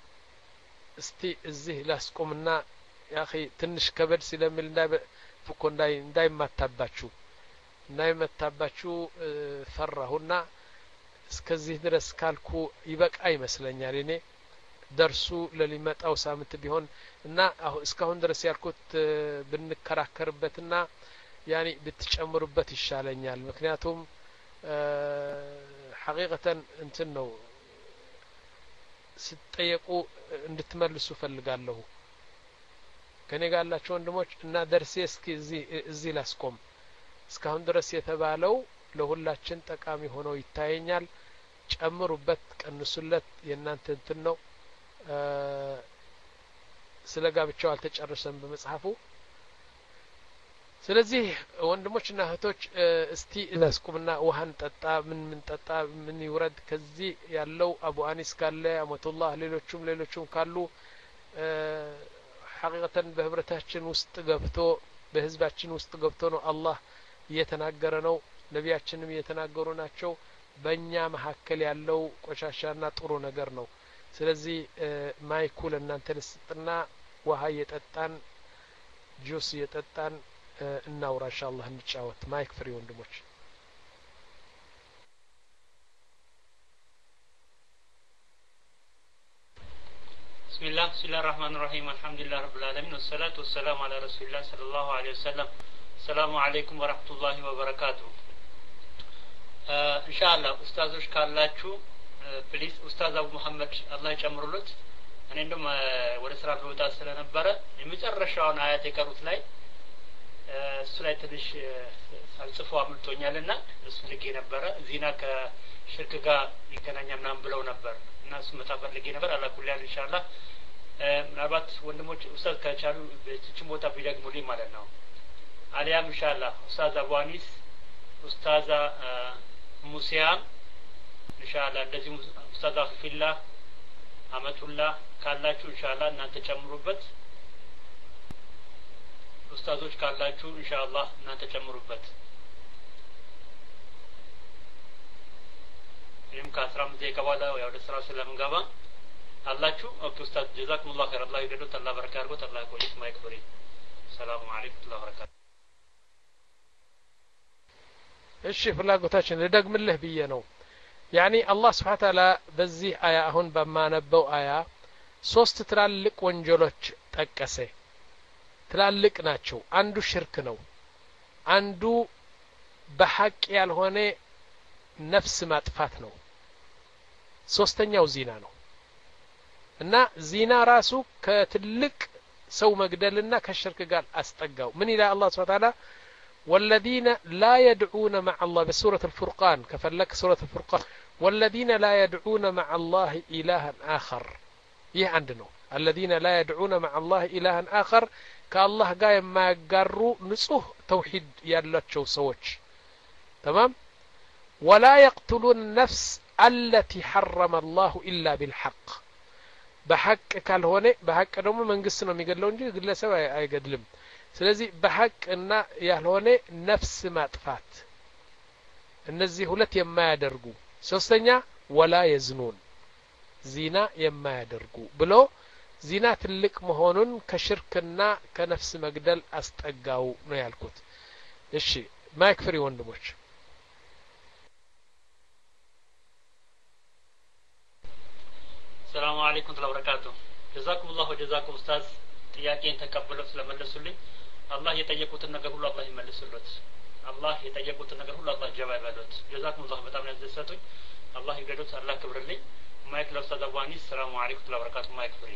እስቲ እዚህ ላስቆምና ያኺ ትንሽ ከበድ ሲለምል እንዳይ ፍኮ እንዳይ እንዳይማታባችሁ እንዳይመታባችሁ ፈራሁና እስከዚህ ድረስ ካልኩ ይበቃ ይመስለኛል እኔ ደርሱ ለሊመጣው ሳምንት ቢሆን እና አሁን እስካሁን ድረስ ያልኩት ብንከራከርበትና ያኒ ብትጨምሩበት ይሻለኛል ምክንያቱም ሐቂቀተን እንትን ነው ስትጠየቁ እንድትመልሱ ፈልጋለሁ ከኔ ጋር ያላችሁ ወንድሞች እና ደርሴ እስኪ እዚህ እዚህ ላስቆም እስካሁን ድረስ የተባለው ለሁላችን ጠቃሚ ሆኖ ይታየኛል ጨምሩበት ቀንሱለት የናንተ እንትን ነው ስለጋብቻው አልተጨረሰም በመጽሐፉ ስለዚህ ወንድሞችና እህቶች እስቲ ላስቁምና ውሃን ጠጣ ምን ምን ጠጣ ምን ይወረድ ከዚህ ያለው አቡ አኒስ ካለ አመቱላህ ሌሎችም ሌሎችም ካሉ ሐቂቀተን በህብረታችን ውስጥ ገብቶ በህዝባችን ውስጥ ገብቶ ነው አላህ እየተናገረ ነው ነቢያችንም እየተናገሩ ናቸው በእኛ መካከል ያለው ቆሻሻና ጥሩ ነገር ነው ስለዚህ ማይኩል እናንተ ልስጥና ውሃ እየጠጣን ጁስ እየጠጣን እናውራ ኢንሻአላህ እንጫወት ማይክ ፍሪ ወንድሞች بسم الله بسم الله الرحمن الرحيم الحمد لله رب العالمين والصلاة والسلام على رسول الله صلى الله عليه وسلم السلام عليكم ورحمة الله وبركاته إن شاء الله أستاذوش كالاتشو بليس أستاذ أبو محمد الله يجمرلوت أنا عندما ورسرة الوطا سلنبرة يمترشون آيات كاروت لاي እሱ ላይ ትንሽ ሳልጽፎ አምልጦኛልና እሱ ልጌ ነበረ ዚና ከሽርክ ጋር ይገናኛል ምናምን ብለው ነበር እና እሱ መጣፈር ልጌ ነበር አላኩልያል ኢንሻአላህ ምናልባት ወንድሞች ኡስታዝ ከቻሉ በትችም ቦታ ቢደግሙልኝ ማለት ነው አሊያም ኢንሻአላህ ኡስታዝ አቡአኒስ ኡስታዝ ሙሲያም ኢንሻአላህ እንደዚህ ኡስታዝ አፍፊላ አመቱላህ ካላችሁ ኢንሻአላህ እናንተ ጨምሩበት ኡስታዞች ካላችሁ ኢንሻአላህ እናንተ ጨምሩበት ይሄም ከአስራ አምስት ደቂቃ በኋላ ያው ለስራ ስለምንገባ አላችሁ ኦኬ ኡስታዝ ጀዛኩሙላህ ኸይር አላህ ይደዱት አላህ በረካ ያርጎት አላህ ቆይት ማይክ ፍሪ ሰላም አለይኩም ወራህመቱላሂ እሺ ፍላጎታችን ልደግምልህ ብዬ ነው ያኒ አላህ Subhanahu Ta'ala በዚህ አያ አሁን በማነበው አያ ሶስት ትላልቅ ወንጀሎች ጠቀሰ ትላልቅ ናቸው አንዱ ሽርክ ነው አንዱ በሐቅ ያልሆነ ነፍስ ማጥፋት ነው ሶስተኛው ዚና ነው እና ዚና ራሱ ከትልቅ ሰው መግደልና ከሽርክ ጋር አስጠጋው ምን ይላል አላህ Subhanahu Wa Ta'ala والذين لا يدعون مع الله بسورة الفرقان كفلك سورة الفرقان والذين لا يدعون مع الله إلها آخر يه عندنا الذين لا يدعون مع الله إلها آخر كالله قايم ما قروا نصوه توحيد يالله سوتش تمام ولا يقتلون النفس التي حرم الله إلا بالحق بحق كالهونه بحق ደግሞ መንግስት ነው የሚገድለው እንጂ ግለሰብ አይገድልም ስለዚህ በሐቅ እና ያልሆነ ነፍስ ማጥፋት እነዚህ ሁለት የማያደርጉ ሶስተኛ ወላ የዝኑን ዚና የማያደርጉ ብሎ ዚና ትልቅ መሆኑን ከሽርክና ከነፍስ መግደል አስጠጋው ነው ያልኩት እሺ ማይክ ፍሪ ወንድሞች السلام عليكم ورحمة الله وبركاته جزاكم الله وجزاكم أستاذ ጥያቄን ተቀበለው ስለመለሱልኝ አላህ የጠየቁትን ነገር ሁሉ አላህ ይመልስልዎት አላህ የጠየቁትን ነገር ሁሉ አላህ ጀባ ይበሉት ጀዛኩም الله በጣም ያስደሰቱኝ አላህ ይገዱት አላህ ክብርልኝ ማይክ ለኡስታዝ አባኒ ሰላም አለይኩም ወራህመቱላሂ ወበረካቱ ማይክ ፍሪ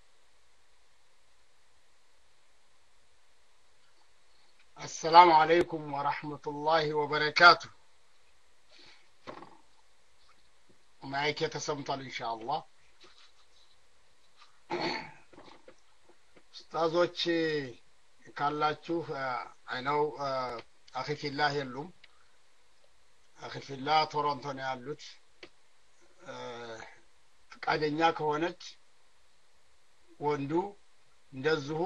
السلام عليكم ورحمة الله وبركاته معك يتسمطل إن شاء الله استاذوች ካላችሁ አይነው አኺ ፊላህ የሉም አኺ ፊላህ ቶሮንቶ ነው ያሉት ፍቃደኛ ከሆነች ወንዱ እንደዚሁ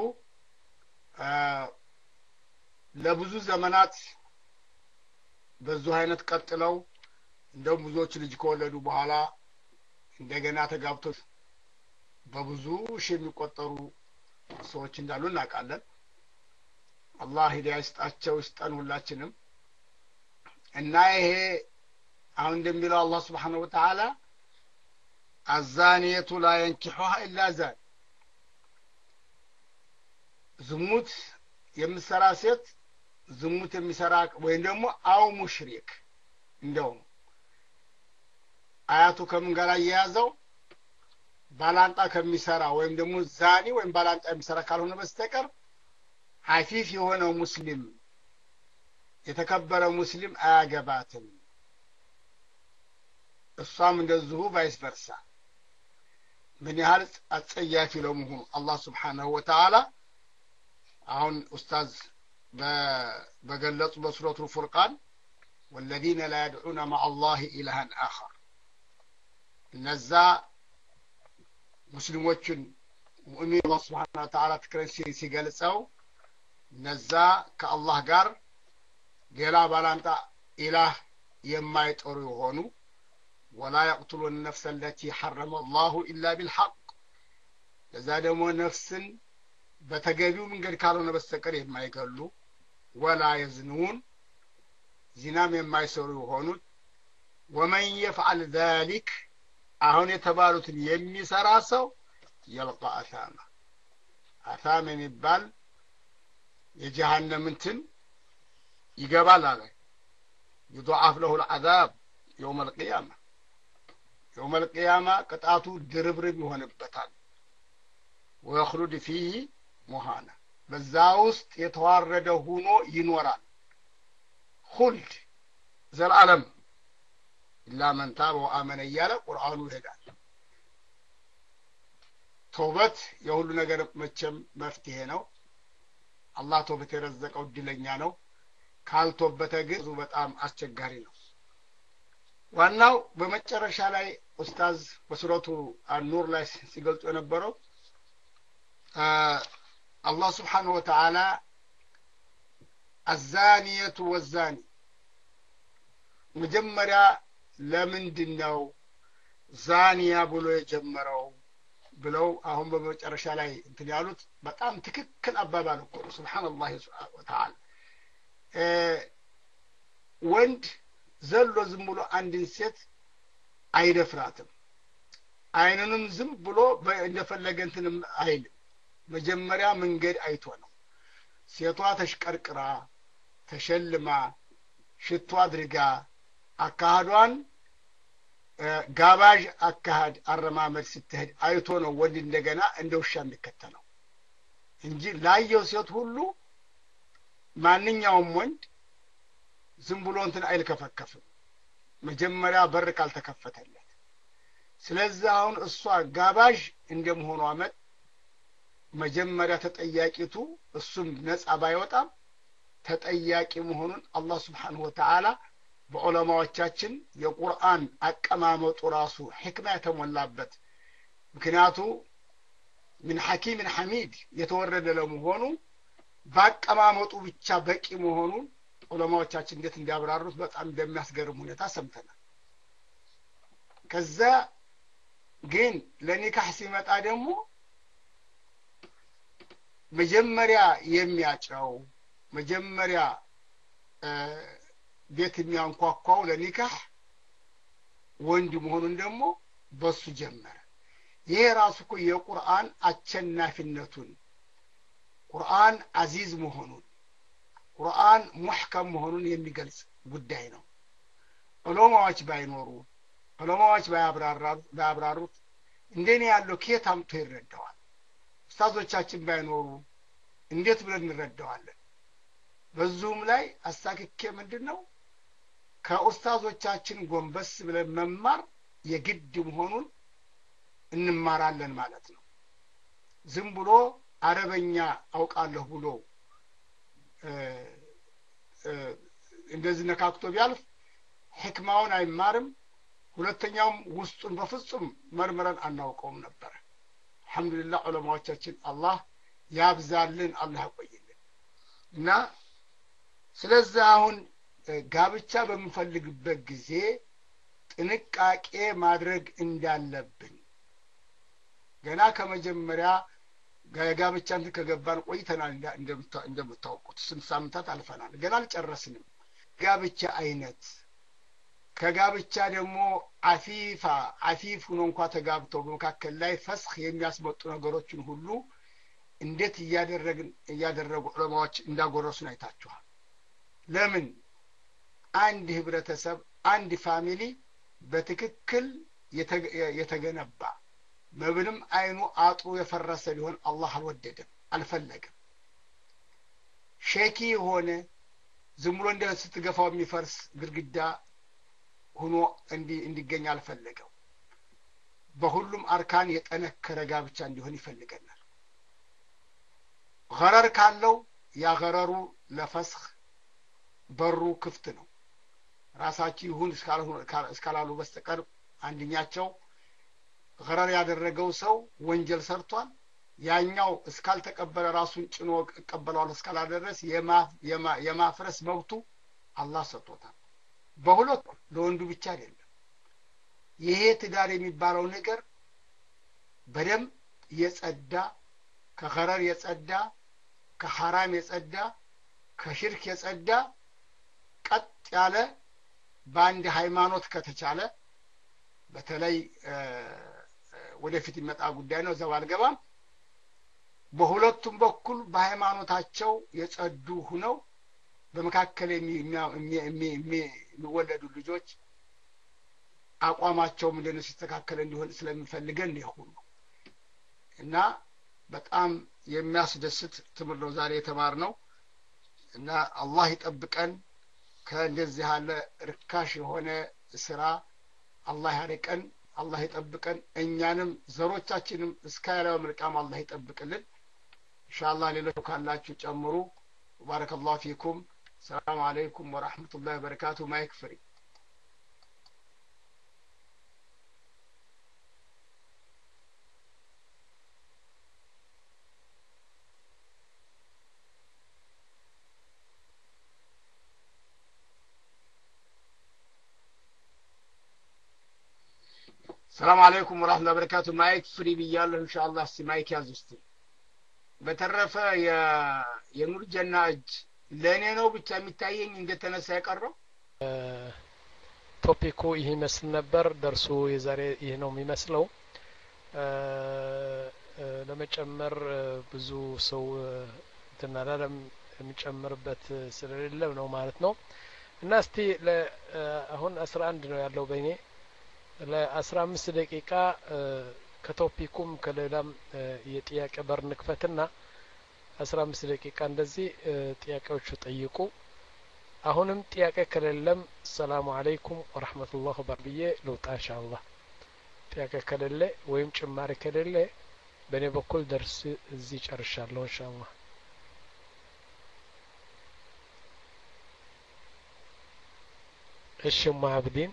ለብዙ ዘመናት በዙ አይነት ቀጥለው እንደው ብዙዎች ልጅ ከወለዱ በኋላ እንደገና ተጋብቶ በብዙ ሺህ የሚቆጠሩ ሰዎች እንዳሉ እናውቃለን አላህ ሂዳያ ይስጣቸው ይስጠን ሁላችንም እና ይሄ አሁን እንደሚለው አላህ Subhanahu Wa Ta'ala الزانية لا ينكحها إلا زان ዝሙት የምሰራ ሴት ዝሙት የሚሰራ ወይ ደግሞ አው ሙሽሪክ እንደው አያቱ ከምን ጋር ያያዘው ባላንጣ ከሚሰራ ወይም ደግሞ ዛኒ ወይም ባላንጣ የሚሰራ ካልሆነ በስተቀር ሐፊፍ የሆነው ሙስሊም የተከበረ ሙስሊም አያገባትም እሷም እንደዚሁ ቫይስ ቨርሳ ምን ያህል አጸያፊ ለመሆኑ አላህ Subhanahu Wa Ta'ala አሁን ኡስታዝ በገለጹ በሱረቱ الفرقان والذين لا يدعون مع الله إلها آخر እነዛ ሙስሊሞችን ሙእሚን አላህ Subhanahu Wa Ta'ala ትክረሲ ሲገልጸው እነዛ ከአላህ ጋር ሌላ ባላንጣ ኢላህ የማይጠሩ የሆኑ ولا يقتلون النفس التي حرم الله إلا بالحق ለዛ ደግሞ ነፍስን በተገቢው መንገድ ካልሆነ በስተቀር የማይገሉ ولا يزنون ዚናም የማይሰሩ የሆኑ ومن يفعل ذلك አሁን የተባሉትን የሚሰራ ሰው يلقى أثاما أثام የሚባል የጀሃነም እንትን ይገባል አለ يضاعف له العذاب يوم القيامة يوم القيامة ቅጣቱ ድርብርብ ይሆንበታል ويخلد فيه مهانا በዛ ውስጥ የተዋረደ ሆኖ ይኖራል خلد ዘላለም إلا من تاب وآمن እያለ ቁርአኑ ይሄዳል ተውበት የሁሉ ነገር መቼም መፍትሄ ነው አላህ ተውበት የረዘቀው ድለኛ ነው ካልተውበተ ግን በጣም አስቸጋሪ ነው ዋናው በመጨረሻ ላይ ኡስታዝ በሱረቱ አን-ኑር ላይ ሲገልጹ የነበረው አላህ Subhanahu Wa Ta'ala الزانية والزاني መጀመሪያ ለምንድነው ዛኒያ ብሎ የጀመረው ብለው አሁን በመጨረሻ ላይ እንትን ያሉት በጣም ትክክል አባባል እኮ ነው ሱብሃንአላህ ወተዓላ ወንድ ዘሎ ዝም ብሎ አንድን ሴት አይደፍራትም አይንንም ዝም ብሎ እንደፈለገ እንትንም አይል መጀመሪያ መንገድ አይቶ ነው ሴቷ ተሽቀርቅራ ተሸልማ ሽቶ አድርጋ አካሃዷን ጋባዥ አካሃድ አረማመድ ስትሄድ አይቶ ነው ወንድ እንደገና እንደ ውሻ የሚከተለው እንጂ ላየው ሴት ሁሉ ማንኛውም ወንድ ዝም ብሎ እንትን አይልከፈከፍም መጀመሪያ በር ካልተከፈተለት ስለዚህ አሁን እሷ ጋባዥ እንደመሆኗ አመት መጀመሪያ ተጠያቂቱ እሱም ነፃ ባይወጣም ተጠያቂ መሆኑን አላህ Subhanahu Wa Ta'ala በዑለማዎቻችን የቁርአን አቀማመጡ ራሱ ህክማ የተሞላበት ምክንያቱ ምን ሐኪም ሐሚድ የተወረደ ለመሆኑ ባቀማመጡ ብቻ በቂ መሆኑን ዑለማዎቻችን እንዴት እንዲያብራሩት በጣም እንደሚያስገርም ሁኔታ ሰምተናል ከዛ ግን ለኒካህ ሲመጣ ደግሞ መጀመሪያ የሚያጫው መጀመሪያ ቤት የሚያንኳኳው ለኒካህ ወንድ መሆኑን ደግሞ በሱ ጀመረ ይሄ ራሱ እኮ የቁርአን አቸናፊነቱን ቁርአን አዚዝ መሆኑን ቁርአን ሙህከም መሆኑን የሚገልጽ ጉዳይ ነው ዑለማዎች ባይኖሩ ዑለማዎች ባያብራሩ ባያብራሩት እንደኔ ያለው ከየት አምጥቶ ይረዳዋል ኡስታዞቻችን ባይኖሩ እንዴት ብለን እንረዳዋለን በዙም ላይ አሳክኬ ምንድነው ከኡስታዞቻችን ጎንበስ ብለን መማር የግድ መሆኑን እንማራለን ማለት ነው ዝም ብሎ አረበኛ አውቃለሁ ብሎ እንደዚህ ነካክቶ ቢያልፍ ህክማውን አይማርም ሁለተኛውም ውስጡን በፍጹም መርመረን አናውቀውም ነበር አልহামዱሊላህ ዑለማዎቻችን አላህ ያብዛልን አላህ ያቆይልን እና ስለዚህ አሁን ጋብቻ በመፈልግበት ጊዜ ጥንቃቄ ማድረግ እንዳለብን ገና ከመጀመሪያ ጋብቻን ከገባን ቆይተናል እንደምታውቁት ስንት ሳምንታት አልፈናል ገና አልጨረስንም ጋብቻ አይነት ከጋብቻ ደግሞ አፊፋ አፊፍ ሆኖ እንኳን ተጋብተው በመካከል ላይ ፈስኽ የሚያስመጡ ነገሮችን ሁሉ እንዴት ያደረግን ያደረጉ ዑለማዎች እንዳጎረሱን አይታችኋል ለምን አንድ ህብረተሰብ አንድ ፋሚሊ በትክክል የተገነባ መብንም አይኑ አጥሩ የፈረሰ ሊሆን አላህ አልወደደም አልፈለገም ሼኪ ሆነ ዝም ብሎ እንደ ስትገፋው የሚፈርስ ግድግዳ ሆኖ እንዲ እንዲገኝ አልፈለገው በሁሉም አርካን የጠነከረ ጋብቻ እንዲሆን ይፈልገናል ገረር ካለው ያ ገረሩ ለፈስኽ በሩ ክፍት ነው ራሳቸው ይሁን እስካላሉ በስተቀር አንድኛቸው ገረር ያደረገው ሰው ወንጀል ሰርቷል ያኛው እስካልተቀበለ ራሱን ጭኖ ቀበላው እስካላደረስ የማፍረስ መብቱ አላህ ሰጥቶታል በሁለት ለወንዱ ብቻ አይደለም ይሄ ትዳር የሚባለው ነገር በደም የጸዳ ከገረር የጸዳ ከሐራም የጸዳ ከሽርክ የጸዳ ቀጥ ያለ በአንድ ሃይማኖት ከተቻለ በተለይ ወደፊት ይመጣ ጉዳይ ነው ዘባልገባም በሁለቱም በኩል በሃይማኖታቸው የጸዱ ሆነው በመካከል የሚወለዱ ልጆች አቋማቸው ምንድነው ሲስተካከለ እንዲሆን ስለሚፈልገን ነው ሁሉ እና በጣም የሚያስደስት ትምህርት ነው ዛሬ የተማርነው እና አላህ ይጠብቀን ከእንደዚህ ያለ ርካሽ የሆነ ስራ አላህ ያርቀን አላህ ይጠብቀን እኛንም ዘሮቻችንም እስከያለው መልካም አላህ ይጠብቅልን ኢንሻአላህ ሌሎች ካላችሁ ጨምሩ ባረከላሁ ፊኩም ሰላም አለይኩም ወራህመቱላሂ ወበረካቱ ማይክ ፍሪ السلام عليكم ورحمة الله وبركاته مايك فري بيالله إن شاء الله سي مايك يازستي بترفع يا يا نور جناج لأني أنا بتشامي تاين إن جتنا سيكرر توبيكو إيه مثل نبر درسو يزاري إيه نوم يمثلو لما تشمر بزو سو تنالم متشمر بات سرير الله نو مالتنا እና እስቲ አሁን አስራ አንድ ነው ያለው በእኔ ለአስራ አምስት ደቂቃ ከቶፒኩም ከሌላም የጥያቄ በር ንክፈትና አስራ አምስት ደቂቃ እንደዚህ ጥያቄዎቹ ጠይቁ። አሁንም ጥያቄ ከሌለም ሰላም አለይኩም ወራህመቱላሂ ወበረካቱሁ ልውጣ ኢንሻአላህ። ጥያቄ ከሌለ ወይም ጭማሪ ከሌለ በእኔ በኩል ደርስ እዚህ ጨርሻለሁ ኢንሻአላህ። እሺ ማብዲን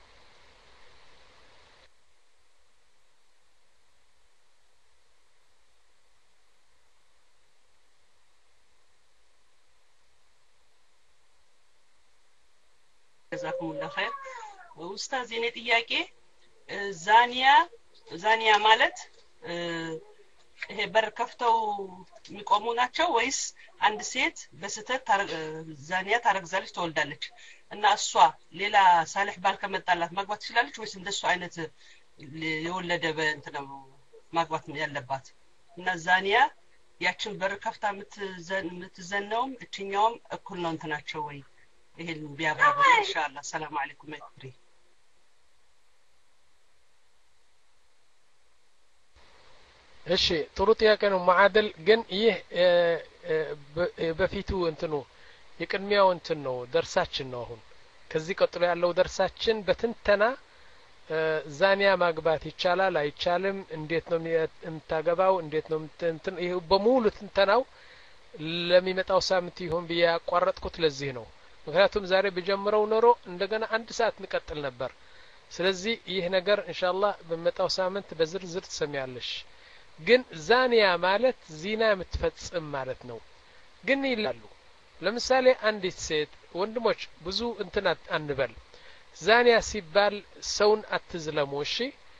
ጀዛኩሙላህ ኸይር። ኡስታዝ የኔ ጥያቄ ዛኒያ ዛኒያ ማለት ይሄ በር ከፍተው የሚቆሙ ናቸው ወይስ አንድ ሴት በስተት ዛኒያ ታረግዛለች ትወልዳለች እና እሷ ሌላ ሳልህ ባል ከመጣላት ማግባት ትችላለች ወይስ እንደሱ አይነት የወለደ በእንት ነው ማግባት ያለባት? እና ዛኒያ ያችን በር ከፍታ የምትዘነውም እችኛውም እኩል ነው እንትናቸው ወይ? ይሄን ቢያብራሩ ኢንሻአላህ። ሰላም አለይኩም አይክሪ። እሺ ጥሩ ጥያቄ ነው ማዓደል። ግን ይህ በፊቱ እንትኑ የቅድሚያው እንትን ነው ደርሳችን ነው። አሁን ከዚህ ቀጥሎ ያለው ደርሳችን በትንተና ዛኒያ ማግባት ይቻላል አይቻልም፣ እንዴት ነው የምታገባው፣ እንዴት ነው እንትን ይሄ በሙሉ ትንተናው ለሚመጣው ሳምንት ይሁን ብዬ ያቋረጥኩት ለዚህ ነው። ምክንያቱም ዛሬ በጀምረው ኖሮ እንደገና አንድ ሰዓት እንቀጥል ነበር። ስለዚህ ይህ ነገር ኢንሻአላህ በመጣው ሳምንት በዝርዝር ትሰሚያለሽ። ግን ዛኒያ ማለት ዚና የምትፈጽም ማለት ነው። ግን ይላሉ ለምሳሌ አንዲት ሴት ወንድሞች ብዙ እንትን አንበል። ዛኒያ ሲባል ሰውን አትዝለሙ እሺ።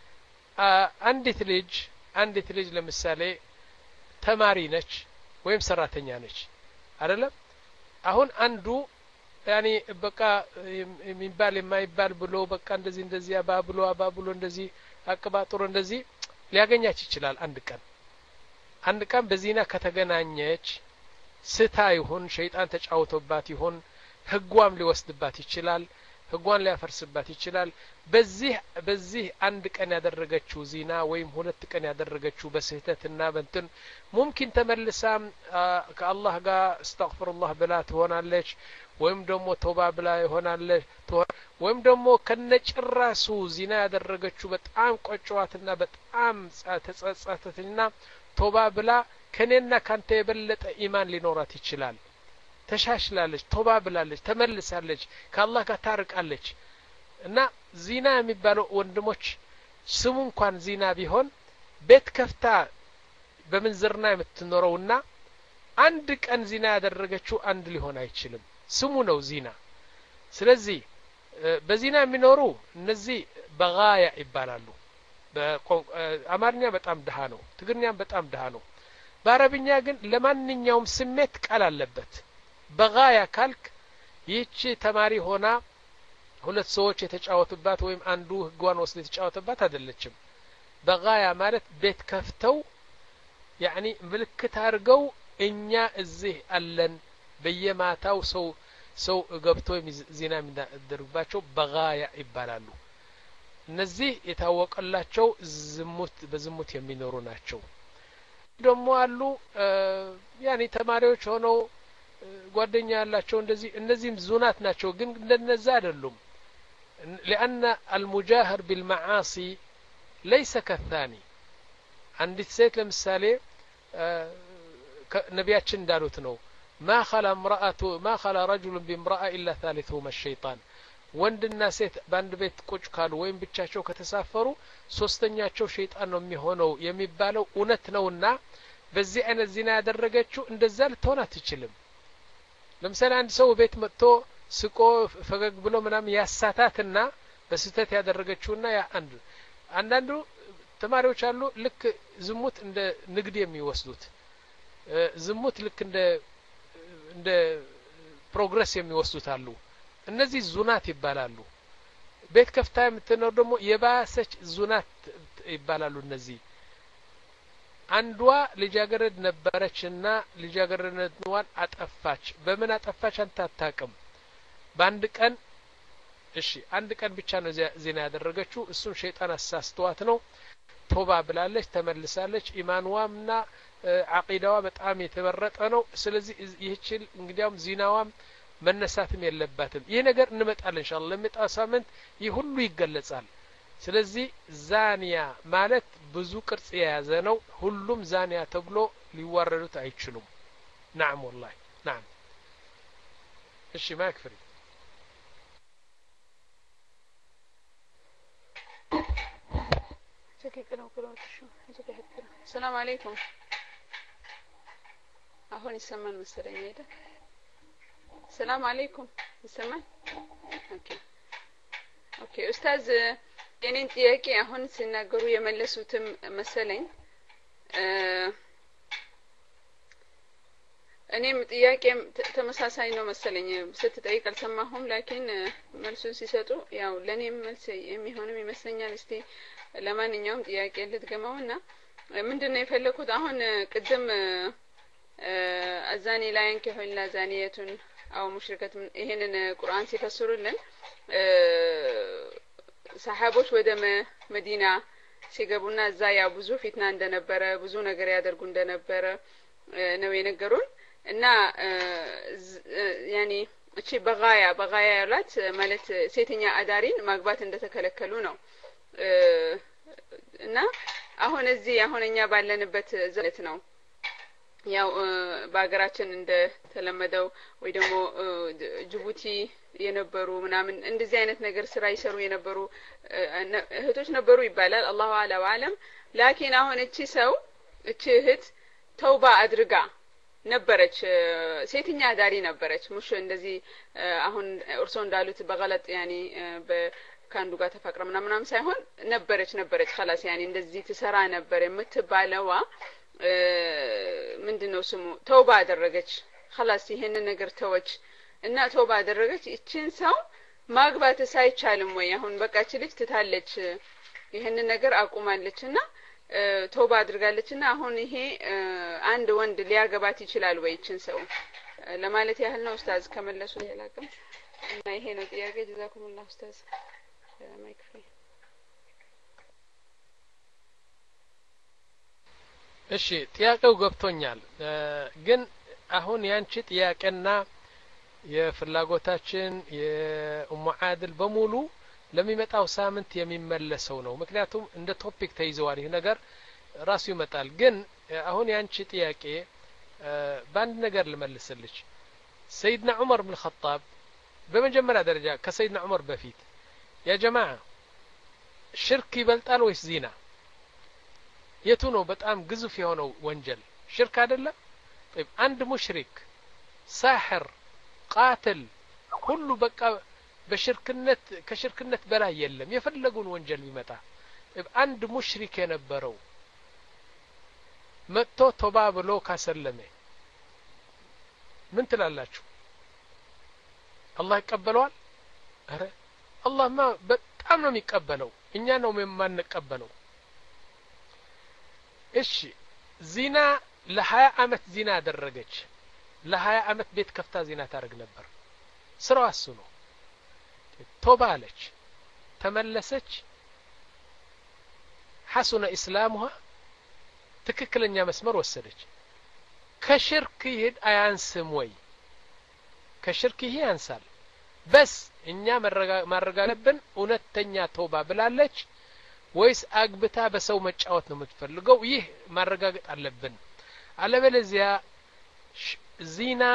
አንዲት ልጅ አንዲት ልጅ ለምሳሌ ተማሪ ነች ወይም ሰራተኛ ነች አይደለም። አሁን አንዱ ያኒ በቃ የሚባል የማይባል ብሎ በቃ እንደዚህ እንደዚህ አባብሎ አባብሎ እንደዚህ አቀባጥሮ እንደዚህ ሊያገኛች ይችላል። አንድ ቀን አንድ ቀን በዚና ከተገናኘች ስታ ይሁን ሸይጣን ተጫውቶባት ይሁን ህጓም ሊወስድባት ይችላል፣ ህጓን ሊያፈርስባት ይችላል። በዚህ በዚህ አንድ ቀን ያደረገችው ዚና ወይም ሁለት ቀን ያደረገችው በስህተትና በእንትን ሙምኪን ተመልሳም ከአላህ ጋር አስተግፍሩላህ ብላ ትሆናለች ወይም ደግሞ ተውባ ብላ ይሆናለች ወይም ደግሞ ከነጭራሱ ዚና ያደረገችው በጣም ቆጨዋትና በጣም ተጸጸተችና ተውባ ብላ ከኔና ካንተ የበለጠ ኢማን ሊኖራት ይችላል። ተሻሽላለች፣ ተውባ ብላለች፣ ተመልሳለች፣ ከአላህ ጋር ታርቃለች። እና ዚና የሚባለው ወንድሞች ስሙ እንኳን ዚና ቢሆን ቤት ከፍታ በመንዘርና የምትኖረውና አንድ ቀን ዚና ያደረገችው አንድ ሊሆን አይችልም። ስሙ ነው ዚና። ስለዚህ በዚና የሚኖሩ እነዚህ በጋያ ይባላሉ። በአማርኛ በጣም ደሃ ነው፣ ትግርኛም በጣም ደሃ ነው። በአረብኛ ግን ለማንኛውም ስሜት ቃል አለበት። በጋያ ካልክ ይህች ተማሪ ሆና ሁለት ሰዎች የተጫወቱባት ወይም አንዱ ህጓን ወስዶ የተጫወተባት አይደለችም። በጋያ ማለት ቤት ከፍተው ያኒ ምልክት አድርገው እኛ እዚህ አለን በየማታው ሰው ሰው ገብቶ ዚና የሚያደርጉባቸው በጋያ ይባላሉ። እነዚህ የታወቀላቸው ዝሙት በዝሙት የሚኖሩ ናቸው። ደግሞ አሉ ያኒ ተማሪዎች ሆነው ጓደኛ ያላቸው እንደዚህ እነዚህም ዙናት ናቸው። ግን እንደነዛ አይደሉም። لأن المجاهر بالمعاصي ليس كالثاني። عندي ሴት ለምሳሌ ነቢያችን እንዳሉት ነው ما خلا امرأة ما خلا رجل بامرأة إلا ثالثهما الشيطان። ወንድና ሴት በአንድ ቤት ቁጭ ካሉ ወይም ብቻቸው ከተሳፈሩ ሶስተኛቸው ሸይጣን ነው የሚሆነው የሚባለው እውነት ነውና በዚህ አይነት ዚና ያደረገችው እንደዛ ልትሆን አትችልም። ለምሳሌ አንድ ሰው ቤት መጥቶ ስቆ ፈገግ ብሎ ምናም ያሳታትና በስተት ያደረገችውና ያ አንድ አንዳንዱ ተማሪዎች አሉ ልክ ዝሙት እንደ ንግድ የሚወስዱት ዝሙት ልክ እንደ እንደ ፕሮግረስ የሚወስዱት አሉ። እነዚህ ዙናት ይባላሉ። ቤት ከፍታ የምትኖር ደግሞ የባሰች ዙናት ይባላሉ። እነዚህ አንዷ ልጃገረድ ነበረችና ልጃገረድነቷን አጠፋች። በምን አጠፋች አንተ አታውቅም። በአንድ ቀን እሺ አንድ ቀን ብቻ ነው ዚና ያደረገችው እሱን ሸይጣን አሳስተዋት ነው ቶባ ብላለች ተመልሳለች ኢማንዋምና አቂዳዋ በጣም የተበረጠ ነው ስለዚህ ይህችል እንግዲያውም ዚናዋም መነሳትም የለባትም ይሄ ነገር እንመጣለን ኢንሻአላህ ለሚጣ ሳምንት ይህ ሁሉ ይገለጻል ስለዚህ ዛኒያ ማለት ብዙ ቅርጽ የያዘ ነው ሁሉም ዛኒያ ተብሎ ሊዋረዱት አይችሉም نعم والله نعم እሺ ما يكفي السلام عليكم አሁን ይሰማል መሰለኝ አይደል السلام عليكم ይሰማል ኦኬ ኦኬ ኡስታዝ የኔን ጥያቄ አሁን ሲናገሩ የመለሱትም መሰለኝ እኔም ጥያቄም ተመሳሳይ ነው መሰለኝ ስትጠይቅ አልሰማሁም ላኪን መልሱን ሲሰጡ ያው ለኔም መልስ የሚሆንም ይመስለኛል እስቲ ለማንኛውም ጥያቄ ልትገማውና ምንድነው የፈለኩት አሁን ቅድም አዛኒ ላይን ከሆላ ዛኒየቱን አው ሙሽሪከት ይሄንን ቁርአን ሲፈስሩልን ሰሃቦች ወደ መዲና ሲገቡና እዛ ያ ብዙ ፊትና እንደነበረ ብዙ ነገር ያደርጉ እንደነበረ ነው የነገሩን እና ያኒ እቺ በጋያ በጋያ ያላት ማለት ሴተኛ አዳሪን ማግባት እንደተከለከሉ ነው እና አሁን እዚህ አሁንኛ ባለንበት ዘለት ነው ያው በአገራችን እንደ ተለመደው ወይ ደግሞ ጅቡቲ የነበሩ ምናምን እንደዚህ አይነት ነገር ስራ ይሰሩ የነበሩ እህቶች ነበሩ ይባላል አላሁ አላ ወአለም ላኪን አሁን እቺ ሰው እቺ እህት ተውባ አድርጋ ነበረች ሴተኛ አዳሪ ነበረች ሙሽ እንደዚህ አሁን እርሶ እንዳሉት በغلط ያኒ በካንዱ ጋር ተፈቅረ ምናምን ሳይሆን ነበረች ነበረች خلاص ያኒ እንደዚህ ትሰራ ነበር የምትባለዋ ምንድነው ስሙ ተውባ አደረገች خلاص ይሄንን ነገር ተወች እና ተውባ አደረገች እቺን ሰው ማግባት ሳይቻልም ወይ አሁን በቃች ልጅ ትታለች ይሄንን ነገር አቁማለችና ተውባ አድርጋለችና አሁን ይሄ አንድ ወንድ ሊያገባት ይችላል ወይ እቺን ሰው ለማለት ያህል ነው ኡስታዝ ከመለሱ ያላቀም እና ይሄ ነው ጥያቄ ጀዛኩሙላህ ኡስታዝ ማይክሮፎን እሺ ጥያቄው ገብቶኛል ግን አሁን ያንቺ ጥያቄና የፍላጎታችን የኡሙ አድል በሙሉ ለሚመጣው ሳምንት የሚመለሰው ነው ምክንያቱም እንደ ቶፒክ ተይዘዋል ይሄ ነገር ራሱ ይመጣል ግን አሁን ያንቺ ጥያቄ ባንድ ነገር ልመልስልሽ ሰይድና ዑመር ኢብኑ ኸጣብ በመጀመሪያ ደረጃ ከሰይድና ዑመር በፊት ያ ጀማዓ ሽርክ ይበልጣል ወይስ ዚና የቱ ነው በጣም ግዙፍ የሆነው ወንጀል ሽርክ አይደለም طيب አንድ ሙሽሪክ ሳህር ቃትል ሁሉ በቃ በሽርክነት ከሽርክነት በላይ የለም የፈለጉን ወንጀል ቢመጣ طيب አንድ ሙሽሪክ የነበረው መጥቶ ቶባ ብሎ ካሰለመ ምን ትላላችሁ አላህ ይቀበለዋል አረ አላህ ማ በጣም ነው የሚቀበለው እኛ ነው የማንቀበለው እሺ ዚና ለሀያ አመት ዚና አደረገች ለሀያ አመት ቤት ከፍታ ዚና ታረግ ነበር ስራው እሱ ነው ቶባ አለች ተመለሰች ሐሰነ እስላሙሃ ትክክለኛ መስመር ወሰደች ከሽርክ ይሄድ አያንስም ወይ ከሽርክ ይሄ ያንሳል በስ እኛ ማረጋለብን እውነተኛ ቶባ ብላለች ወይስ አግብታ በሰው መጫወት ነው የምትፈልገው ይህ ማረጋገጥ አለብን አለበለዚያ ዚና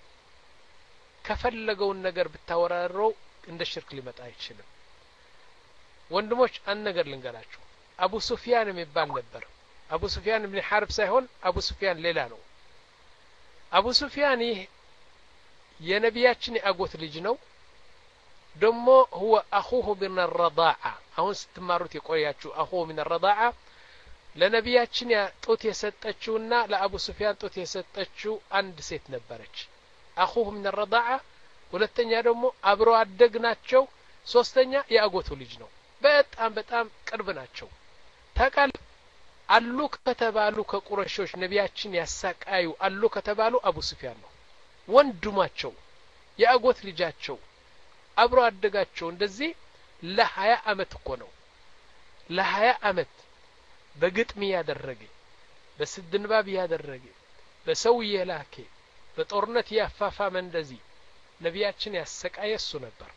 ከፈለገው ነገር ብታወራረው እንደ ሽርክ ሊመጣ አይችልም ወንድሞች አንድ ነገር ልንገራችሁ አቡ ሱፊያን የሚባል ነበር አቡ ሱፊያን ኢብኑ ሐርብ ሳይሆን አቡ ሱፊያን ሌላ ነው አቡ ሱፊያን ይህ የነቢያችን ያጎት ልጅ ነው ደሞ هو اخوه من الرضاعه አሁን ስትማሩት የቆያችሁ اخوه من الرضاعه ለነቢያችን ጡት የሰጠችውና ለአቡ ሱፊያን ጡት የሰጠችው አንድ ሴት ነበረች اخوه من الرضاعه ሁለተኛ ደግሞ አብሮ አደግናቸው ሶስተኛ ያጎቱ ልጅ ነው በጣም በጣም ቅርብ ናቸው ታቃል አሉ ከተባሉ ከቁረሾች ነቢያችን ያሳቃዩ አሉ ከተባሉ አቡ ሱፊያን ነው ወንድማቸው ያጎት ልጃቸው አብሮ አደጋቸው እንደዚህ ለሀያ አመት እኮ ነው ለሀያ አመት በግጥም ያደረገ በስድንባብ ያደረገ በሰው የላከ በጦርነት ያፋፋመ እንደዚህ ነቢያችን ያሰቃየ እሱ ነበር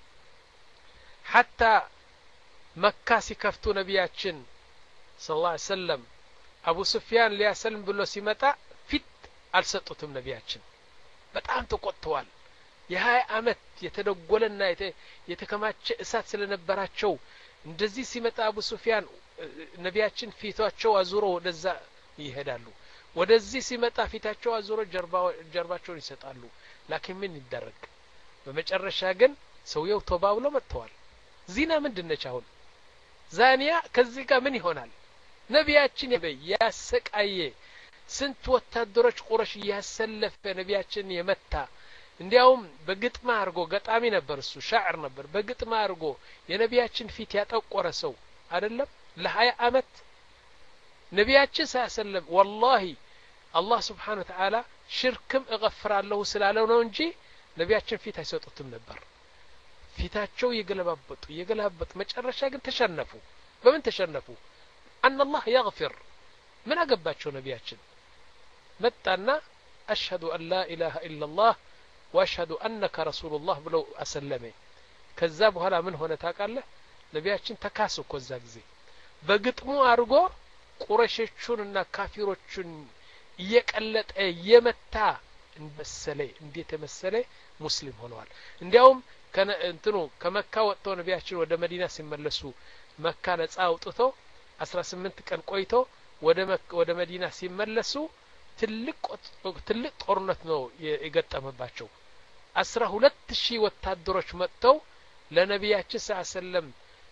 حتى መካ ሲከፍቱ ነቢያችን ሰለላሁ ዐለይሂ ወሰለም አቡ ሱፊያን ሊያሰልም ብሎ ሲመጣ ፊት አልሰጡትም ነቢያችን በጣም ተቆጥተዋል የሀያ አመት የተደጎለና የተከማቸ እሳት ስለነበራቸው እንደዚህ ሲመጣ አቡ ሱፊያን ነቢያችን ፊታቸው አዙሮ ወደዛ ይሄዳሉ ወደዚህ ሲመጣ ፊታቸው አዙሮ ጀርባቸውን ይሰጣሉ ላኪን ምን ይደረግ በመጨረሻ ግን ሰውየው ተውባ ብሎ መጥተዋል ዚና ምንድነች አሁን ዛኒያ ከዚህ ጋር ምን ይሆናል ነቢያችን ያሰቃየ ስንት ወታደሮች ቁረሽ ያሰለፈ ነቢያችን የመታ እንዲያውም በግጥማ አርጎ ገጣሚ ነበር እሱ ሻዕር ነበር በግጥማ አርጎ የነቢያችን ፊት ያጠቆረ ሰው አይደለም ለሀያ አመት ነቢያችን ሳሰለም والله አላህ Subhanahu Wa Ta'ala ሽርክም እغفራለሁ ስላለው ነው እንጂ ነቢያችን ፊት አይሰጡትም ነበር ፊታቸው ይገለባበጡ ይገለባበጡ መጨረሻ ግን ተሸነፉ በምን ተሸነፉ ان الله يغفر ምን አገባቸው ነቢያችን መጣና أشهد أن لا إله إلا الله وأشهد أنك رسول الله ብለው አሰለመ ከዛ በኋላ ምን ሆነ ታውቃለህ ነቢያችን ተካሱ ከዛ ጊዜ በግጥሙ አርጎ ቁረሾቹንና ካፊሮቹን እየቀለጠ የመታ እንበሰለ እንዴት ተመሰለ ሙስሊም ሆነዋል እንዲያውም እንትኑ ከመካ ወጥቶ ነቢያችን ወደ መዲና ሲመለሱ መካ ነፃ አውጥቶ አስራ ስምንት ቀን ቆይቶ ወደ ወደ መዲና ሲመለሱ ትልቅ ትልቅ ጦርነት ነው የገጠመባቸው አስራ ሁለት ሺህ ወታደሮች መጥተው ለነቢያችን ሰለላሁ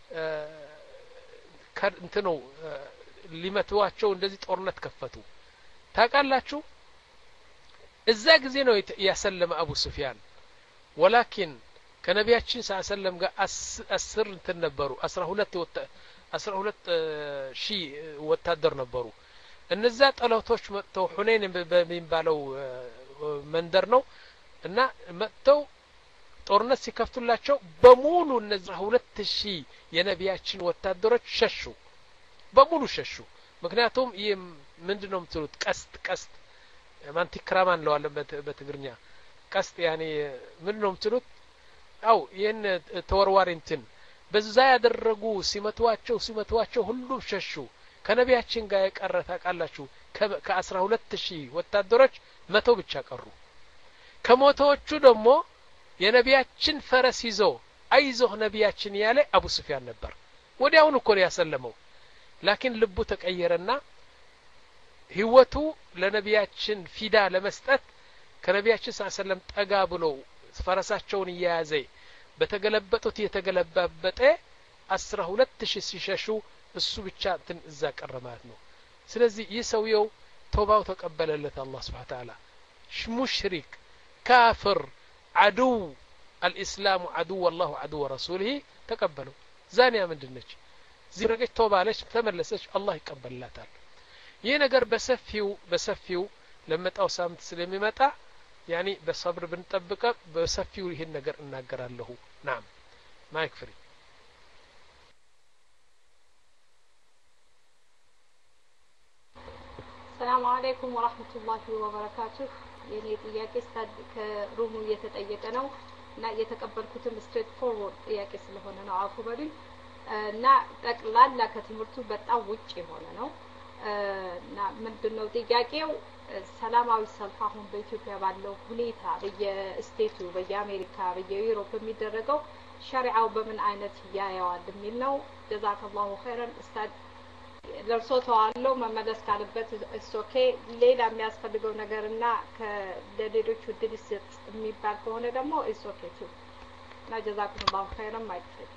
እንትኑ ሊመቷቸው እንደዚህ ጦርነት ከፈቱ ታቃላችሁ እዛ ጊዜ ነው ያሰለመ አቡ ሱፊያን ወላኪን ከነቢያችን ሰለላሁ ጋር አስር እንትን ነበሩ አስራ ሁለት አስራ ሁለት ሺህ ወታደር ነበሩ እነዛ ጠላቶች መጥተው ሁኔን በሚባለው መንደር ነው እና መጥተው ጦርነት ሲከፍቱላቸው በሙሉ እነዛ ሁለት ሺህ የነቢያችን ወታደሮች ሸሹ በሙሉ ሸሹ ምክንያቱም ይሄ ምንድነው የምትሉት ቀስት ቀስት ማንቲክራማን ነው አለ በትግርኛ ቀስት ያኔ ምንድነው የምትሉት አው ይሄን ተወርዋሪ እንትን በዛ ያደረጉ ሲመቷቸው ሲመቷቸው ሁሉም ሸሹ ከነቢያችን ጋር የቀረ ታቃላችሁ ከአስራ ሁለት ሺህ ወታደሮች መቶ ብቻ ቀሩ ከሞቶቹ ደግሞ የነቢያችን ፈረስ ይዞ አይዞህ ነቢያችን ያለ አቡ ሱፊያን ነበር ወዲያውኑ እኮ ነው ያሰለመው ላኪን ልቡ ተቀየረና ህይወቱ ለነቢያችን ፊዳ ለመስጠት ከነቢያችን ሰለላሁ ጠጋ ብሎ ፈረሳቸውን ያያዘ በተገለበጡት የተገለባበጠ አስራ ሁለት ሺህ ሲሸሹ እሱ ብቻ እንትን እዛ ቀረ ማለት ነው ስለዚህ ይሰውየው ተውባው ተቀበለለት አላህ Subhanahu Wa Ta'ala ሙሽሪክ ካፍር عدو الاسلام عدو والله عدو رسوله تقبلوا ዛኒያ ምንድነች ዝረገች ተውባለች ተመለሰች አላህ ይቀበላታል ይሄ ነገር በሰፊው በሰፊው ለመጣው ሳምንት ስለሚመጣ ያኒ በሰብር ብንጠብቀ በሰፊው ይሄን ነገር እናገራለሁ ናም ማይክ ፍሪ ሰላም አለይኩም ወራህመቱላሂ ወበረካቱሁ የኔ ጥያቄ ስታድ ከሩሙ እየተጠየቀ ነው እና የተቀበልኩትም ስትሬት ፎርወርድ ጥያቄ ስለሆነ ነው አፉ በሉኝ እና ጠቅላላ ከትምህርቱ በጣም ውጪ የሆነ ነው እና ምንድነው ጥያቄው ሰላማዊ ሰልፍ አሁን በኢትዮጵያ ባለው ሁኔታ በየስቴቱ በየአሜሪካ በየዩሮፕ የሚደረገው ሸሪዓው በምን አይነት ያያዋል የሚል ነው ጀዛከላሁ ኸይረን ኡስታድ ለርሶ ተዋለው መመለስ ካለበት ኦኬ ሌላ የሚያስፈልገው ነገርና ከሌሎቹ ድልስ የሚባል ከሆነ ደግሞ ኦኬ ቱ እና ጀዛከላሁ ኸይረን ማይክፈል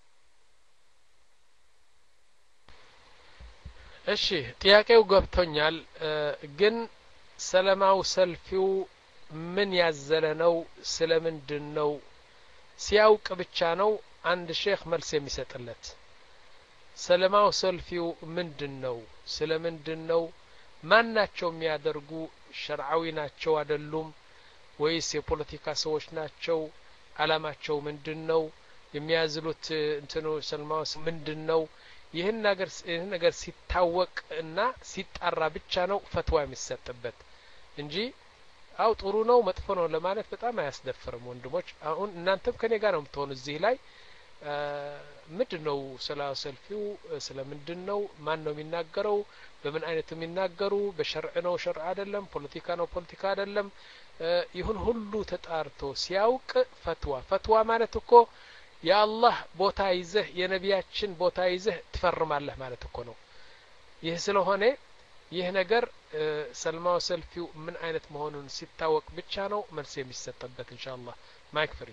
እሺ ጥያቄው ገብቶኛል ግን ሰላማው ሰልፊው ምን ያዘለ ነው ስለምንድነው ሲያውቅ ብቻ ነው አንድ ሼክ መልስ የሚሰጥለት ሰላማው ሰልፊው ምንድነው ስለምንድነው ማናቸው የሚያደርጉ ሸርዓዊ ናቸው አይደሉም ወይስ የፖለቲካ ሰዎች ናቸው አላማቸው ምንድነው የሚያዝሉት እንትኑ ሰልማውስ ምንድነው ይህን ነገር ይህን ነገር ሲታወቅ እና ሲጣራ ብቻ ነው ፈትዋ የሚሰጥበት እንጂ አው ጥሩ ነው መጥፎ ነው ለማለት በጣም አያስደፍርም ወንድሞች አሁን እናንተም ከኔ ጋር ነው የምትሆኑ እዚህ ላይ ምንድነው ሰላው ሰልፊው ስለምንድነው ማን ነው የሚናገረው በምን አይነት የሚናገሩ በሸርዕ ነው ሸርዕ አይደለም ፖለቲካ ነው ፖለቲካ አይደለም ይሁን ሁሉ ተጣርቶ ሲያውቅ ፈትዋ ፈትዋ ማለት እኮ የአላህ ቦታ ይዘህ የነቢያችን ቦታ ይዘህ ትፈርማለህ ማለት እኮ ነው ይህ ስለሆነ ይህ ነገር ሰልማው ሰልፊው ምን አይነት መሆኑን ሲታወቅ ብቻ ነው መልስ የሚሰጥበት ኢንሻአላህ ማይክ ፍሪ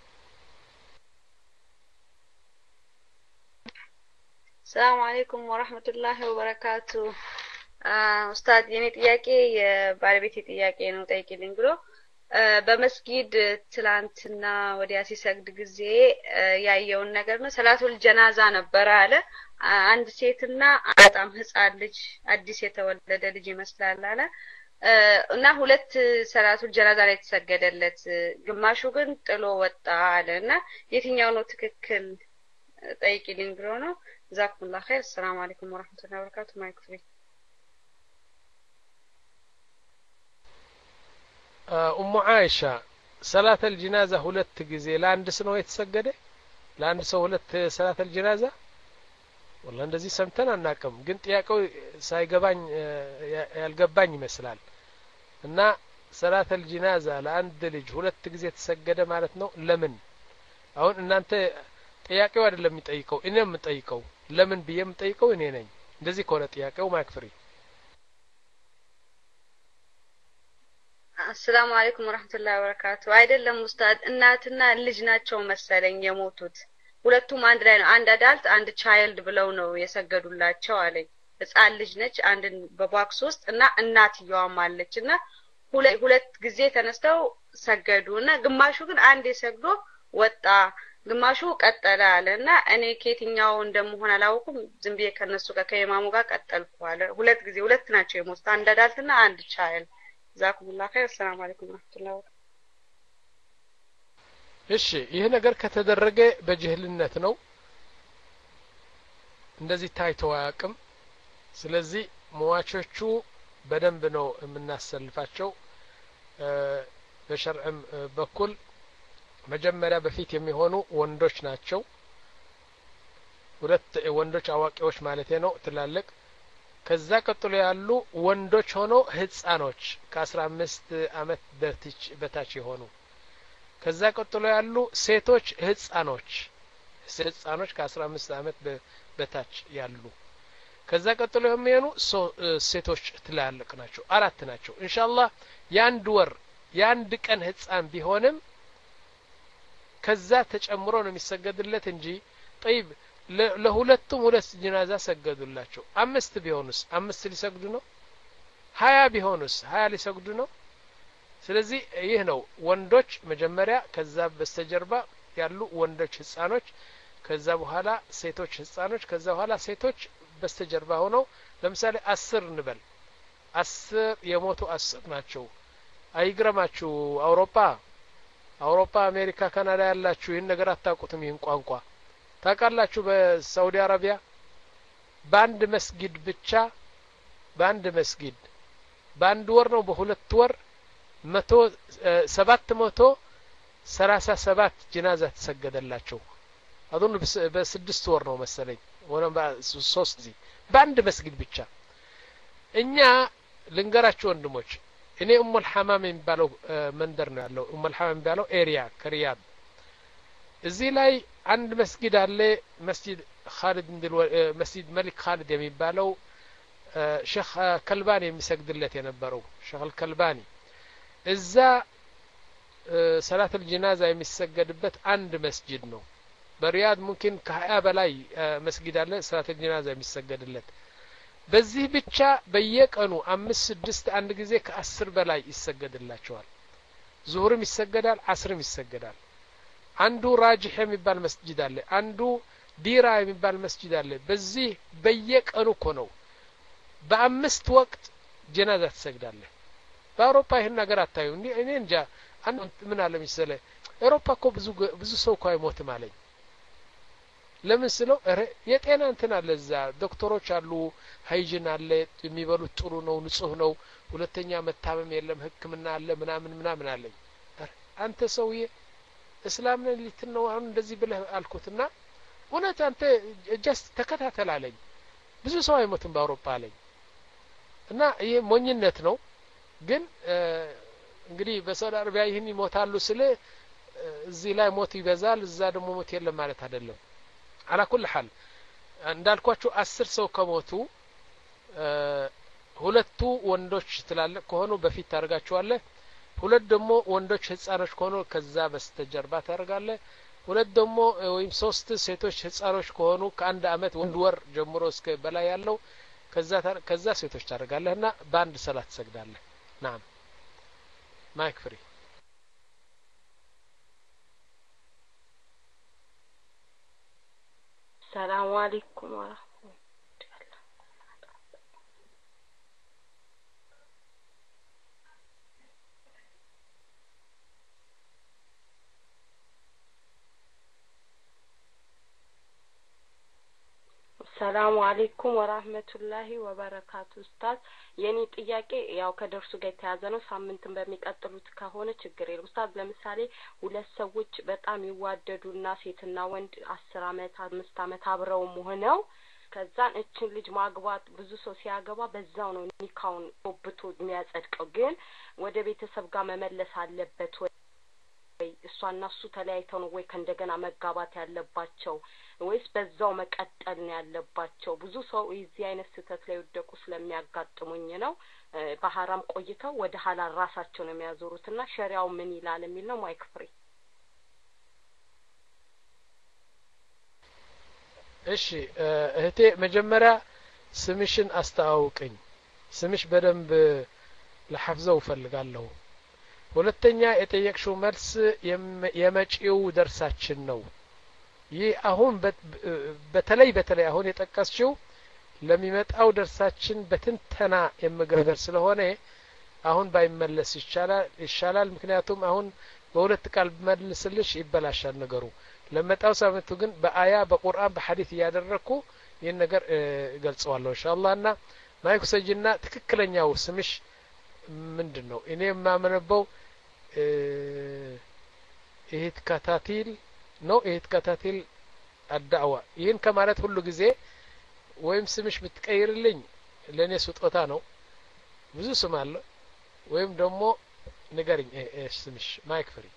ሰላም አለይኩም ወራህመቱላሂ ወበረካቱ ኡስታዝ የኔ ጥያቄ የባለቤቴ ጥያቄ ነው ጠይቂልኝ ብሎ በመስጊድ ትላንትና ወዲያ ሲሰግድ ጊዜ ያየውን ነገር ነው ሰላቱል ጀናዛ ነበር አለ አንድ ሴትና በጣም ህፃን ልጅ አዲስ የተወለደ ልጅ ይመስላል አለ እና ሁለት ሰላቱል ጀናዛ ላይ ተሰገደለት ግማሹ ግን ጥሎ ወጣ አለና የትኛው ነው ትክክል ጠይቂልኝ ብሎ ነው ጀዛኩሙላህ ኸይር ሰላም አለይኩም ወራህመቱላሂ ወበረካቱ ማይክ ፍሪ ኡሙ አይሻ ሰላተ الجنازه ሁለት ጊዜ ለአንድ ሰው የተሰገደ ለአንድ ሰው ሁለት ሰላተ الجنازه ወላ እንደዚህ ሰምተን አናቀም ግን ጥያቄው ሳይገባኝ ያልገባኝ ይመስላል እና ሰላተ الجنازه ለአንድ ልጅ ሁለት ጊዜ ተሰገደ ማለት ነው ለምን አሁን እናንተ ጥያቄው አይደለም የሚጠይቀው እኔም የምጠይቀው ለምን ብዬ የምጠይቀው እኔ ነኝ እንደዚህ ከሆነ ጥያቄው ማክፍሪ አሰላሙ አለይኩም ወራህመቱላሂ ወበረካቱ አይደለም ኡስታዝ እናትና ልጅ ናቸው መሰለኝ የሞቱት ሁለቱም አንድ ላይ ነው አንድ አዳልት አንድ ቻይልድ ብለው ነው የሰገዱላቸው አለኝ ህፃን ልጅ ነች አንድ በባክስ ውስጥ እና እናትየዋም አለችና ሁለት ጊዜ ተነስተው ሰገዱና ግማሹ ግን አንድ የሰግዶ ወጣ ግማሹ ቀጠለ አለና እኔ ከየትኛው እንደምሆን አላውቅም ዝም ብዬ ከነሱ ጋር ከኢማሙ ጋር ቀጠልኩ አለ ሁለት ጊዜ ሁለት ናቸው የሞቱት አንድ አዳልትና አንድ ቻይልድ ዛኩሙላህ ኸይር ሰላም አለይኩም ወራህመቱላሂ እሺ ይሄ ነገር ከተደረገ በጅህልነት ነው እንደዚህ ታይቶ አያውቅም ስለዚህ መዋቾቹ በደንብ ነው የምናሰልፋቸው በሸርዕም በኩል መጀመሪያ በፊት የሚሆኑ ወንዶች ናቸው ሁለት ወንዶች አዋቂዎች ማለት ነው ትላልቅ ከዛ ቀጥሎ ያሉ ወንዶች ሆኖ ህፃኖች ከ15 አመት በታች በታች የሆኑ ከዛ ቀጥሎ ያሉ ሴቶች ህፃኖች ህፃኖች ከ15 አመት በታች ያሉ ከዛ ቀጥሎ የሚሆኑ ሴቶች ትላልቅ ናቸው አራት ናቸው ኢንሻአላህ ያንድ ወር ያንድ ቀን ህፃን ቢሆንም ከዛ ተጨምሮ ነው የሚሰገድለት እንጂ طيب ለሁለቱም ሁለት ጀናዛ ሰገዱላቸው አምስት ቢሆንስ አምስት ሊሰግዱ ነው ሀያ ቢሆንስ ሀያ ሊሰግዱ ነው ስለዚህ ይህ ነው ወንዶች መጀመሪያ ከዛ በስተጀርባ ያሉ ወንዶች ህፃኖች ከዛ በኋላ ሴቶች ህፃኖች ከዛ በኋላ ሴቶች በስተጀርባ ሆነው ለምሳሌ አስር እንበል አስር የሞቱ አስር ናቸው አይግረማችሁ አውሮፓ አውሮፓ አሜሪካ ካናዳ ያላችሁ ይህን ነገር አታውቁትም ይህን ቋንቋ ታውቃላችሁ በሳውዲ አረቢያ በአንድ መስጊድ ብቻ በአንድ መስጊድ በአንድ ወር ነው በሁለት ወር መቶ ሰባት መቶ ሰላሳ ሰባት ጀናዛ ተሰገደላቸው አሁን በስድስት ወር ነው መሰለኝ ወለም በሶስት ጊዜ በአንድ መስጊድ ብቻ እኛ ልንገራችሁ ወንድሞች እኔ ኡሙል ሐማም የሚባለው መንደር ነው ያለው ኡሙል ሐማም የሚባለው ኤሪያ ከሪያድ እዚህ ላይ አንድ መስጊድ አለ መስጊድ ኻሊድ እንድል መስጊድ መሊክ ኻሊድ የሚባለው ሼኽ ከልባኒ የሚሰግድለት የነበረው ሼኽ ከልባኒ እዛ ሰላት الجنازه የሚሰገድበት አንድ መስጊድ ነው በሪያድ ሙምኪን ከሀያ በላይ መስጊድ አለ ሰላት الجنازه የሚሰገድለት በዚህ ብቻ በየቀኑ አምስት ስድስት አንድ ጊዜ ከአስር በላይ ይሰገድላቸዋል ዙሁርም ይሰገዳል አስርም ይሰገዳል አንዱ ራጅህ የሚባል መስጊድ አለ አንዱ ዲራ የሚባል መስጊድ አለ በዚህ በየቀኑ እኮ ነው በአምስት ወቅት ጀናዛ ተሰግዳለ በአውሮፓ ይሄን ነገር አታዩ እኔ እንጃ አንድ ምን አለ መሰለ አውሮፓ እኮ ብዙ ብዙ ሰው እኮ አይሞትም አለኝ። ለምን ስለው እረ የጤና እንትን አለ እዛ ዶክተሮች አሉ፣ ሃይጂን አለ፣ የሚበሉት ጥሩ ነው፣ ንጹህ ነው፣ ሁለተኛ መታመም የለም፣ ህክምና አለ ምናምን ምናምን አለኝ። አንተ ሰውዬ እስላም ነህ ልትል ነው አሁን እንደዚህ ብለህ አልኩትና እውነት አንተ ጀስት ተከታተል አለኝ። ብዙ ሰው አይሞትም በአውሮፓ አለኝ። እና ይሄ ሞኝነት ነው። ግን እንግዲህ በሳውዲ አረቢያ ይህን ይሞታሉ ስለ እዚህ ላይ ሞት ይበዛል እዛ ደግሞ ሞት የለም ማለት አይደለም። على كل حال እንዳልኳችሁ አስር ሰው ከሞቱ ሁለቱ ወንዶች ትላልቅ ከሆኑ በፊት ታርጋቸዋለህ፣ ሁለት ደግሞ ወንዶች ህፃኖች ከሆኑ ከዛ በስተጀርባ ታርጋለህ፣ ሁለት ደግሞ ወይም ሶስት ሴቶች ህፃኖች ከሆኑ ከአንድ አመት ወንድ ወር ጀምሮ እስከ በላይ ያለው ከዛ ከዛ ሴቶች ታርጋለህና በአንድ ሰላት ትሰግዳለህ። ናም ማይክ ፍሪ السلام عليكم ورحمة الله. السلام عليكم ورحمة الله وبركاته. ኡስታዝ የኔ ጥያቄ ያው ከደርሱ ጋር የተያዘ ነው። ሳምንትን በሚቀጥሉት ከሆነ ችግር የለም። ኡስታዝ ለምሳሌ ሁለት ሰዎች በጣም ይዋደዱና ሴትና ወንድ አስር አመት አምስት አመት አብረው ሆነው ከዛን እችን ልጅ ማግባት ብዙ ሰው ሲያገባ በዛው ነው ኒካውን ወብቶ የሚያጸድቀው። ግን ወደ ቤተሰብ ጋር መመለስ አለበት ወይ እሷና እሱ ተለያይተው ነው ወይ ከእንደገና መጋባት ያለባቸው ወይስ በዛው መቀጠል ነው ያለባቸው? ብዙ ሰው እዚህ አይነት ስህተት ላይ ወደቁ ስለሚያጋጥሙኝ ነው። በሐራም ቆይተው ወደ ሐላል ራሳቸው ነው የሚያዞሩትና ሸሪዓው ምን ይላል የሚል ነው። ማይክ ፍሪ። እሺ እህቴ መጀመሪያ ስምሽን አስተዋውቅኝ። ስምሽ በደንብ ለሐፍዘው ፈልጋለሁ። ሁለተኛ የጠየቅሽው መልስ የመጪው ደርሳችን ነው። ይህ አሁን በተለይ በተለይ አሁን የጠቀስሽው ለሚመጣው ደርሳችን በትንተና የምገር ስለሆነ አሁን ባይመለስ ይሻላል ይሻላል። ምክንያቱም አሁን በሁለት ቃል መልስልሽ ይበላሻል ነገሩ። ለመጣው ሳምንቱ ግን በአያ በቁርአን በሐዲስ ያደረኩ ይህን ነገር ገልጸዋለሁ ኢንሻአላህ። እና ማይክ ሰጅና ትክክለኛው ስምሽ ምንድነው? እኔ የማመነበው እህት ካታቲል ነው። እህት ካታቲል አዳዋ ይህን ከማለት ሁሉ ጊዜ ወይም ስምሽ ብትቀይርልኝ ለኔ ስጦታ ነው። ብዙ ስም አለ። ወይም ደግሞ ንገሪኝ እሺ ስምሽ። ማይክ ፍሪ።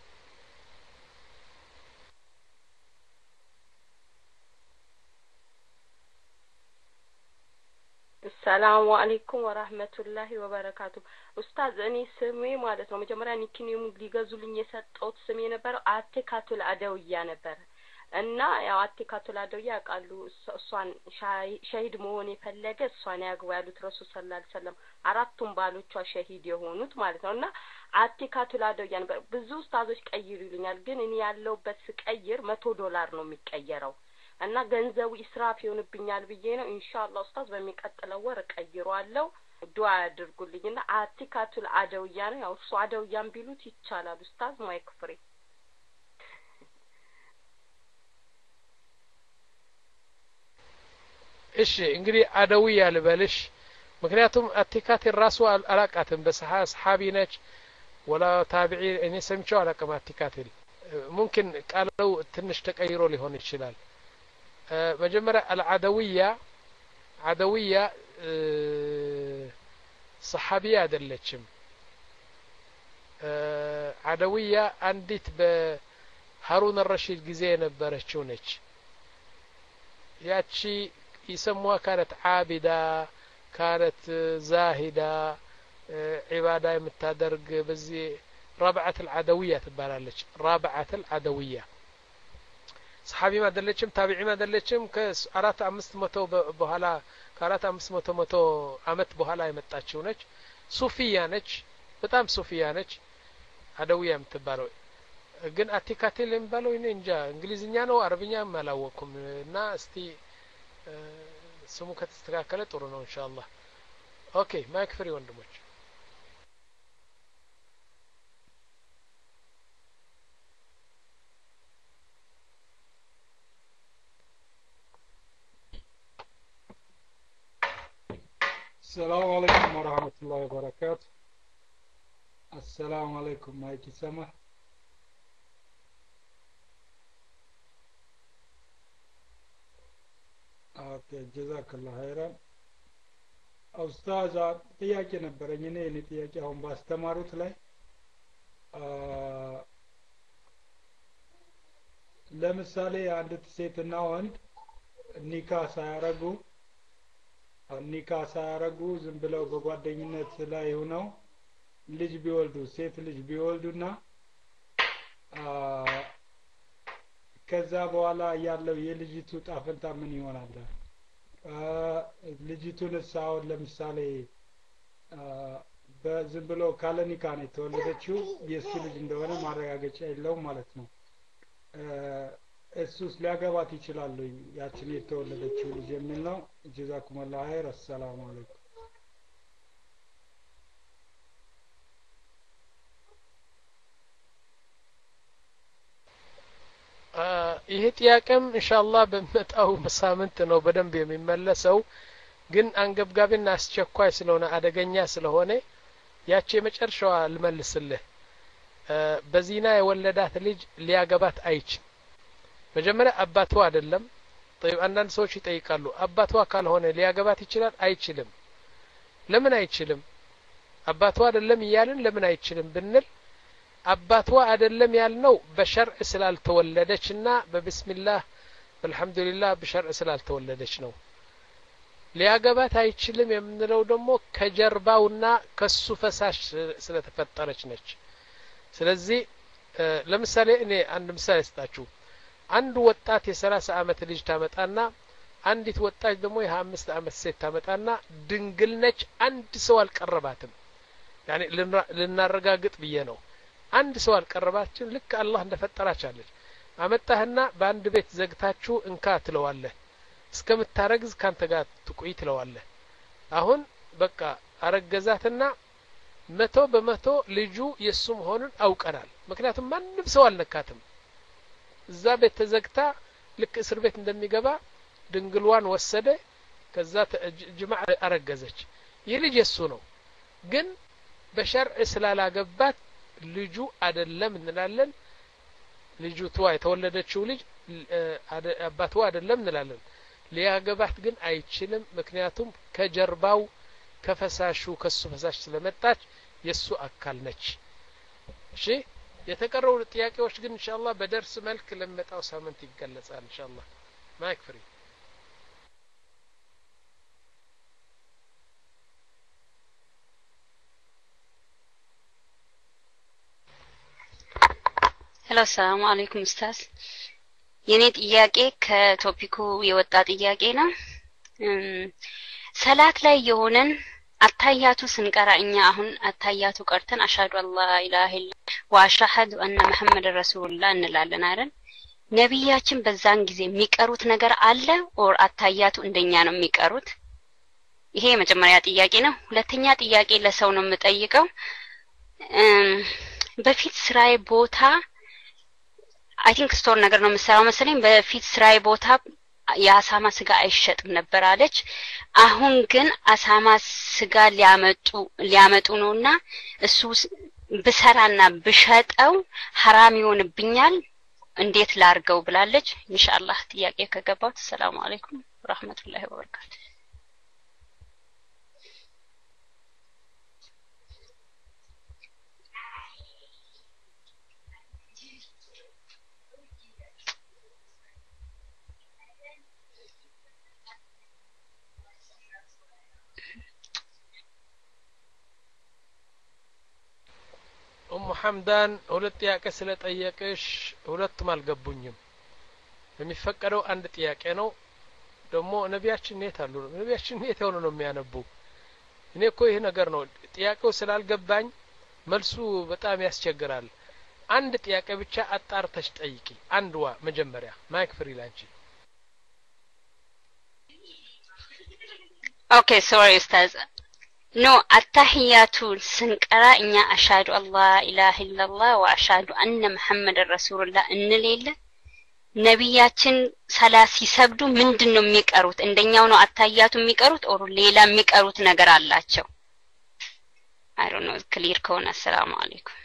السلام عليكم ورحمة الله وبركاته. ኡስታዝ እኔ ስሜ ማለት ነው መጀመሪያ ኒክኒም ሊገዙልኝ የሰጠሁት ስሜ ነበር አቲካቱል አደውያ ነበር እና ያው አቲካቱል አደውያ ቃሉ እሷን ሸሂድ መሆን የፈለገ እሷን ያግባ ያሉት ረሱል ሰለላሁ ዐለይሂ ወሰለም አራቱም ባሎቿ ሸሂድ የሆኑት ማለት ነውና አቲካቱል አደውያ ነበር። ብዙ ኡስታዞች ቀይሩልኛል፣ ግን እኔ ያለውበት ስቀይር መቶ ዶላር ነው የሚቀየረው እና ገንዘቡ ኢስራፍ ይሆንብኛል ብዬ ነው። ኢንሻአላህ ኡስታዝ በሚቀጥለው ወር ቀይሯለሁ። ዱዓ አድርጉልኝና አቲካቱል አደውያ ነው። ያው እሱ አደውያን ቢሉት ይቻላል። ኡስታዝ ማይክ ፍሪ። እሺ እንግዲህ አደውያ ልበልሽ፣ ምክንያቱም አቲካት ራሱ አላቃተም በሰሐቢ ነች ወላ ታቢዒ እኔ ሰምቼው አላቀም። አቲካት ሙምኪን ቃለው ትንሽ ተቀይሮ ሊሆን ይችላል። መጀመሪያ አልዓደውያ ዓደውያ ሰሐቢያ አይደለችም። ዓደውያ አንዲት በሃሩን الرشيد ጊዜ የነበረችው ነች። ያቺ ይሰሙዋ ካነት ዓቢዳ ካነት ዛሂዳ ዒባዳ የምታደርግ በዚህ رابعة العدوية ትባላለች። رابعة العدوية صحابي ما دلچم تابعي ما دلچم ከአራት አምስት መቶ በኋላ ከአራት አምስት መቶ መቶ አመት በኋላ የመጣችው ነች። ሱፊያ ነች፣ በጣም ሱፊያ ነች። አደውያ የምትባለው ግን አቲካቴል የሚባለው እኔ እንጃ እንግሊዝኛ ነው አረብኛ አላወቅኩም። እና እስቲ ስሙ ከተስተካከለ ጥሩ ነው ኢንሻአላህ። ኦኬ ማይክ ፍሪ ወንድሞች። السلام عليكم ورحمة الله وبركاته. السلام عليكم مايكي سمح. اوكي جزاك الله خيرا. ኡስታዝ ጥያቄ ነበረኝ እኔ እኔ ጥያቄ አሁን ባስተማሩት ላይ ለምሳሌ አንድ ሴትና ወንድ ኒካ ሳያረጉ ኒካ ሳያረጉ ዝም ብለው በጓደኝነት ላይ ሆነው ልጅ ቢወልዱ ሴት ልጅ ቢወልዱና ከዛ በኋላ ያለው የልጅቱ ጣፈንታ ምን ይሆናል? ልጅቱን ሳው ለምሳሌ በዝም ብሎ ካለ ኒካ ነው የተወለደችው የሱ ልጅ እንደሆነ ማረጋገጫ የለውም ማለት ነው። እሱስ ሊያገባት ይችላል ያችን የተወለደችው ልጅ የሚል ነው። ጀዛኩም አላህ ኸይር። አሰላሙ አለይኩም። ይሄ ጥያቄም ኢንሻአላህ በመጣው ሳምንት ነው በደንብ የሚመለሰው። ግን አንገብጋቢና አስቸኳይ ስለሆነ አደገኛ ስለሆነ ያቺ የመጨረሻዋ ልመልስልህ። በዚና የወለዳት ልጅ ሊያገባት አይችልም። መጀመሪያ አባቷ አይደለም። طيب አንዳንድ ሰዎች ይጠይቃሉ አባቷ ካልሆነ ሊያገባት ይችላል? አይችልም። ለምን አይችልም? አባቷ አይደለም እያልን ለምን አይችልም ብንል አባቷ አይደለም ያልነው በሸርዕ ስላልተወለደችና በቢስሚላህ በልሐምዱሊላህ በሸርዕ ስላልተወለደች ነው። ሊያገባት አይችልም የምንለው ደግሞ ከጀርባውና ከሱ ፈሳሽ ስለተፈጠረች ነች። ስለዚህ ለምሳሌ እኔ አንድ ምሳሌ ልስጣችሁ። አንድ ወጣት የሰላሳ አመት ልጅ ታመጣና አንዲት ወጣት ደግሞ የአምስት አመት ሴት ታመጣና ድንግል ነች። አንድ ሰው አልቀረባትም። ያኔ ልናረጋግጥ ብዬ ነው። አንድ ሰው አልቀረባችም። ልክ አላህ እንደፈጠራቻለች አመጣህና በአንድ ቤት ዘግታችሁ እንካ ትለዋለህ። እስከምታረግዝ ካንተ ጋር ትቆይ ትለዋለህ። አሁን በቃ አረገዛትና መቶ በመቶ ልጁ የሱ መሆኑን አውቀናል። ምክንያቱም ማንም ሰው አልነካትም። እዛ ቤት ተዘግታ ልክ እስር ቤት እንደሚገባ ድንግልዋን ወሰደ። ከዛ ጅማዕ አረገዘች። ይህ ልጅ የሱ ነው። ግን በሸርዕ ስላላገባት ልጁ አይደለም እንላለን። ልጅቷ የተወለደችው ልጅ አባቷ አይደለም እንላለን። ሊያገባት ግን አይችልም። ምክንያቱም ከጀርባው ከፈሳሹ ከሱ ፈሳሽ ስለመጣች የሱ አካል ነች። እሺ የተቀረው ጥያቄዎች ግን ኢንሻአላህ በደርስ መልክ ለመጣው ሳምንት ይገለጻል ኢንሻአላህ። ማይክ ፍሪ። ሄሎ ሰላም አለይኩም ኡስታዝ። የኔ ጥያቄ ከቶፒኩ የወጣ ጥያቄ ነው። ሰላት ላይ የሆነን አታያቱ ስንቀራ እኛ አሁን አታያቱ ቀርተን አሽሀዱ አላ ኢላሀ ኢላ ወአሽሀዱ አነ መሐመድ ረሱሉላህ እንላለን አይደል? ነብያችን በዛን ጊዜ የሚቀሩት ነገር አለ ኦር አታያቱ እንደኛ ነው የሚቀሩት? ይሄ የመጀመሪያ ጥያቄ ነው። ሁለተኛ ጥያቄ ለሰው ነው የምጠይቀው። በፊት ስራዬ ቦታ አይ ቲንክ ስቶር ነገር ነው የምሰራው መሰለኝ። በፊት ስራዬ ቦታ የአሳማ ስጋ አይሸጥም ነበር አለች። አሁን ግን አሳማ ስጋ ሊያመጡ ሊያመጡ ነውና እሱ ብሰራና ብሸጠው حرام ይሆንብኛል እንዴት ላርገው ብላለች። ኢንሻአላህ ጥያቄ ከገባው ሰላም አለይኩም ወራህመቱላሂ ወበረካቱ። ኡም ሐምዳን ሁለት ጥያቄ ስለጠየቀሽ ሁለቱም አልገቡኝም። የሚፈቀደው አንድ ጥያቄ ነው። ደግሞ ነቢያችን የት አሉ? ነቢያችን የት ሆነው ነው የሚያነቡ? እኔ እኮ ይሄ ነገር ነው ጥያቄው ስላልገባኝ መልሱ በጣም ያስቸግራል። አንድ ጥያቄ ብቻ አጣርተሽ ጠይቂ። አንድዋ መጀመሪያ ማይክ ፍሪ ላንቺ። ኦኬ ሶሪ ኡስታዝ ኖ አታህያቱ ስንቀራ እኛ አሽሀዱ አላ ኢላሀ ኢላላህ ወአሽሀዱ አነ መሐመድ ረሱሉላህ እንሌለ ነብያችን ሰላት ሲሰግዱ ምንድነው የሚቀሩት? እንደኛው ነው አታያቱ የሚቀሩት ኦር ሌላ የሚቀሩት ነገር አላቸው? I don't know ክሊር ከሆነ ሰላም አለይኩም።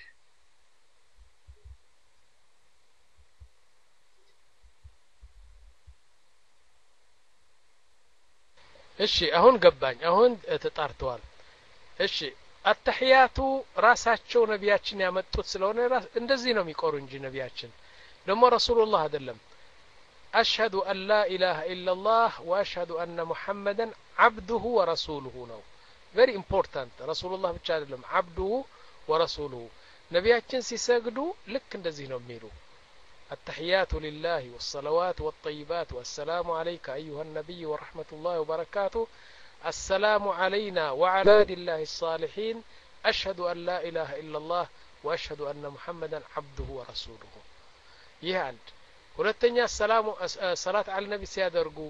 እሺ አሁን ገባኝ። አሁን ተጣርተዋል። እሺ አተህያቱ ራሳቸው ነብያችን ያመጡት ስለሆነ እንደዚህ ነው የሚቆሩ እንጂ ነብያችን ደግሞ ረሱላህ አይደለም። አሽሀዱ አን ላ ኢላሃ ኢላላህ ወአሽሀዱ አነ ሙሐመደን አብዱሁ ወረሱሉሁ ነው። very important ረሱላህ ብቻ አይደለም አብዱሁ ወረሱሉሁ። ነብያችን ሲሰግዱ ልክ እንደዚህ ነው የሚሉ التحيات لله والصلوات والطيبات والسلام عليك أيها النبي ورحمة الله وبركاته السلام علينا وعلى عباد الله الصالحين أشهد أن لا إله إلا الله وأشهد أن محمدا عبده ورسوله يهاند ሁለተኛ ሰላሙ ሰላት አለ ነብይ ሲያደርጉ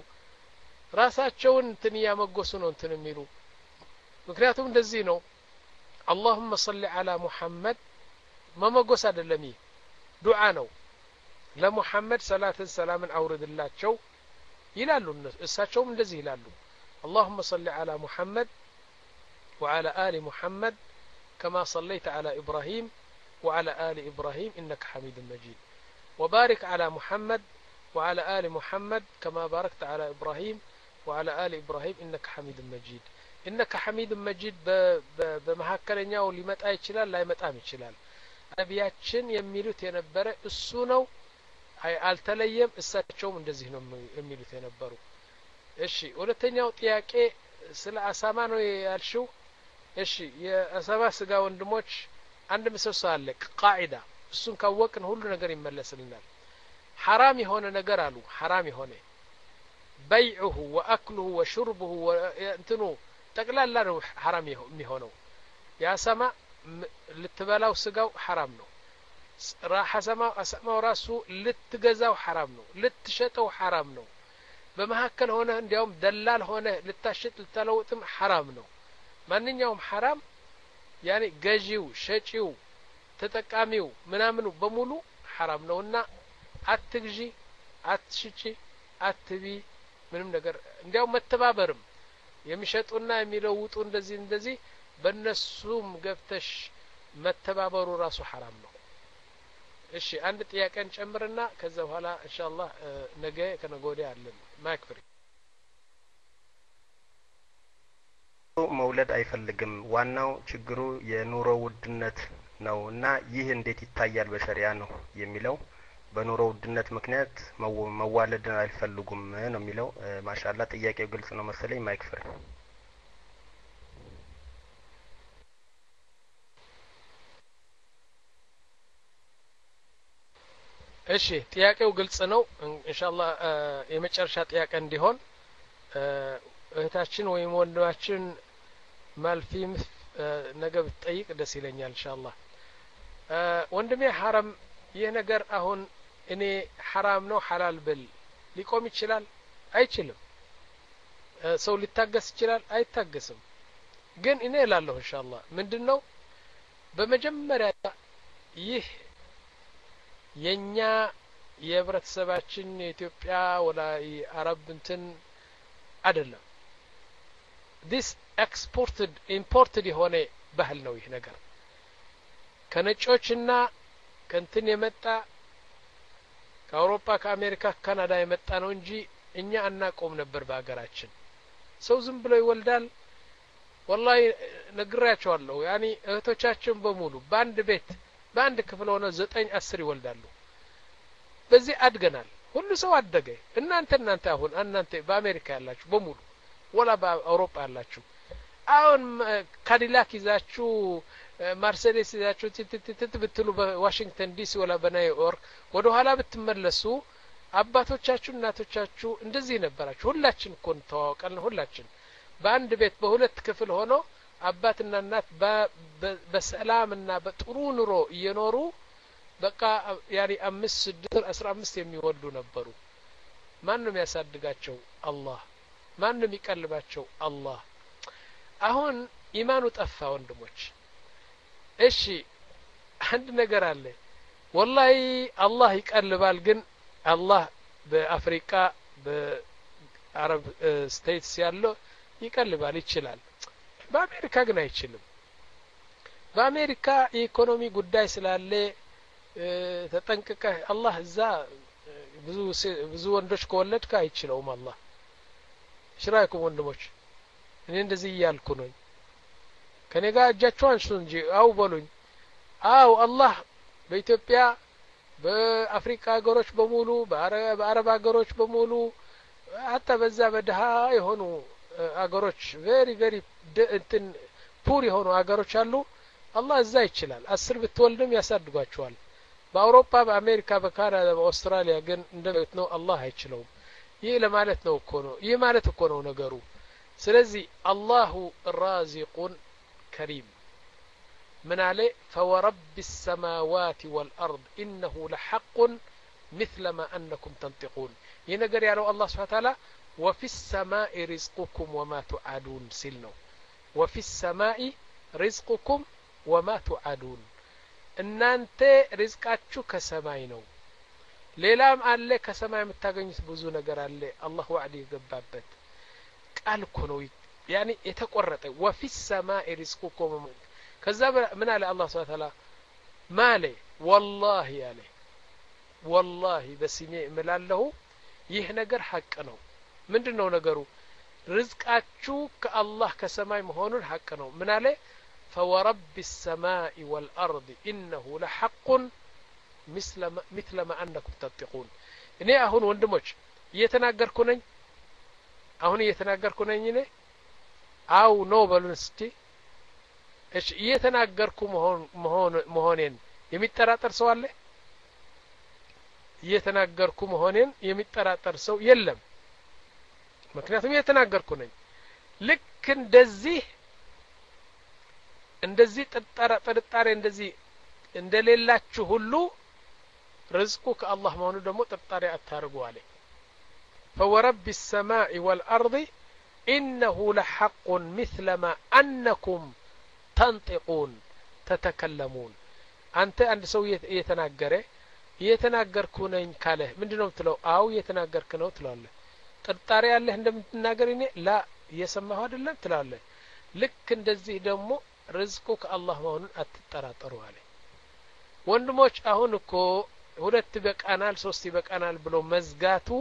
ራሳቸውን እንትን ያመጎሱ ነው እንትን የሚሉ ምክንያቱም እንደዚህ ነው اللهم صل على محمد መመጎስ አይደለም ዱዓ ነው ለሙሐመድ ሰላትን ሰላምን አውርድላቸው ይላሉ እሳቸውም እንደዚህ ይላሉ اللهم صل على محمد وعلى آل محمد كما صليت على إبراهيم وعلى آل إبراهيم إنك حميد مجيد وبارك على محمد وعلى آل محمد كما باركت على إبراهيم وعلى آل إبراهيم إنك حميد مجيد إنك حميد مجيد بمهكلنياو ሊመጣ ይችላል ላይመጣም ይችላል ነብያችን የሚሉት የነበረ እሱ ነው አይ አልተለየም እሳቸውም እንደዚህ ነው የሚሉት የነበሩ እሺ ሁለተኛው ጥያቄ ስለ አሳማ ነው ያልሽው እሺ የአሳማ ስጋ ወንድሞች አንድ ምሰሶ አለ ቃዒዳ እሱን ካወቅን ሁሉ ነገር ይመለስልናል حرام የሆነ ነገር አሉ حرام የሆነ بيعه واكله وشربه وانتنو ጠቅላላ ነው حرام የሚሆነው ያሳማ ልትበላው ስጋው حرام ነው ራሐሰማ አሰማው ራሱ ልትገዛው حرام ነው ልትሸጠው حرام ነው በመሐከል ሆነ እንዲያውም ደላል ሆነ ልታሽጥ ልትለውጥም حرام ነው ማንኛውም حرام ያኔ ገዢው ሸጪው ተጠቃሚው ምናምኑ በሙሉ حرام ነውና አትግዢ አትሽጪ አትቢ ምንም ነገር እንዲያውም መተባበርም የሚሸጡና የሚለውጡ እንደዚህ እንደዚህ በእነሱም ገብተሽ መተባበሩ ራሱ حرام ነው እሺ አንድ ጥያቄን ጨምርና ከዛ በኋላ ኢንሻአላህ ነገ ከነገ ወዲያ አለን ማክፍሪ መውለድ አይፈልግም ዋናው ችግሩ የኑሮ ውድነት ነውና ይህ እንዴት ይታያል በሸሪዓ ነው የሚለው በኑሮ ውድነት ምክንያት መዋለድን አይፈልጉም ነው የሚለው ማሻአላ ጥያቄው ግልጽ ነው መሰለኝ ማክፍሪ እሺ ጥያቄው ግልጽ ነው ኢንሻአላህ የመጨረሻ ጥያቄ እንዲሆን እህታችን ወይም ወንድማችን ማልፊም ነገ ብትጠይቅ ደስ ይለኛል ኢንሻአላህ ወንድሜ حرام ይህ ነገር አሁን እኔ حرام ነው حلال ብል ሊቆም ይችላል አይችልም ሰው ሊታገስ ይችላል አይታገስም ግን እኔ እላለሁ ኢንሻአላህ ምንድነው በመጀመሪያ ይህ የኛ የህብረተሰባችን የኢትዮጵያ ወላ የአረብ እንትን አይደለም this exported imported የሆነ ባህል ነው ይህ ነገር ከነጮችና ከንትን የመጣ ከአውሮፓ ከአሜሪካ ካናዳ የመጣ ነው እንጂ እኛ አናቆም ነበር በአገራችን ሰው ዝም ብሎ ይወልዳል والله ነግራቸዋለሁ ያኒ እህቶቻችን በሙሉ በአንድ ቤት በአንድ ክፍል ሆነ ዘጠኝ አስር ይወልዳሉ በዚህ አድገናል ሁሉ ሰው አደገ እናንተ እናንተ አሁን እናንተ በአሜሪካ ያላችሁ በሙሉ ወላ በአውሮፓ ያላችሁ አሁን ካዲላክ ይዛችሁ ማርሴዲስ ይዛችሁ ትትትት ብትሉ በዋሽንግተን ዲሲ ወላ በኒውዮርክ ወደ ኋላ ብትመለሱ አባቶቻችሁ እናቶቻችሁ እንደዚህ ነበራችሁ ሁላችን እኮ ተዋወቀልን ሁላችን በአንድ ቤት በሁለት ክፍል ሆኖ አባትና እናት በሰላምና በጥሩ ኑሮ እየኖሩ በቃ ያኒ አምስት ስድስት አስራ አምስት የሚወልዱ ነበሩ ማንንም ያሳድጋቸው አላህ ማንንም ይቀልባቸው አላህ አሁን ኢማኑ ጠፋ ወንድሞች እሺ አንድ ነገር አለ والله አላህ ይቀልባል ግን አላህ በአፍሪካ በአረብ ስቴትስ ያለው ይቀልባል ይችላል በአሜሪካ ግን አይችልም በአሜሪካ የኢኮኖሚ ጉዳይ ስላለ ተጠንቅቀህ አላህ እዛ ብዙ ብዙ ወንዶች ከወለድክ አይችለውም አላህ ሽራይኩም ወንድሞች እኔ እንደዚህ ያልኩ ነኝ ከኔ ጋር እጃችሁ አንሱ እንጂ አው በሉኝ አው አላህ በኢትዮጵያ በአፍሪካ ሀገሮች በሙሉ በአረብ ሀገሮች በሙሉ አጣ በዛ በደሃ የሆኑ ሀገሮች ቬሪ ቬሪ እንትን ፑር የሆኑ ሀገሮች አሉ አላህ እዛ ይችላል አስር ብትወልድም ያሳድጓቸዋል በአውሮፓ በአሜሪካ በካናዳ በአውስትራሊያ ግን እንደበት ነው አላህ አይችለውም ይህ ለማለት ነው እኮ ነው ይህ ማለት እኮ ነው ነገሩ ስለዚህ አላሁ ራዚቁን ከሪም من عليه فورب السماوات والأرض إنه لحق مثل ما أنكم تنطقون ينقر يا الله سبحانه وتعالى وفي السماء رزقكم وما تعادون سلنو وفي السماء رزقكم وما تعادون إن أنت رزقاتشو كسماي نو ليلام قال كسماي متاغنيس بوزو نقر قال الله وعدي قبابت قال كنو يعني يتقرط وفي السماء رزقكم كذا من على الله سبحانه وتعالى مالي والله يعني والله بسمي ملاله ይህ ነገር ሐቅ ነው ምንድነው ነገሩ ርዝቃችሁ ከአላህ ከሰማይ መሆኑን ሐቅ ነው ምን አለ فورب السماء والأرض إنه لحق مثل ما مثل ما أنكم تنطقون እኔ አሁን ወንድሞች እየተናገርኩ ነኝ አሁን እየተናገርኩ ነኝ እኔ አው ነው በሉን እስቲ እሺ እየተናገርኩ መሆን መሆን መሆኔን የሚጠራጠር ሰው አለ እየተናገርኩ መሆኔን የሚጠራጠር ሰው የለም ምክንያቱም እየተናገርኩ ነኝ ልክ እንደዚህ እንደዚህ ጥርጣሬ ጥርጣሬ እንደዚህ እንደሌላችሁ ሁሉ ርዝቁ ከአላህ መሆኑ ደግሞ ጥርጣሬ አታርጉ አለ فورب السماء والأرض إنه لحق مثل ما أنكم تنطقون تتكلمون أنت عند سو يتناقره يتناقرኩ ነኝ ካለ ምንድነው ትለው አው የተናገርክ ነው ትላለህ ጥርጣሬ ያለህ እንደምትናገር እኔ ላ እየሰማሁ አይደለም ትላለህ ልክ እንደዚህ ደግሞ ርዝቁ ከአላህ መሆኑን አትጠራጠሩ አለ ወንድሞች አሁን እኮ ሁለት በቃናል ሶስት በቃናል ብሎ መዝጋቱ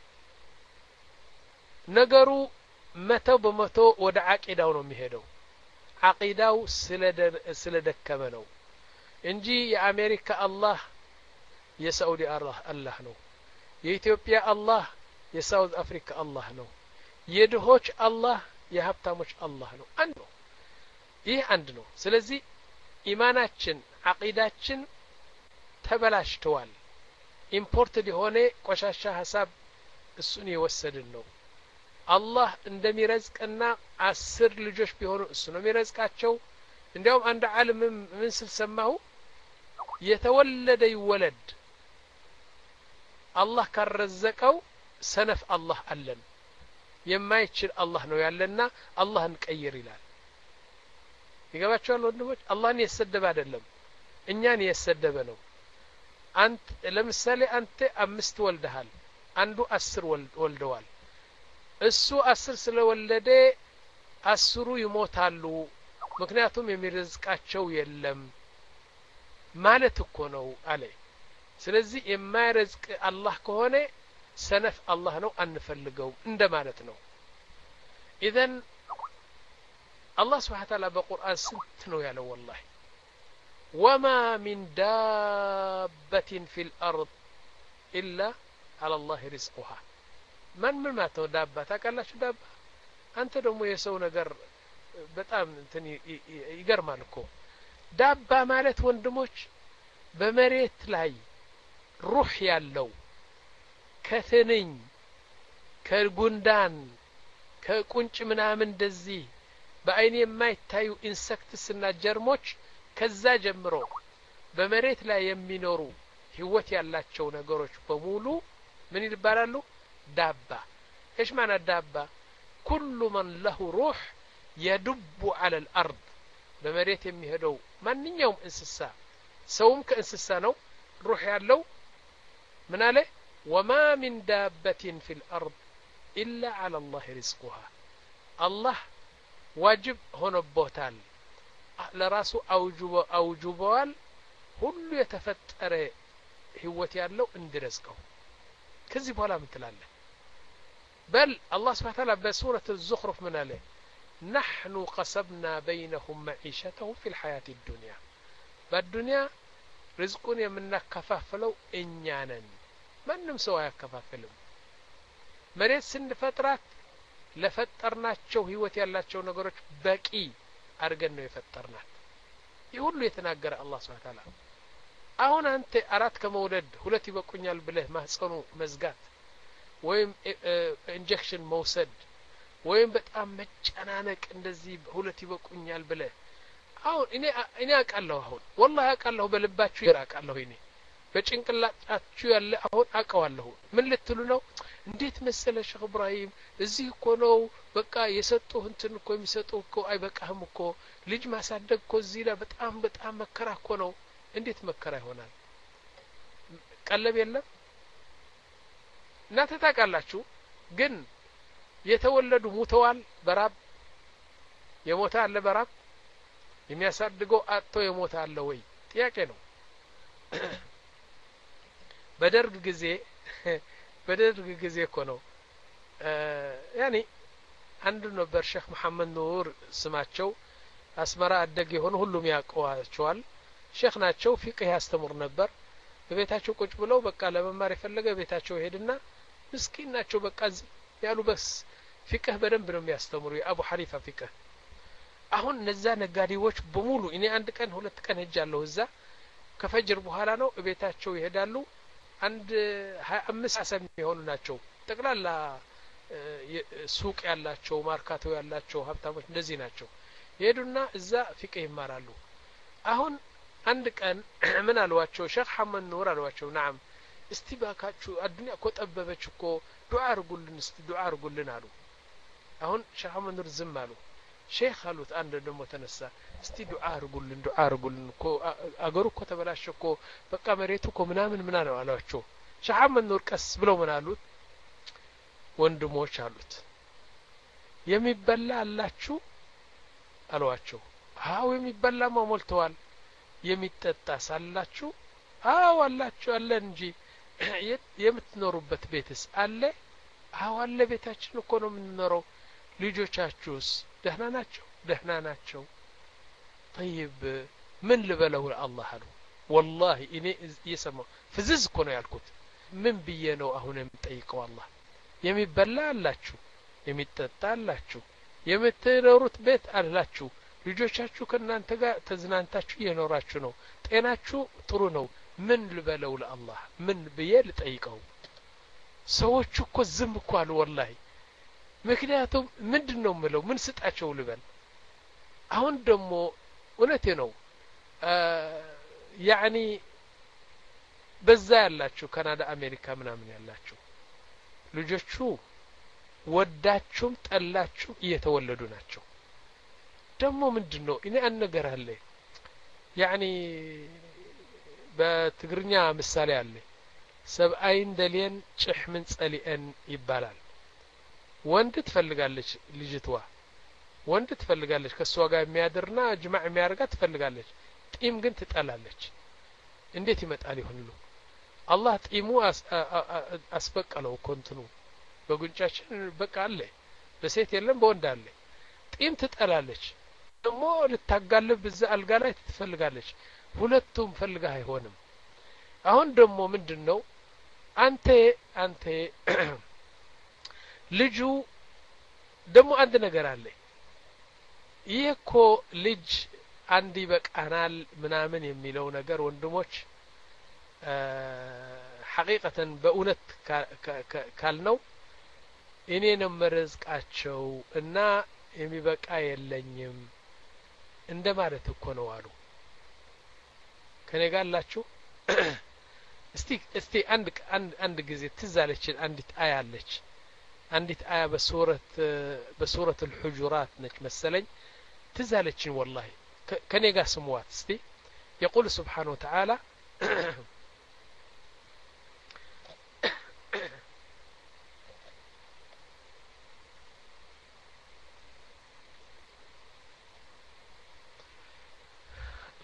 ነገሩ መቶ በመቶ ወደ አቂዳው ነው የሚሄደው አቂዳው ስለደከመ ነው እንጂ የአሜሪካ አላህ የሳውዲ አላህ አላህ ነው የኢትዮጵያ አላህ የሳውዝ አፍሪካ አላህ ነው የድሆች አላህ የሀብታሞች አላህ ነው አንድ ነው ይህ አንድ ነው ስለዚህ ኢማናችን አቂዳችን ተበላሽቷል ኢምፖርትድ የሆነ ቆሻሻ ሐሳብ እሱን የወሰድን ነው አላህ እንደሚረዝቅና አስር ልጆች ቢሆኑ እሱ ነው የሚረዝቃቸው እንዲያውም አንድ ዓለም ምን ስለሰማሁ የተወለደ ይወለድ አላህ ካረዘቀው ሰነፍ አላህ አለን የማይችል አላህ ነው ያለና አላህን ቀይር ይላል ይገባችኋል ወንድሞች አላህን የሰደበ አይደለም እኛን የሰደበ ነው አንተ ለምሳሌ አንተ አምስት ወልደሃል አንዱ አስር ወልደዋል እሱ አስር ስለወለደ አስሩ ይሞታሉ ምክንያቱም የሚረዝቃቸው የለም ማለት እኮ ነው አለ ስለዚህ የማይረዝቅ አላህ ከሆነ ሰነፍ አላህ ነው አንፈልገው እንደማለት ነው ኢዘን الله سبحانه وتعالى بالقرآن سنتنو يا لو والله وما من دابة في الأرض إلا على الله رزقها من من ما تو دابة تاكلا شو دابة أنت دمو يسو نقر بتام تني يقر مالكو دابة مالت وندموش بمريت لاي روح يالو كثنين كالقندان كقنش منامن دزي በአይኔ የማይታዩ ኢንሴክትስ እና ጀርሞች ከዛ ጀምሮ በመሬት ላይ የሚኖሩ ህይወት ያላቸው ነገሮች በሙሉ ምን ይባላሉ ዳባ ايش معنى دابة كل من له روح يدب على الارض በመሬት የሚሄደው ማንኛውም እንስሳ ሰውም ከእንስሳ ነው روح ያለው ምን አለ وما من دابة في الأرض إلا على الله رزقها الله واجب هنا بوتال لراسو أوجب أوجبوال ሁሉ የተፈጠረ ህይወት ያለው እንድረዝቀው ከዚህ በኋላ ምን ትላለህ بل الله سبحانه وتعالى بسورة الزخرف من عليه نحن قسمنا بينهم معيشتهم في الحياة الدنيا بالدنيا رزقون የምናከፋፍለው እኛ ነን ማንም ሰው አያከፋፍልም መሬት ስንፈጥራት ለፈጠርናቸው ህይወት ያላቸው ነገሮች በቂ አድርገን ነው የፈጠርናት ይህ ሁሉ የተናገረ አላህ Subhanahu Wa Ta'ala አሁን አንተ አራት ከመውለድ ሁለት ይበቁኛል ብለህ ማህፀኑ መዝጋት ወይም ኢንጀክሽን መውሰድ ወይም በጣም መጨናነቅ እንደዚህ ሁለት ይበቁኛል ብለህ አሁን እኔ እኔ አውቃለሁ አሁን والله አውቃለሁ በልባችሁ ይራቃለሁ እኔ በጭንቅላታችሁ ያለ አሁን አውቀዋለሁ ምን ልትሉ ነው እንዴት መሰለ ሼክ ኢብራሂም እዚህ እኮ ነው በቃ የሰጡህ እንትን እኮ የሚሰጡህ እኮ አይበቃህም እኮ ልጅ ማሳደግ እኮ እዚህ ላይ በጣም በጣም መከራ እኮ ነው እንዴት መከራ ይሆናል ቀለብ የለም እናንተ ታውቃላችሁ ግን የተወለዱ ሙተዋል በራብ የሞተ አለ በራብ የሚያሳድገው አጥቶ የሞተ አለ ወይ ጥያቄ ነው በደርግ ጊዜ በደርግ ጊዜ እኮ ነው ያኒ አንዱ ነበር ሼክ መሐመድ ኑር ስማቸው አስመራ አደግ የሆነ ሁሉም ያውቀዋቸዋል ሼክ ናቸው ፊቅህ ያስተምር ነበር በቤታቸው ቁጭ ብለው በቃ ለመማር የፈለገ ቤታቸው ሄድና ምስኪን ናቸው በቃ ያሉ በስ ፊቅህ በደንብ ነው የሚያስተምሩ የአቡ ሐኒፋ ፊቅህ አሁን እነዛ ነጋዴዎች በሙሉ እኔ አንድ ቀን ሁለት ቀን ሄጃለሁ እዛ ከፈጅር በኋላ ነው ቤታቸው ይሄዳሉ አንድ ሃያ አምስት አሰም የሆኑ ናቸው ጠቅላላ ሱቅ ያላቸው ማርካቶ ያላቸው ሀብታሞች እንደዚህ ናቸው ይሄዱና እዛ ፊቅህ ይማራሉ አሁን አንድ ቀን ምን አልዋቸው ሼክ ሐመድ ኑር አልዋቸው نعم እስቲ ባካችሁ አዱንያ እኮ ጠበበች እኮ ዱዓ አርጉልን እስቲ ዱዓ አርጉልን አሉ አሁን ሼክ ሐመድ ኑር ዝም አሉ ሼክ አሉት አንድ ደግሞ ተነሳ እስቲ ዱዓ አርጉልን ዱዓ አርጉልን እኮ አገሩ እኮ ተበላሸ እኮ በቃ መሬቱ እኮ ምናምን ምን ነው አሏቸው ሼክ ሐመድ ኑር ቀስ ብለው ምን አሉት ወንድሞች አሉት የሚበላ አላችሁ አሏቸው አው የሚበላ ሞልተዋል የሚጠጣ ሳላችሁ አው አላችሁ አለ እንጂ የምትኖሩበት ቤትስ አለ አው አለ ቤታችን እኮ ነው የምንኖረው ልጆቻችሁስ ደህና ናቸው ደህና ናቸው طيب ምን ልበለው ለአላህ አሉ والله እኔ እየሰማሁ ፍዝዝ እኮ ነው ያልኩት ምን ብዬ ነው አሁን የምጠይቀው አላህ የሚበላ አላችሁ የሚጠጣ አላችሁ የምትኖሩት ቤት አላችሁ ልጆቻችሁ ከናንተ ጋር ተዝናንታችሁ እየኖራችሁ ነው ጤናችሁ ጥሩ ነው ምን ልበለው ለአላህ ምን ብዬ ልጠይቀው ሰዎች እኮ ዝም እኮ አሉ والله ምክንያቱም ምንድነው ምለው ምን ስጣቸው ልበል አሁን ደግሞ እውነቴ ነው ያኒ በዛ ያላችሁ ካናዳ አሜሪካ ምናምን ያላችሁ ልጆቹ ወዳችሁም ጠላችሁ እየተወለዱ ናቸው ደግሞ ምንድነው እኔ አንገር አለ ያኒ በትግርኛ ምሳሌ አለ ሰብአይን ደሊየን ጭህ ምን ጸሊአን ይባላል ወንድ ትፈልጋለች ልጅቷ ወንድ ትፈልጋለች ከሷ ጋር የሚያድርና ጅማዕ የሚያርጋ ትፈልጋለች ጢም ግን ትጠላለች እንዴት ይመጣል ይሁንሉ አላህ ጢሙ አስበቀለው ኮንትኑ በጉንጫችን በቃ አለ በሴት የለም በወንድ አለ ጢም ትጠላለች ደግሞ ልታጋልብ በዛ አልጋ ላይ ትፈልጋለች ሁለቱም ፈልጋ አይሆንም አሁን ደግሞ ምንድነው አንተ አንተ ልጁ ደግሞ አንድ ነገር አለ ይሄኮ ልጅ አንድ ይበቃናል ምናምን የሚለው ነገር ወንድሞች ሐቂቀተን በእውነት ካልነው እኔ ነው መረዝቃቸው እና የሚበቃ የለኝም እንደማለት እኮ ነው አሉ ከኔ ጋር አላችሁ እስቲ እስቲ አንድ አንድ አንድ ጊዜ ትዛለችን አንዲት አያ አለች አንዲት አያ በሱረት በሱረት الحجرات ነች መሰለኝ ትዛለችን والله ከኔ ጋር ስሙዋት እስቲ يقول سبحانه وتعالى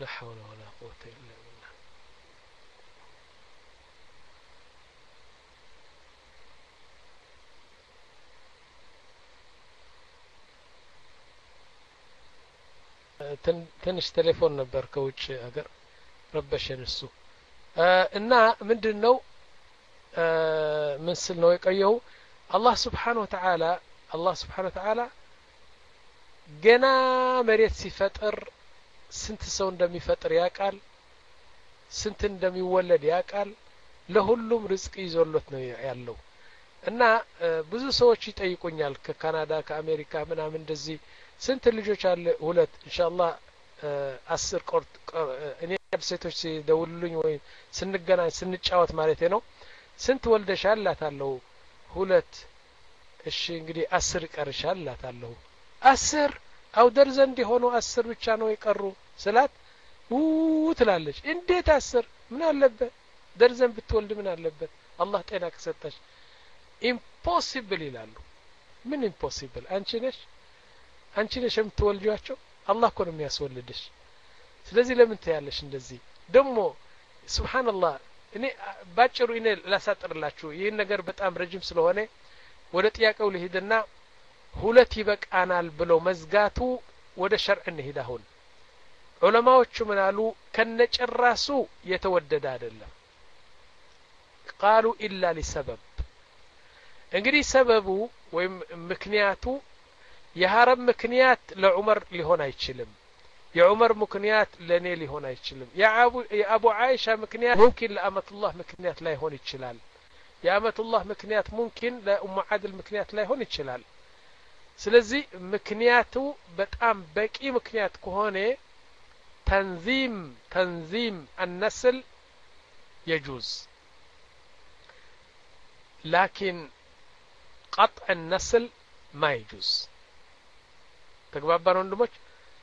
لا حول ولا قوة إلا بالله ትንሽ ቴሌፎን ነበር ከውጭ ሀገር ረበሸን እሱ እና ምንድነው ምን ስል ነው የቆየው አላህ Subhanahu Wa Ta'ala አላህ Subhanahu Wa Ta'ala ገና መሬት ሲፈጥር ስንት ሰው እንደሚፈጥር ያውቃል ስንት እንደሚወለድ ያውቃል ለሁሉም ርዝቅ ይዞለት ነው ያለው እና ብዙ ሰዎች ይጠይቁኛል ከካናዳ ከአሜሪካ ምናምን እንደዚህ ስንት ልጆች አለ ሁለት ኢንሻአላህ አስር ቆርጥ እኔ ሴቶች ሲደውሉልኝ ወይ ስንገናኝ ስንጫወት ማለት ነው ስንት ወልደሻል ላታለው ሁለት እሺ እንግዲህ አስር ይቀርሻል ላታለው አስር አው ደርዘን እንዲሆኑ አስር ብቻ ነው የቀሩ ስላት ው ትላለች እንዴት አስር ምን አለበት ደርዘን ብትወልድ ምን አለበት አላህ ጤና ከሰጠሽ ኢምፖሲብል ይላሉ ምን ኢምፖሲብል አንቺ ነሽ አንቺ ነሽ የምትወልጂዋቸው አላህ እኮ ነው የሚያስወልድሽ ስለዚህ ለምን ታያለሽ እንደዚህ ደግሞ ሱብሃንአላህ እኔ ባጭሩ እኔ ላሳጥርላችሁ ይሄን ነገር በጣም ረጅም ስለሆነ ወደ ጥያቄው ልሂድና ሁለት ይበቃናል ብለው መዝጋቱ ወደ ሸርዕ እንሂድ አሁን ዑለማዎቹ ምን አሉ ከነጭራሱ የተወደደ አይደለም قالوا الا لسبب እንግዲህ ሰበቡ ወይም ምክንያቱ የሐረም ምክንያት ለዑመር ሊሆን አይችልም የዑመር ምክንያት ለኔ ሊሆን አይችልም የአቡ የአቡ አይሻ ምክንያት ممكن ለአመቱላህ ምክንያት ላይ ሆን ይችላል የአመቱላህ ምክንያት ممكن ለኡሙ አድል ምክንያት ላይ ሆን ይችላል ስለዚህ ምክንያቱ በጣም በቂ ምክንያት ከሆነ تنظيم تنظيم النسل يجوز لكن قطع النسل ما يجوز ተግባባን ወንድሞች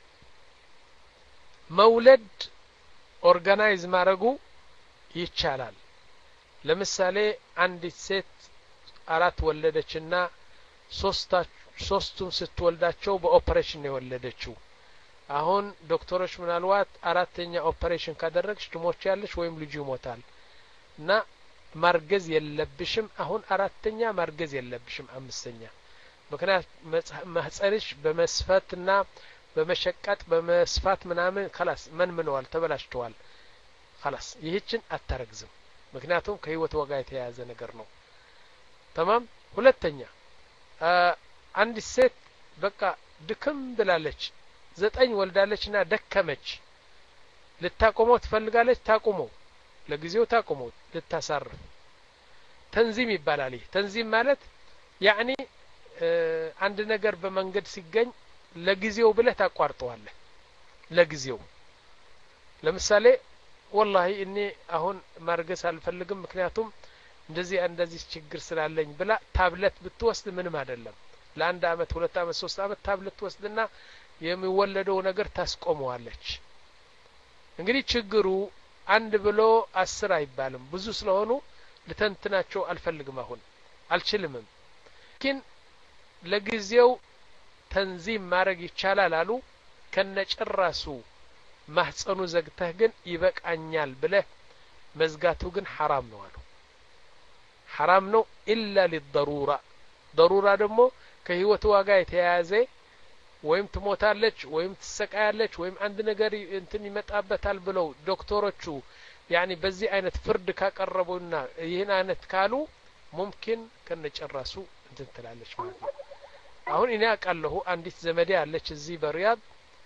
መውለድ ኦርጋናይዝ ማድረጉ ይቻላል ለምሳሌ አንዲት ሴት አራት ወለደችና ሶስታ ሶስቱን ስትወልዳቸው በኦፕሬሽን የወለደችው አሁን ዶክተሮች ምናልባት አራተኛ ኦፕሬሽን ካደረግሽ ትሞቻለሽ ወይም ልጅ ይሞታል እና ማርገዝ የለብሽም አሁን አራተኛ ማርገዝ የለብሽም አምስተኛ ምክንያት ማህፀንሽ በመስፈትና በመሸቀጥ በመስፋት ምናምን خلاص ምን ምንዋል ተበላሽቷል خلاص ይህችን አታረግዝም ምክንያቱም ከህይወት ወጋ የተያያዘ ነገር ነው تمام ሁለተኛ አንድ ሴት በቃ ድክም ብላለች ዘጠኝ ወልዳለችና ደከመች ልታቆመው ትፈልጋለች ታቆመው ለጊዜው ታቆመው ልታሳርፍ ተንዚም ይባላል ይህ ተንዚም ማለት ያኒ አንድ ነገር በመንገድ ሲገኝ ለጊዜው ብለህ ታቋርጠዋለህ ለጊዜው ለምሳሌ والله እኔ አሁን ማርገስ አልፈልግም ምክንያቱም እንደዚህ እንደዚህ ችግር ስላለኝ ብላ ታብሌት ብትወስድ ምንም አይደለም ለአንድ አመት ሁለት አመት ሶስት አመት ታብሌት ትወስድና የሚወለደው ነገር ታስቆመዋለች እንግዲህ ችግሩ አንድ ብሎ አስር አይባልም ብዙ ስለሆኑ ለተንትናቸው አልፈልግም አሁን አልችልም ግን ለጊዜው ተንዚም ማድረግ ይቻላል አሉ ከነጭራሱ ማህፀኑ ዘግተህ ግን ይበቃኛል ብለህ መዝጋቱ ግን حرام ነው አሉ حرام ነው الا للضروره ضروره ደግሞ ከህይወት ዋጋ የተያያዘ ወይም ትሞታለች ወይም ትሰቃያለች ወይም አንድ ነገር እንትን ይመጣበታል ብለው ዶክተሮቹ ያኒ በዚህ አይነት ፍርድ ካቀረቡና ይሄን አይነት ካሉ ممكن ከነጨራሱ እንትን ትላለች ማለት ነው አሁን እኔ አቃለሁ አንዲት ዘመዴ አለች እዚህ በሪያድ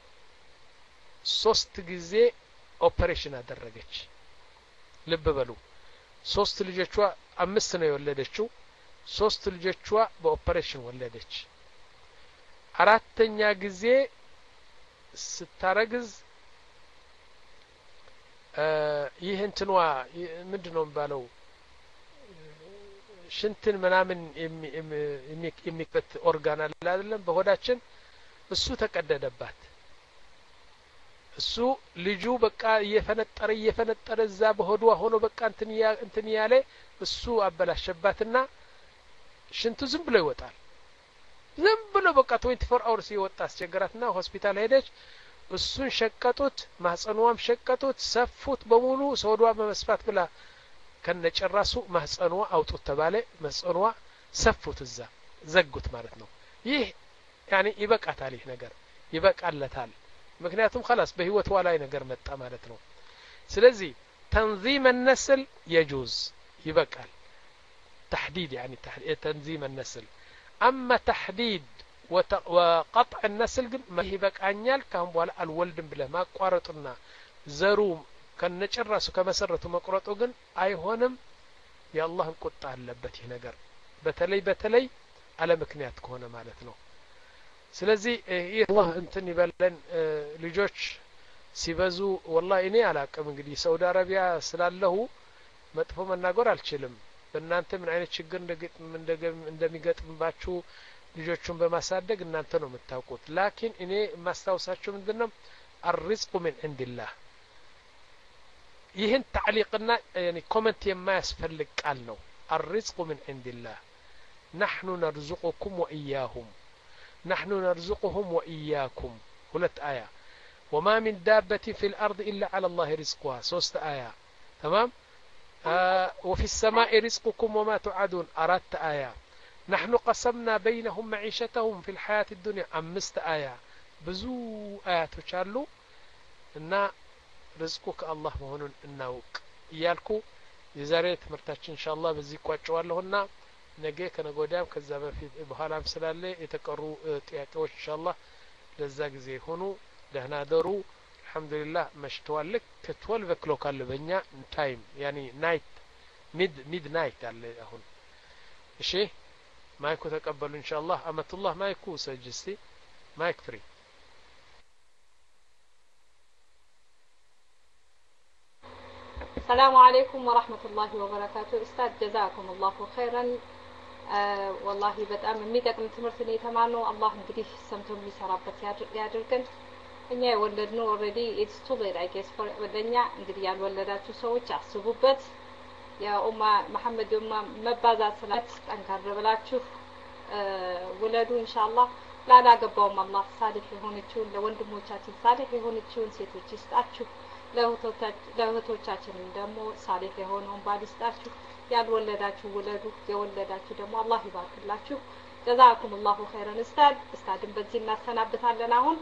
ሶስት ጊዜ ኦፕሬሽን አደረገች ልብ በሉ ሶስት ልጆቿ አምስት ነው የወለደችው ሶስት ልጆቿ በኦፕሬሽን ወለደች አራተኛ ጊዜ ስታረግዝ ይህ እንትንዋ ምንድነው ባለው ሽንትን ምናምን የሚከት ኦርጋን አለ አይደለም በሆዳችን እሱ ተቀደደባት እሱ ልጁ በቃ እየፈነጠረ እየፈነጠረ እዛ በሆዷ ሆኖ በቃ እንትን ያ እንትን ያለ እሱ አበላሸባትና ሽንቱ ዝም ብሎ ይወጣል ዝም ብሎ በቃ twenty-four hours ይወጣ አስቸገራትና ሆስፒታል ሄደች እሱን ሸቀጡት ማህፀኗም ሸቀጡት ሰፉት በሙሉ ሰውዷ በመስፋት ብላ ከነጨራሱ ማህፀኗ አውጡት ተባለ ማህፀኗ ሰፉት እዛ ዘጉት ማለት ነው ይህ ያኒ ይበቃታል ይህ ነገር ይበቃለታል ምክንያቱም خلاص በህይወቷ ላይ ነገር መጣ ማለት ነው ስለዚህ تنظيم النسل يجوز يبقى تحديد يعني تنظيم النسل أما تحديد وقطع النسل ما يبقى كان بولا الولد بلا ما قارطنا زروم كان نጨራሱ ከመሰረቱ መቁረጡ ግን አይሆንም የአላህን ቁጣ አለበት ይሄ ነገር በተለይ በተለይ አለ ምክንያት ከሆነ ማለት ነው ስለዚህ አላህ እንትን ይበለን ልጆች ሲበዙ والله እኔ አላቀም እንግዲህ ሳውዲ አረቢያ ስላለሁ መጥፎ መናገር አልችልም በእናንተ ምን አይነት ችግር እንደሚገጥምባችሁ ልጆቹን በማሳደግ እናንተ ነው የምታውቁት ላኪን እኔ ማስታወሳችሁ ምንድነው الرزق من عند الله ይህን تعليقና يعني ኮሜንት የማያስፈልግ ቃል ነው الرزق من عند الله نحن نرزقكم وإياهم نحن نرزقهم وإياكم ሁለት አያ وما من دابة في الأرض إلا على الله رزقها ሶስት አያ تمام آه وفي السماء رزقكم وما توعدون أردت آية نحن قسمنا بينهم معيشتهم في الحياة الدنيا أمست آية بزو آيات وشارلو إن رزقك الله مهون النوك إيالكو يزاريت مرتاش إن شاء الله بزيك واتشوار لهن نجي كان قدام كذا في بحالة مسلالة يتكرروا تياكوش إن شاء الله لزاق زي هونو لهنا درو الحمد لله مشتوال لك اثنا عشر كلوك اللي بنيا تايم يعني نايت ميد ميد نايت اللي هون إشي مايكو تقبلوا إن شاء الله أمة الله مايكو سجستي مايك فري السلام عليكم ورحمة الله وبركاته أستاذ جزاكم الله خيرا آه والله በጣም የሚጠቅም ትምህርት ነው የተማርነው አላህ እንግዲህ ሰምቶ የሚሰራበት ያድርገን እኛ የወለድነው ኦሬዲ ኢትስ ቱ ሌት አይ ጌስ ፎር ወደኛ እንግዲህ ያልወለዳችሁ ሰዎች አስቡበት ያ ኡማ መሐመድ ኡማ መባዛት ስላት ጠንካራ ብላችሁ ወለዱ ኢንሻአላህ ላላገባውም አላህ ሳሊህ የሆነችውን ለወንድሞቻችን ሳሊህ የሆነችውን ሴቶች ይስጣችሁ ለእህቶቻችንም ደግሞ ሳሊህ የሆነውን ባል ይስጣችሁ ያልወለዳችሁ ወለዱ የወለዳችሁ ደግሞ አላህ ይባርክላችሁ جزاكم الله خيرا استاذ استاذን በዚህ እናሰናብታለን አሁን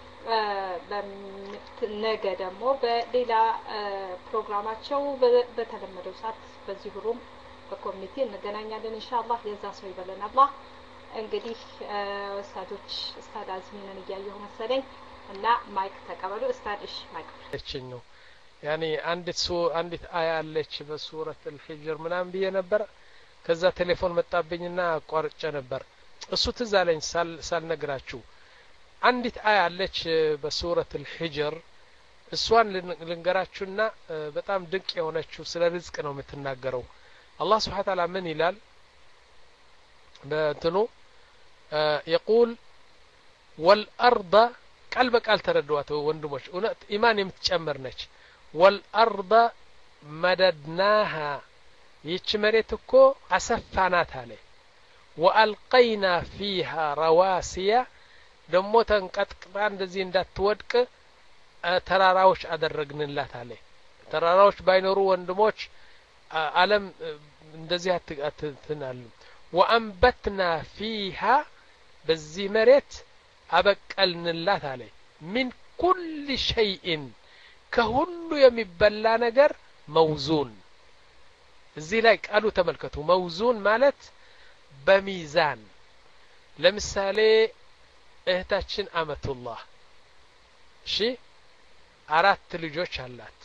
ነገ ደግሞ በሌላ ፕሮግራማቸው በተለመደው ሰዓት በዚህ ሩም በኮሚኒቲ እንገናኛለን ኢንሻአላህ የዛ ሰው ይበለን አላህ እንግዲህ ኡስታዶች ኡስታድ አዝሚንን እያየሁ መሰለኝ እና ማይክ ተቀበሉ ኡስታድ እሺ ማይክ እቺኝ ነው ያኒ አንዲት ሱ አንዲት አያ አለች በሱረት الحجر ምናምን ብዬ ነበር ከዛ ቴሌፎን መጣብኝና አቋርጬ ነበር እሱ ትዝ አለኝ ሳልነግራችሁ አንዲት አያ አለች በሱረት الحجر እሷን ልንገራችሁና በጣም ድንቅ የሆነችው ስለ ርዝቅ ነው የምትናገረው አላህ Subhanahu Wa Ta'ala ምን ይላል በእንትኑ يقول والارض ቃል በቃል ተረዷት ወንድሞች እውነት ኢማን የምትጨምር ነች والارض مددناها ይች መሬት እኮ አሰፋናት አለ وألقينا فيها رواسي ደሞ ተንቀጥቅጣ እንደዚህ እንዳትወድቅ ተራራዎች አደረግንላት አለ ተራራዎች ባይኖሩ ወንድሞች ዓለም እንደዚህ አትተናል وأنبتنا فيها በዚህ መሬት አበቀልንላት አለ من كل شيء ከሁሉ የሚበላ ነገር መውዙን እዚህ ላይ ቃሉ ተመልከቱ መውዙን ማለት በሚዛን ለምሳሌ እህታችን አመቱላህ እሺ አራት ልጆች አላት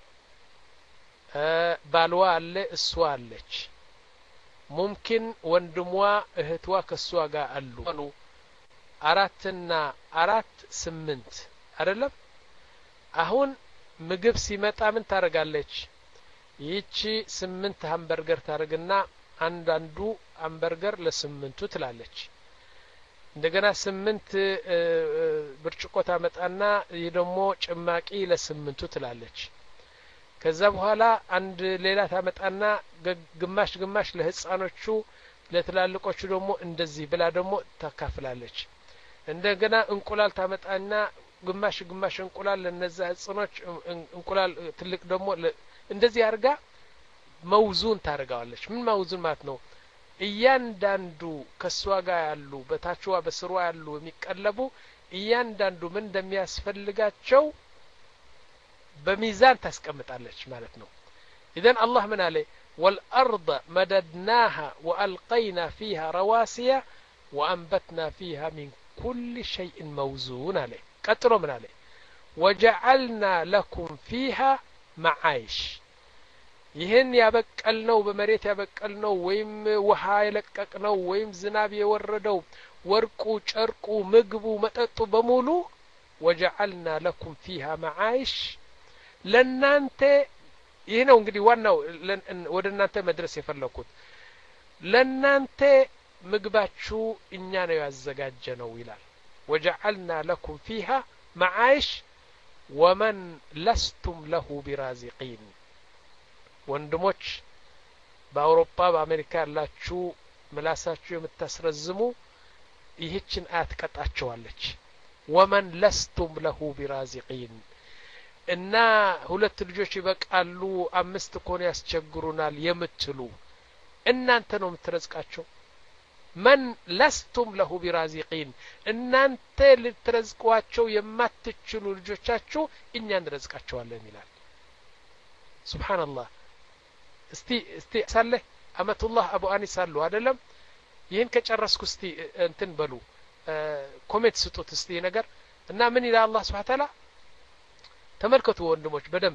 ባልዋ አለ እሷ አለች ሙምኪን ወንድሟ እህቷ ከሷ ጋር አሉ አራትና አራት ስምንት አይደለም አሁን ምግብ ሲመጣ ምን ታረጋለች ይቺ ስምንት ሃምበርገር ታረግና አንዳንዱ ሃምበርገር ለስምንቱ ትላለች እንደገና ስምንት ብርጭቆ ታመጣና ይህ ደግሞ ጭማቂ ለስምንቱ ትላለች ከዛ በኋላ አንድ ሌላ ታመጣና ግማሽ ግማሽ ለህፃኖቹ ለትላልቆቹ ደግሞ እንደዚህ ብላ ደግሞ ታካፍላለች እንደገና እንቁላል ታመጣና ግማሽ ግማሽ እንቁላል ለነዛ ህጽኖች እንቁላል ትልቅ ደግሞ እንደዚህ አርጋ መውዙን ታረጋዋለች ምን መውዙን ማለት ነው እያንዳንዱ ከሷ ጋር ያሉ በታችዋ በስሯ ያሉ የሚቀለቡ እያንዳንዱ ምን እንደሚያስፈልጋቸው በሚዛን ታስቀምጣለች ማለት ነው اذا الله من عليه والارض مددناها والقينا فيها رواسي وانبتنا فيها من كل شيء موزون عليه قطروا من عليه وجعلنا لكم فيها معايش ይሄን ያበቀልነው በመሬት ያበቀልነው ወይም ውሃ የለቀቅነው ወይም ዝናብ የወረደው ወርቁ ጨርቁ ምግቡ መጠጡ በሙሉ وجعلنا لكم فيها معايش ለናንተ ይሄ ነው እንግዲህ ዋናው ወደ እናንተ መድረስ የፈለኩት ለናንተ ምግባችሁ እኛ ነው ያዘጋጀነው ይላል وجعلنا لكم فيها معايش ومن لستم له برازقين ወንድሞች በአውሮፓ በአሜሪካ ያላችሁ ምላሳችሁ የምታስረዝሙ ይህችን አያት ቀጣቸዋለች ومن لستم له برازقين እና ሁለት ልጆች ይበቃሉ አምስት ኮን ያስቸግሩናል የምትሉ እናንተ ነው የምትረዝቃቸው من لستم له برازقين እናንተ ልትረዝቋቸው የማትችሉ ልጆቻችሁ እኛ እንረዝቃቸዋለን ይላል ሱብሃንአላህ እስቲ እስቲ ሳለ አመቱላህ አቡ አኒስ አሉ አይደለም ይሄን ከጨረስኩ እስቲ እንትን በሉ ኮሜንት ስጡት እስቲ ነገር እና ምን ይላል አላህ Subhanahu Ta'ala ተመልከቱ ወንድሞች በደንብ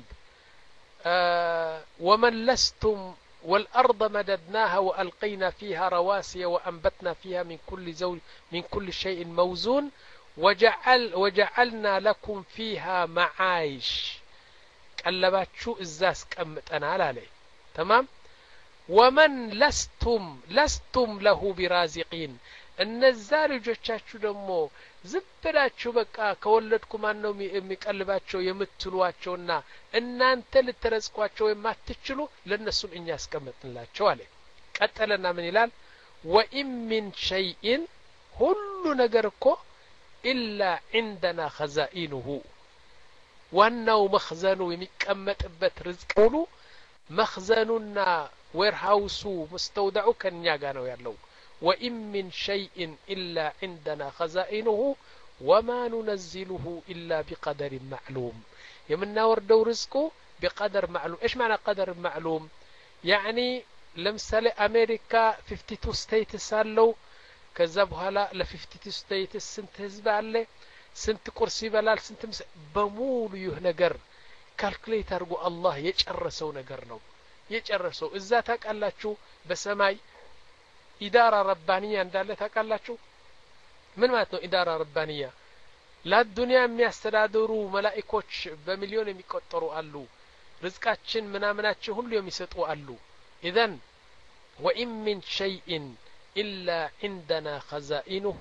ومن لستم والارض مددناها والقينا فيها رواسي وانبتنا فيها من كل زوج من كل شيء موزون وجعل وجعلنا لكم فيها معايش ቀለባችሁ እዛ አስቀምጠናል አለ تمام ومن لستم لستم له برازقين እነዛ ልጆቻችሁ ደግሞ ዝብላችሁ በቃ ከወለድኩ ማን ነው የሚቀልባቸው የምትሏቸውና እናንተ ልትረዝቋቸው የማትችሉ ለነሱም እኛ አስቀምጥንላቸው አለ ቀጠለና ምን ይላል وإن من شيء ሁሉ ነገር እኮ إلا عندنا خزائنه ዋናው መخزኑ የሚቀመጥበት ርዝቅ ሁሉ መخزኑና ዌርሃውሱ مستودعው ከኛ ጋር ነው ያለው وإن من شيء إلا عندنا خزائنه وما ننزله إلا بقدر معلوم يمنا وردو رزقه بقدر معلوم إيش معنى قدر معلوم يعني لمثال أمريكا خمسة وخمسين ستيتس አለው ከዛ በኋላ ለ52 ستيتس ስንት ህዝብ አለ ስንት ቁርሲ ይበላል ስንት በሙሉ ይህ ነገር ካልኩሌት አድርጎ አላህ የጨረሰው ነገር ነው የጨረሰው እዛ ታቃላችሁ በሰማይ ኢዳራ ረባንያ እንዳለ ታቃላችሁ ምን ማለት ነው ኢዳራ ረባንያ ለዱንያ የሚያስተዳድሩ መላእክቶች በሚሊዮን የሚቆጠሩ አሉ ርዝቃችን ምናምናችን ሁሉ የሚሰጡ አሉ اذا وان من شيء الا عندنا خزائنه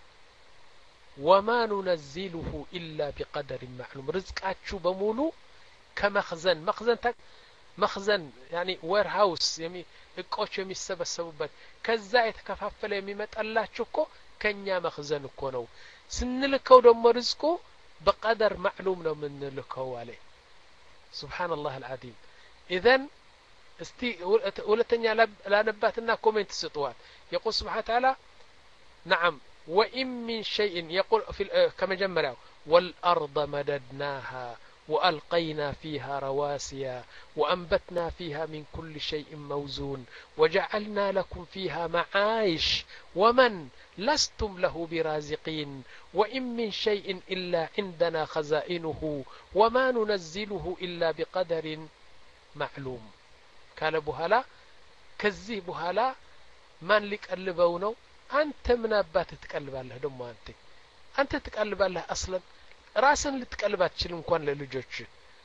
وما ننزله الا بقدر معلوم رزقاችሁ በሙሉ ከመخزን መخزን መخزን يعني warehouse የሚ እቆች የሚሰበሰቡበት ከዛ የተከፋፈለ የሚመጣላችሁ እኮ ከኛ መخزን እኮ ነው ስንልከው ደግሞ ርዝቁ በقدر معلوم ነው ምንልከው አለ ሱብሃንአላህ العظيم اذا እስቲ ሁለተኛ ላነባትና ኮሜንት ስጡዋል يقول سبحانه وتعالى نعم وإن من شيء يقول في كما جمرا والأرض مددناها وألقينا فيها رواسي وأنبتنا فيها من كل شيء موزون وجعلنا لكم فيها معايش ومن لستم له برازقين وإن من شيء إلا عندنا خزائنه وما ننزله إلا بقدر معلوم قال بهلا كذي بهلا من لك قلبونو أنت من أبات تقلبالله دم أنت أنت تقلبالله أصلا راسا لتقلبات تشيل كون للجوج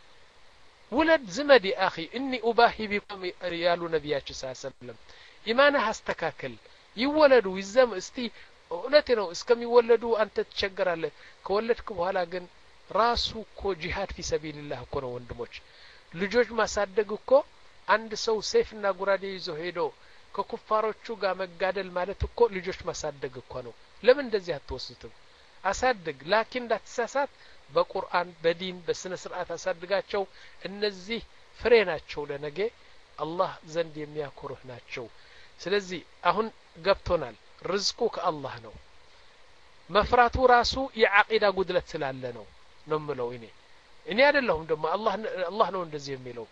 ولد زمدي أخي إني أباهي بكم ريال نبياتي صلى الله عليه وسلم إيمانها استكاكل يولدوا يزم استي እውነቴ ነው እስከሚወለዱ አንተ ትቸገራለህ ከወለድክ በኋላ ግን ራሱ እኮ ጂሃድ ፊ ሰቢልላህ እኮ ነው ወንድሞች ልጆች ማሳደግ እኮ አንድ ሰው ሰይፍና ጉራዴ ይዞ ሄዶ ከኩፋሮቹ ጋር መጋደል ማለት እኮ ልጆች ማሳደግ እኮ ነው ለምን እንደዚህ አትወስቱም አሳድግ ላኪን እንዳትሳሳት በቁርአን በዲን በስነ ስርዓት አሳድጋቸው እነዚህ ፍሬ ናቸው ለነገ አላህ ዘንድ የሚያኮሩህ ናቸው ስለዚህ አሁን ገብቶናል ርዝቁ ከአላህ ነው መፍራቱ ራሱ የዓቂዳ ጉድለት ስላለ ነው ነው ምለው እኔ እኔ አይደለሁም ደግሞ አላህ አላህ ነው እንደዚህ የሚለው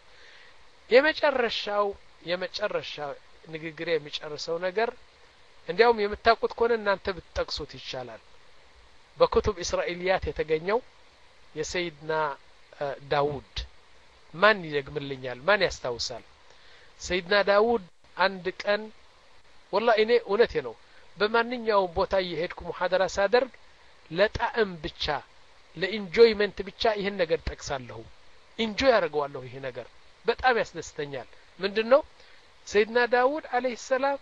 የመጨረሻው የመጨረሻ ንግግሬ የሚጨርሰው ነገር እንዲያውም የምታውቁት ከሆነ እናንተ ብትጠቅሱት ይቻላል በኩቱብ እስራኤልያት የተገኘው የሰይድና ዳውድ ማን ይደግምልኛል ማን ያስታውሳል ሰይድና ዳውድ አንድ ቀን والله እኔ እውነቴ ነው በማንኛው ቦታ እየሄድኩ ሙሐደራ ሳደርግ ለጣዕም ብቻ ለኢንጆይመንት ብቻ ይሄን ነገር ጠቅሳለሁ ኢንጆይ ያደርገዋለሁ ይሄ ነገር በጣም ያስደስተኛል ምንድነው ሰይድና ዳውድ አለይሂ ሰላም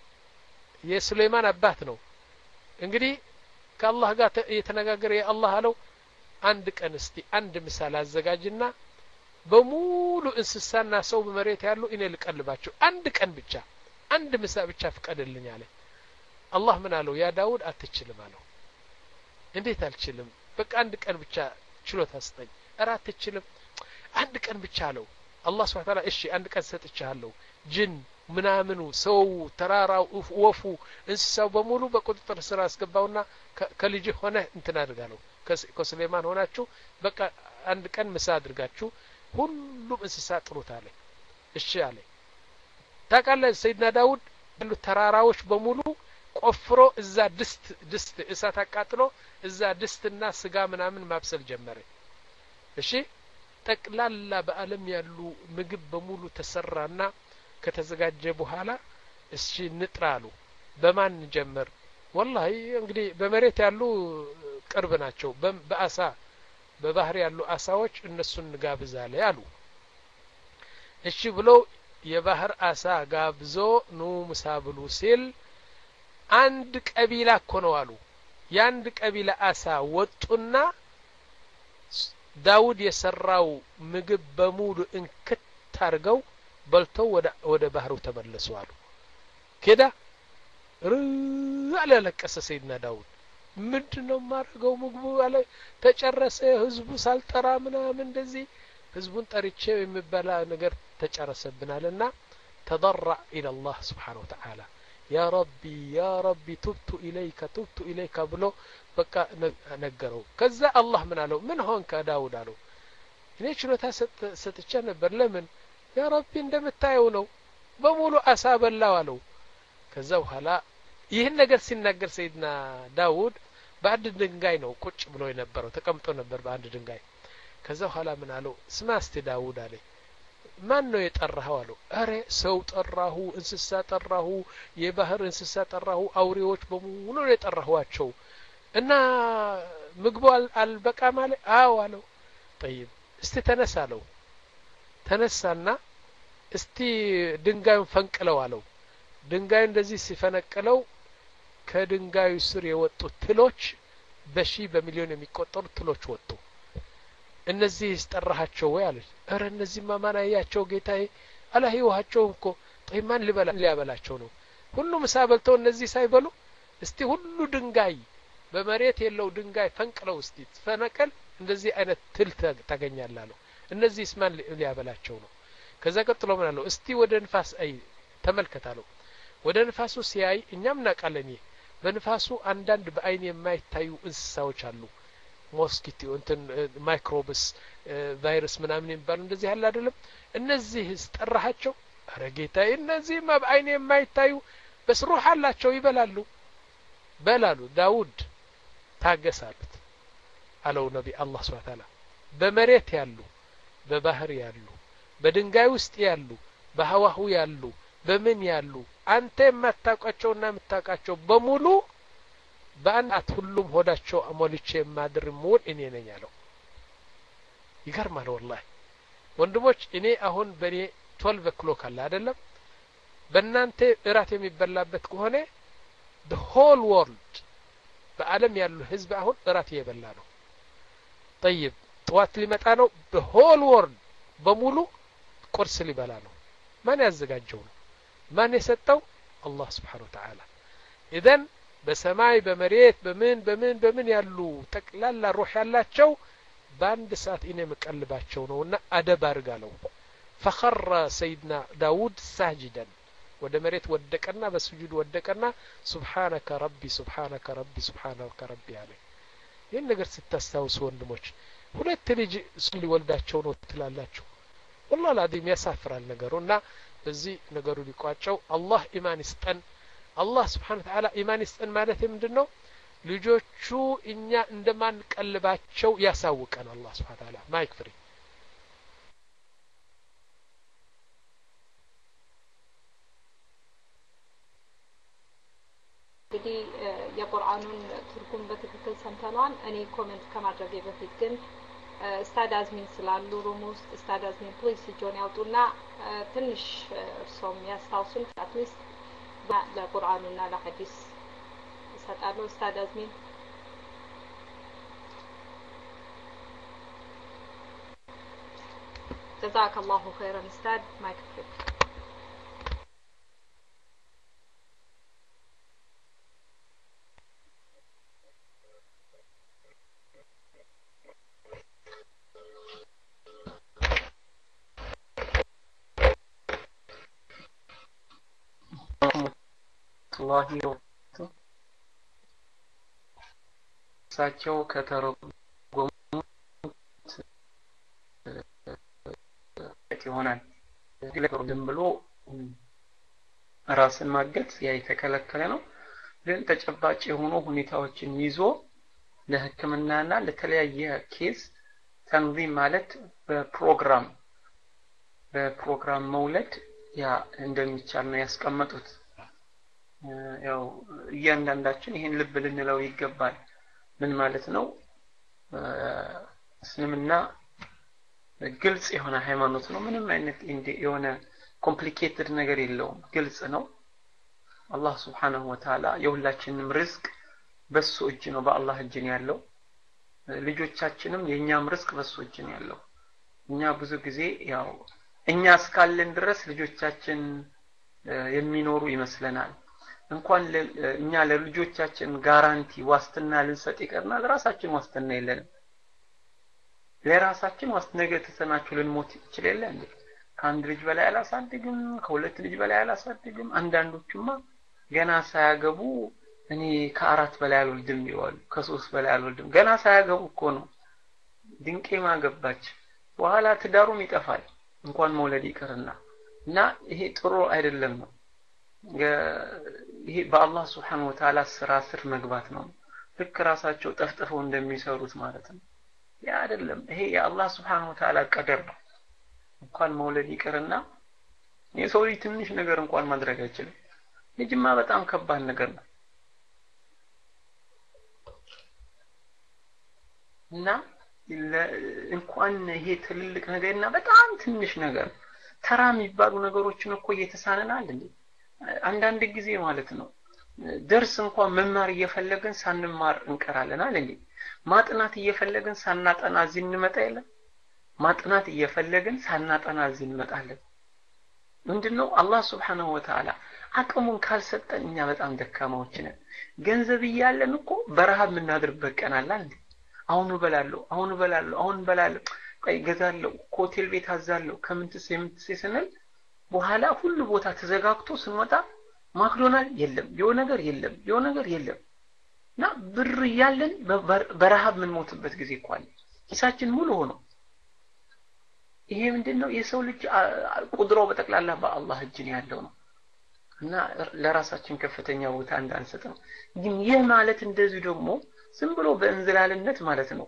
የሱሌማን አባት ነው እንግዲህ ከአላህ ጋር የተነጋገረ የአላህ አለው አንድ ቀን እስቲ አንድ ምሳሌ አዘጋጅና በሙሉ እንስሳና ሰው በመሬት ያሉ እኔ ልቀልባቸው አንድ ቀን ብቻ አንድ ምሳ ብቻ ፍቀድልኝ አለ አላህ ምን አለው ያ ዳውድ አትችልም አለው እንዴት አልችልም በቃ አንድ ቀን ብቻ ችሎታ ስጠኝ ኧረ አትችልም አንድ ቀን ብቻ አለው አላህ Subhanahu Ta'ala እሺ አንድ ቀን ሰጥቻለሁ ጅን ምናምኑ ሰው ተራራው ወፉ እንስሳው በሙሉ በቁጥጥር ስር አስገባውና ከልጅ ሆነ እንትን አድርጋለሁ ከሱሌማን ሆናችሁ በቃ አንድ ቀን ምሳ አድርጋችሁ ሁሉም እንስሳ ጥሩት አለ እሺ አለ ታውቃለህ ሰይድና ዳውድ ሁሉ ተራራዎች በሙሉ ቆፍሮ እዛ ድስት ድስት እሳት አቃጥሎ እዛ ድስትና ስጋ ምናምን ማብሰል ጀመረ እሺ ጠቅላላ በአለም ያሉ ምግብ በሙሉ ተሰራና ከተዘጋጀ በኋላ እሺ ንጥራሉ በማን ጀመር والله እንግዲህ በመሬት ያሉ ቅርብ ናቸው በአሳ በባህር ያሉ አሳዎች እነሱን ጋብዛለ ያሉ እሺ ብሎ የባህር አሳ ጋብዞ ኑ ሙሳብሉ ሲል አንድ ቀቢላ ኮነው አሉ ያንድ ቀቢላ አሳ ወጡና ዳውድ የሰራው ምግብ በሙሉ እንክት አርገው በልተው ወደ ወደ ባህሩ ተመለሱ አሉ ከዳ ርአለ ለቀሰ ሰይድና ዳውድ ምንድነው ማርገው ምግቡ አለ ተጨረሰ ህዝቡ ሳልጠራ ምናምን እንደዚህ ህዝቡን ጠርቼ የሚበላ ነገር ተጨረሰብናልና تضرع الى الله سبحانه وتعالى يا ربي يا ربي تبت اليك تبت اليك ብሎ በቃ ነገረው ከዛ አላህ ምን አለው ምን ሆንከ ዳውድ አለው እኔ ችሎታ ሰጥቼ ነበር ለምን ያ ረቢ እንደምታየው ነው በሙሉ አሳ በላው አለው ከዛ በኋላ ይሄን ነገር ሲናገር ሰይድና ዳውድ በአንድ ድንጋይ ነው ቁጭ ብሎ የነበረው ተቀምጦ ነበር በአንድ ድንጋይ ከዛ በኋላ ምን አለው ስማ እስቲ ዳውድ አለ ማን ነው የጠራኸው አለው አረ ሰው ጠራሁ እንስሳ ጠራሁ የባህር እንስሳ ጠራሁ አውሬዎች በሙሉ ነው የጠራኋቸው እና ምግቡ አልበቃ ማለት አው አለው طيب እስቲ ተነሳ አለው ተነሳና እስቲ ድንጋዩን ፈንቅለው አለው ድንጋዩ እንደዚህ ሲፈነቅለው ከድንጋዩ ስር የወጡ ትሎች በሺ በሚሊዮን የሚቆጠሩ ትሎች ወጡ እነዚህ ይስጠራሃቸው ወይ አለ አረ እነዚህ ማማን አያቸው ጌታዬ አላህይዋቸው እኮ ጠይማን ሊበላ ሊያበላቸው ነው ሁሉ ምሳ በልተው እነዚህ ሳይበሉ እስቲ ሁሉ ድንጋይ በመሬት የለው ድንጋይ ፈንቅለው እስቲ ፈነቀል እንደዚህ አይነት ትል ታገኛላለው እነዚህ ስማን ሊያበላቸው ነው ከዛ ቀጥሎ ምን አለው እስቲ ወደ ንፋስ አይ ተመልከታለው ወደ ንፋሱ ሲያይ እኛም እናቃለን በንፋሱ አንዳንድ በአይን የማይታዩ እንስሳዎች አሉ ሞስኪቶ እንትን ማይክሮብስ ቫይረስ ምናምን ይባሉ እንደዚህ ያለ አይደለም እነዚህ ጠራሃቸው አረ ጌታዬ እነዚህ በአይን የማይታዩ በስሩህ አላቸው ይበላሉ በላሉ ዳውድ ታገሳሉት አለው ነቢ አላህ Subhanahu Ta'ala በመሬት ያሉ በባህር ያሉ በድንጋይ ውስጥ ያሉ በህዋሁ ያሉ በምን ያሉ አንተ የማታውቃቸውና የምታውቃቸው በሙሉ በአንድ ሁሉም ሆዳቸው አሞልቼ ማድር ሙል እኔ ነኝ አለው ይገርማል والله ወንድሞች እኔ አሁን በኔ twelve o'clock አለ አይደለም በእናንተ እራት የሚበላበት ከሆነ the whole world በአለም ያሉ ህዝብ አሁን እራት እየበላ ነው طيب ጠዋት ሊመጣ ነው the whole world በሙሉ ቁርስ ሊበላ ነው ማን ያዘጋጀው ነው ማን የሰጠው አላህ Subhanahu Wa Ta'ala ኢዘን በሰማይ በመሬት በምን በምን በምን ያሉ ጠቅላላ ሩህ ያላቸው باند سات إني مقلباتشو نونا أدب أرقالو فخر سيدنا داود ساجدا ወደ መሬት ወደቀና በስጁድ ወደቀና ሱብሃንከ ረቢ ሱብሃንከ ረቢ ሱብሃንከ ረቢ አለ። ይህን ነገር ስታስታውሱ ወንድሞች ሁለት ልጅ ሊወልዳቸው ነው ትላላችሁ። والله العظيم ያሳፍራል ነገሩና በዚህ ነገሩ ሊቋጨው አላህ ኢማን ይስጠን። አላህ Subhanahu Wa Ta'ala ኢማን ይስጠን ማለት ምንድነው? ልጆቹ እኛ እንደማን ቀልባቸው ያሳውቀን አላህ Subhanahu Wa Ta'ala ማይክ ፍሪ እንግዲህ የቁርአኑን ትርጉም በትክክል ሰምተናል። እኔ ኮሜንት ከማድረጌ በፊት ግን ኡስታዝ አዝሚን ስላሉ ሩም ውስጥ ኡስታዝ አዝሚን ፕሊዝ እጆን ያውጡና ትንሽ እርሶም ያስታውሱን አትሊስት ለቁርአኑና ለሐዲስ ይሰጣሉ። ኡስታዝ አዝሚን جزاك الله خيرا استاذ مايك فري الله وبركاته ሳቸው ከተረጎሙት ይሆናል ግለሰብም ብሎ ራስን ማገት ያ የተከለከለ ነው። ግን ተጨባጭ የሆኑ ሁኔታዎችን ይዞ ለህክምናና ለተለያየ ኬዝ ተንዚም ማለት በፕሮግራም በፕሮግራም መውለድ ያ እንደሚቻል ነው ያስቀመጡት። ያው እያንዳንዳችን ይሄን ልብ ልንለው ይገባል። ምን ማለት ነው? እስልምና ግልጽ የሆነ ሃይማኖት ነው። ምንም አይነት የሆነ ኮምፕሊኬትድ ነገር የለውም። ግልጽ ነው። አላህ Subhanahu Wa Ta'ala የሁላችንም ርዝቅ በሱ እጅ ነው፣ በአላህ እጅ ነው ያለው። ልጆቻችንም የኛም ርዝቅ በሱ እጅ ነው ያለው። እኛ ብዙ ጊዜ ያው እኛ እስካለን ድረስ ልጆቻችን የሚኖሩ ይመስለናል። እንኳን እኛ ለልጆቻችን ጋራንቲ ዋስትና ልንሰጥ ይቀርና ለራሳችን ዋስትና የለንም። ለራሳችን ዋስትና ገተናችሁ ልንሞት ይችላል እንዴ? ከአንድ ልጅ በላይ አላሳድግም፣ ከሁለት ልጅ በላይ አላሳድግም። አንዳንዶቹማ ገና ሳያገቡ እኔ ከአራት በላይ አልወልድም ይላሉ፣ ከሶስት በላይ አልወልድም። ገና ሳያገቡ እኮ ነው። ድንቄ ማገባች በኋላ ትዳሩም ይጠፋል እንኳን መውለድ ይቀርና እና ይሄ ጥሩ አይደለም ነው። ይሄ በአላህ Subhanahu Wa Ta'ala ስራ ስር መግባት ነው። ልክ ራሳቸው ጠፍጥፈው እንደሚሰሩት ማለት ነው። ያ አይደለም። ይሄ የአላህ Subhanahu Wa Ta'ala ቀደር ነው። እንኳን መውለድ ይቀርና የሰው ልጅ ትንሽ ነገር እንኳን ማድረግ አይችልም። ልጅማ በጣም ከባድ ነገር ነው። እና እንኳን ይሄ ትልልቅ ነገርና በጣም ትንሽ ነገር ተራ የሚባሉ ነገሮችን እኮ እየተሳነናል እንዴ? አንዳንድ ጊዜ ማለት ነው ደርስ እንኳን መማር እየፈለግን ሳንማር እንቀራለን አይደል እንዴ? ማጥናት እየፈለግን ሳናጠና እዚህ እንመጣ የለም? ማጥናት እየፈለግን ሳናጠና እዚህ እንመጣለን። ምንድነው አላህ Subhanahu Wa Ta'ala አቅሙን ካልሰጠን እኛ በጣም ደካማዎች ነን። ገንዘብ እያለን እኮ በረሃብ የምናድርበት ቀን አለ እንዴ? አሁን እበላለሁ አሁን እበላለሁ አሁን እበላለሁ ቆይ ገዛለሁ ሆቴል ቤት አዛለሁ ከምንትስ የምትስ ስንል በኋላ ሁሉ ቦታ ተዘጋግቶ ስንወጣ ማክዶናልድ የለም፣ የሆነ ነገር የለም፣ የሆነ ነገር የለም። እና ብር እያለን በረሃብ ምን ሞትበት ጊዜ እኮ አለ። ኪሳችን ሙሉ ሆኖ ይሄ ምንድነው? የሰው ልጅ ቁድራው በጠቅላላ በአላህ እጅ ነው ያለው ነው። እና ለራሳችን ከፍተኛ ቦታ እንዳንሰጥ ነው። ግን ይህ ማለት እንደዚህ ደግሞ ዝም ብሎ በእንዝላልነት ማለት ነው።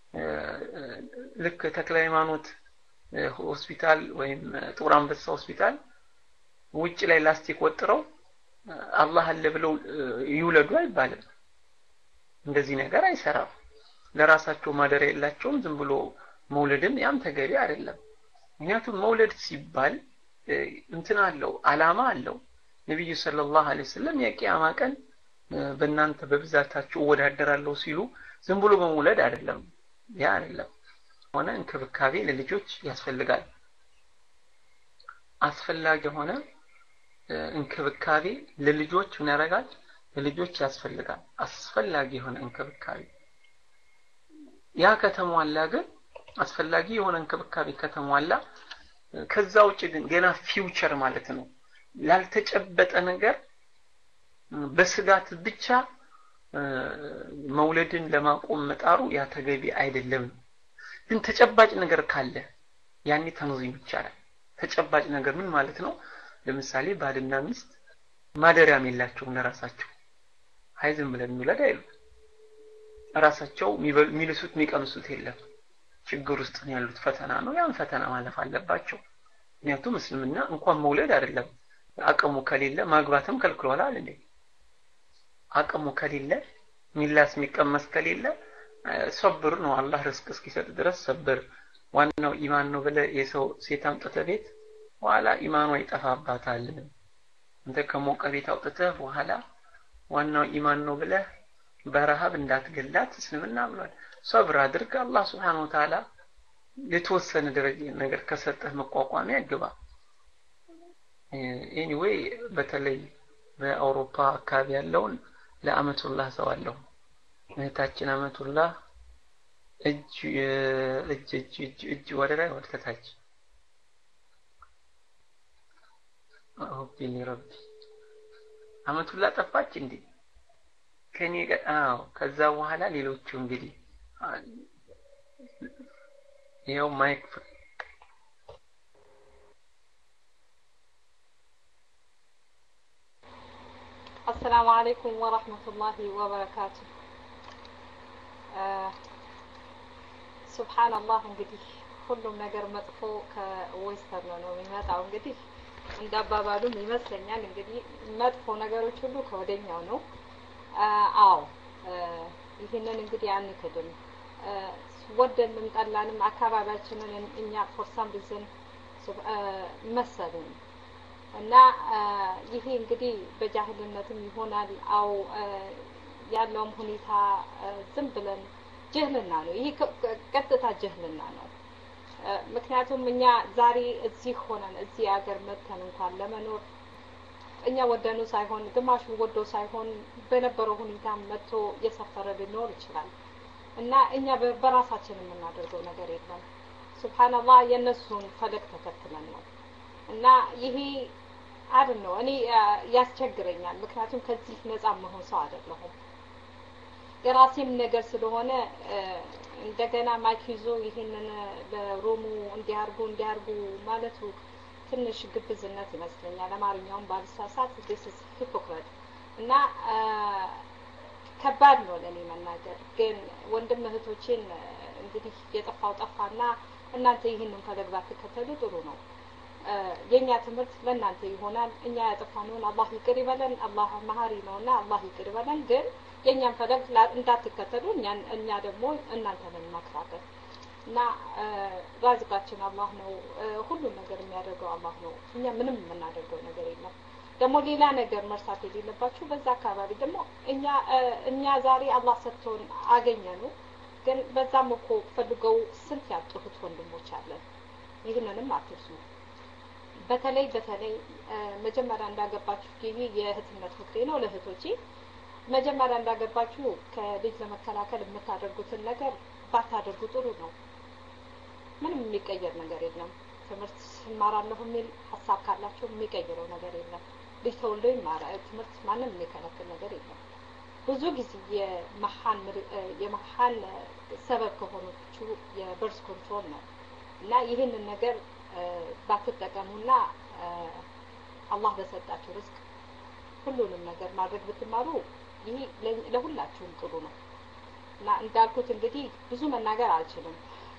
ልክ ተክለ ሃይማኖት ሆስፒታል ወይም ጥቁር አንበሳ ሆስፒታል ውጭ ላይ ላስቲክ ወጥረው አላህ አለ ብለው ይውለዱ አይባልም። እንደዚህ ነገር አይሰራም። ለራሳቸው ማደሪያ የላቸውም። ዝም ብሎ መውለድም ያም ተገቢ አይደለም። ምክንያቱም መውለድ ሲባል እንትን አለው፣ አላማ አለው። ነብዩ ሰለላሁ ዐለይሂ ወሰለም የቂያማ ቀን በእናንተ በብዛታችሁ ወዳደራለሁ ሲሉ ዝም ብሎ መውለድ አይደለም። ያ አይደለም። ሆነ እንክብካቤ ለልጆች ያስፈልጋል። አስፈላጊ ሆነ እንክብካቤ ለልጆች ምን ያደርጋል? ለልጆች ያስፈልጋል። አስፈላጊ ሆነ እንክብካቤ ያ ከተሟላ ግን አስፈላጊ የሆነ እንክብካቤ ከተሟላ ከዛ ውጪ ግን ገና ፊውቸር ማለት ነው ላልተጨበጠ ነገር በስጋት ብቻ መውለድን ለማቆም መጣሩ ያ ተገቢ አይደለም ግን ተጨባጭ ነገር ካለ ያኔ ተንዚም ይቻላል ተጨባጭ ነገር ምን ማለት ነው ለምሳሌ ባልና ሚስት ማደሪያም የላቸውም ለራሳቸው አይዝም ብለን እንውለድ አይሉ ራሳቸው የሚልሱት የሚቀምሱት የለም ችግር ውስጥ ነው ያሉት ፈተና ነው ያን ፈተና ማለፍ አለባቸው ምክንያቱም እስልምና እንኳን መውለድ አይደለም አቅሙ ከሌለ ማግባትም ከልክሏል አይደል አቅሙ ከሌለ ሚላስ የሚቀመስ ከሌለ ሰብር ነው አላህ ርስቅ እስኪሰጥ ድረስ ሰብር ዋናው ኢማን ነው ብለ የሰው ሴት አምጥተ ቤት በኋላ ኢማኗ ይጠፋባታል እንደ ከሞቀ ቤት አውጥተህ በኋላ ዋናው ኢማን ነው ብለ በረሃብ እንዳትገላት እስልምና ብሏል ሰብር አድርግ አላህ Subhanahu Wa Ta'ala የተወሰነ ደረጃ ነገር ከሰጠህ መቋቋሚያ ግባ anyway በተለይ በአውሮፓ አካባቢ ያለውን ለአመቱላህ ሰዋለሁ እህታችን አመቱላህ እጅ እጅ እጅ እጅ ወደ ላይ ወደ ታች ረቢ ረቢ አመቱላህ ጠፋች እንዴ ከኔ ጋር አዎ ከዛ በኋላ ሌሎቹ እንግዲህ ይሄው ማይክ السلام عليكم ورحمة الله وبركاته سبحان الله እንግዲህ ሁሉም ነገር መጥፎ ከዌስተርን ነው የሚመጣው እንግዲህ እንዳባባሉም ይመስለኛል እንግዲህ መጥፎ ነገሮች ሁሉ ከወደኛው ነው አዎ ይሄንን እንግዲህ አንከድም ወደንም ጠላንም አካባቢያችንን እኛ for some reason መሰለን እና ይሄ እንግዲህ በጃህልነትም ይሆናል አው ያለውም ሁኔታ ዝም ብለን ጀህልና ነው ይሄ ቀጥታ ጀህልና ነው ምክንያቱም እኛ ዛሬ እዚህ ሆነን እዚህ ሀገር መተን እንኳን ለመኖር እኛ ወደኑ ሳይሆን ግማሹ ወዶ ሳይሆን በነበረው ሁኔታ መጥቶ የሰፈረ ሊኖር ይችላል እና እኛ በራሳችን የምናደርገው ነገር የለም ሱብሃንአላህ የነሱን ፈለግ ተከትለን ነው እና ይሄ አይደል ነው እኔ ያስቸግረኛል ምክንያቱም ከዚህ ነፃ መሆን ሰው አይደለሁም የራሴም ነገር ስለሆነ እንደገና ማይክይዞ ይሄንን በሮሙ እንዲያርጉ እንዲያርጉ ማለቱ ትንሽ ግብዝነት ይመስለኛል አማርኛውን ባልሳሳት this is hypocrite እና ከባድ ነው ለኔ መናገር ግን ወንድም እህቶችን እንግዲህ የጠፋው ጠፋና እናንተ ይሄንን ፈለግባት ተከተሉ ጥሩ ነው የኛ ትምህርት ለእናንተ ይሆናል እኛ ያጠፋነውን አላህ ይቅር ይበለን አላህ መሐሪ ነውና አላህ ይቅር ይበለን ግን የኛን ፈለግ እንዳትከተሉ እኛ እኛ ደግሞ እናንተን እንመክራለን እና ራዝቃችን አላህ ነው ሁሉ ነገር የሚያደርገው አላህ ነው እኛ ምንም የምናደርገው ነገር የለም ደግሞ ሌላ ነገር መርሳት የሌለባችሁ በዛ አካባቢ ደግሞ እኛ እኛ ዛሬ አላህ ሰጥቶን አገኘኑ ግን በዛም እኮ ፈልገው ስንት ያጡት ወንድሞች አለን ይሄንንም አትርሱ በተለይ በተለይ መጀመሪያ እንዳገባችሁ ይሄ የእህትነት ምክሬ ነው ለእህቶቼ መጀመሪያ እንዳገባችሁ ከልጅ ለመከላከል የምታደርጉትን ነገር ባታደርጉ ጥሩ ነው ምንም የሚቀየር ነገር የለም ትምህርት ማራለሁ የሚል ሐሳብ ካላችሁ የሚቀየረው ነገር የለም ልጅ ተወልዶ ይማራል ትምህርት ማንም የሚከለክል ነገር የለም ብዙ ጊዜ የመሐን የመሐን ሰበብ ከሆነች የበርስ ኮንትሮል ነው እና ይሄንን ነገር ባትጠቀሙና አላህ በሰጣችሁ ርስቅ ሁሉንም ነገር ማድረግ ብትማሩ ይሄ ለሁላችሁም ጥሩ ነው እና እንዳልኩት እንግዲህ ብዙ መናገር አልችልም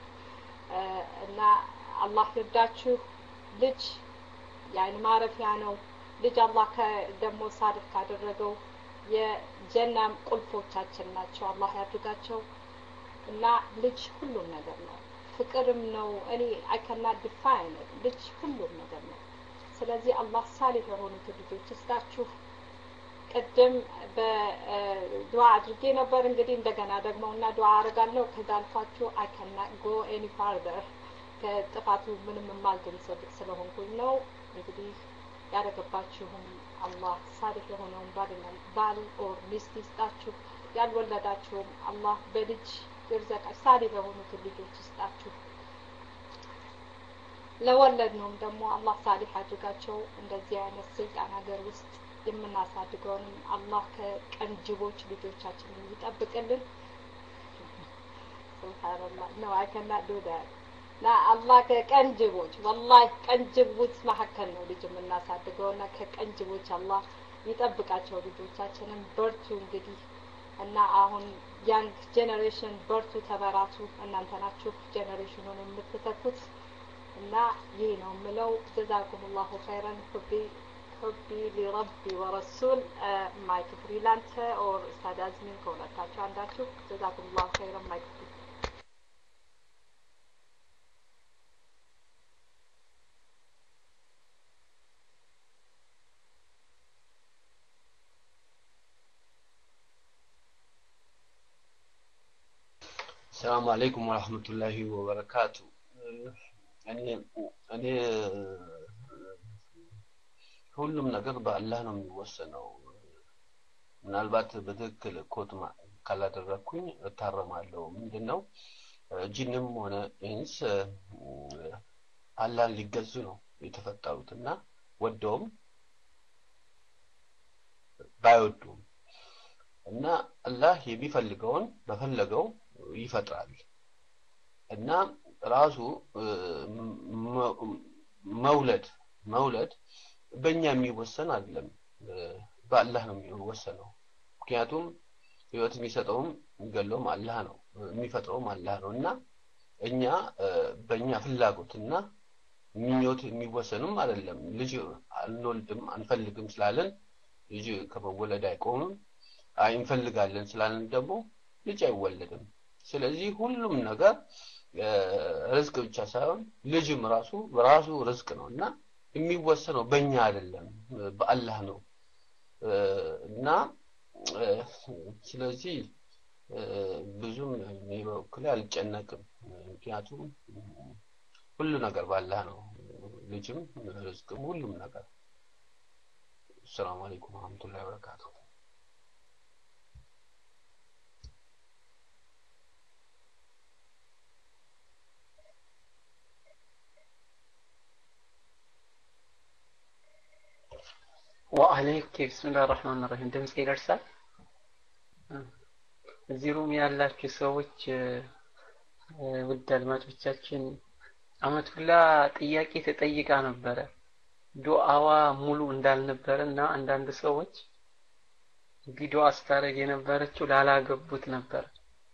እና አላህ ይርዳችሁ ልጅ ያን ማረፊያ ነው ልጅ አላህ ከደሞ ሳድፍ ካደረገው የጀና ቁልፎቻችን ናቸው አላህ ያድርጋቸው እና ልጅ ሁሉም ነገር ነው ፍቅርም ነው እኔ I cannot define it ልጅ ሁሉም ነገር ነው ስለዚህ አላህ ሳሊህ የሆኑት ልጆች እስታችሁ ቀደም በዱዓ አድርጌ ነበር እንግዲህ እንደገና ደግሞና ዱዓ አረጋለሁ ከዛልፋችሁ I cannot go any farther ከጥፋቱ ምንም ማልገኝ ስለሆንኩኝ ነው እንግዲህ ያረጋባችሁም አላህ ሳሊህ የሆነውን ባልና ባል ኦር ሚስት ይስጣችሁ ያልወለዳችሁም አላህ በልጅ ይርዘቃችሁ ሳሊ በሆኑት ልጆች ይስጣችሁ ለወለድነውም ደግሞ አላህ ሳሊህ አድርጋቸው እንደዚህ አይነት ሰይጣን ሀገር ውስጥ የምናሳድገውንም አላህ ከቀንጅቦች ልጆቻችንን ይጠብቅልን ሱብሃንአላህ no I cannot do that ላ አላህ ከቀንጅቦች ወላሂ ቀንጅቦች መካከል ነው ልጅ የምናሳድገውና ከቀንጅቦች አላህ ይጠብቃቸው ልጆቻችንን በርቱ እንግዲህ እና አሁን ያንግ ጄኔሬሽን በርቱ ተበራቱ እናንተ ናችሁ ጄኔሬሽኑን የምትተኩት እና ይህ ነው የምለው ጀዛኩሙላሁ ኸይራን ሁቢ ሁቢ ሊረቢ ወረሱል ማይክ ፍሪላንስ ኦር ኡስታዝ አዝሚን ከሁለታችሁ አንዳችሁ ጀዛኩሙላሁ ኸይራን ማይክ السلام عليكم ورحمة الله وبركاته እኔ እኔ ሁሉም ነገር በአላህ ነው የሚወሰነው ምናልባት በትክክል ኮት ካላደረኩኝ እታረማለሁ ምንድነው ጂንም ሆነ ኢንስ አላህን ሊገዙ ነው የተፈጠሩትና ወደውም ባይወዱም እና አላህ የሚፈልገውን በፈለገው ይፈጥራል እና ራሱ መውለድ መውለድ በእኛ የሚወሰን አይደለም በአላህ ነው የሚወሰነው ምክንያቱም ህይወት የሚሰጠውም የሚገለውም አላህ ነው የሚፈጥረውም አላህ ነው እና እኛ በእኛ ፍላጎትና ምኞት የሚወሰንም አይደለም ልጅ አንወልድም አንፈልግም ስላለን ልጅ ከመወለድ አይቆምም አይንፈልጋለን ስላለን ደግሞ ልጅ አይወለድም ስለዚህ ሁሉም ነገር ርዝቅ ብቻ ሳይሆን ልጅም ራሱ ራሱ ርዝቅ ነውና የሚወሰነው በእኛ አይደለም በአላህ ነው እና ስለዚህ ብዙም የበኩል አልጨነቅም ምክንያቱም ሁሉ ነገር በአላህ ነው ልጅም ርዝቅም ሁሉም ነገር ሰላም አለይኩም ወራህመቱላሂ ወበረካቱ وعليك بسم الله الرحمن الرحيم دمጽ ይደርሳል እዚህ ሩም ያላችሁ ሰዎች ውድ አድማጮቻችን አመቱላ ጥያቄ ተጠይቃ ነበረ ዱዓዋ ሙሉ እንዳልነበረና አንዳንድ ሰዎች ቪዲዮ አስታረግ የነበረችው ላላገቡት ነበር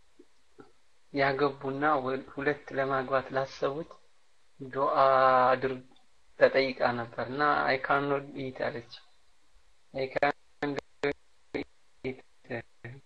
ያገቡና ሁለት ለማግባት ላሰቡት ዱዓ አድርግ ተጠይቃ ነበርና አይ ካን ኖት ኢት አለች I can't do it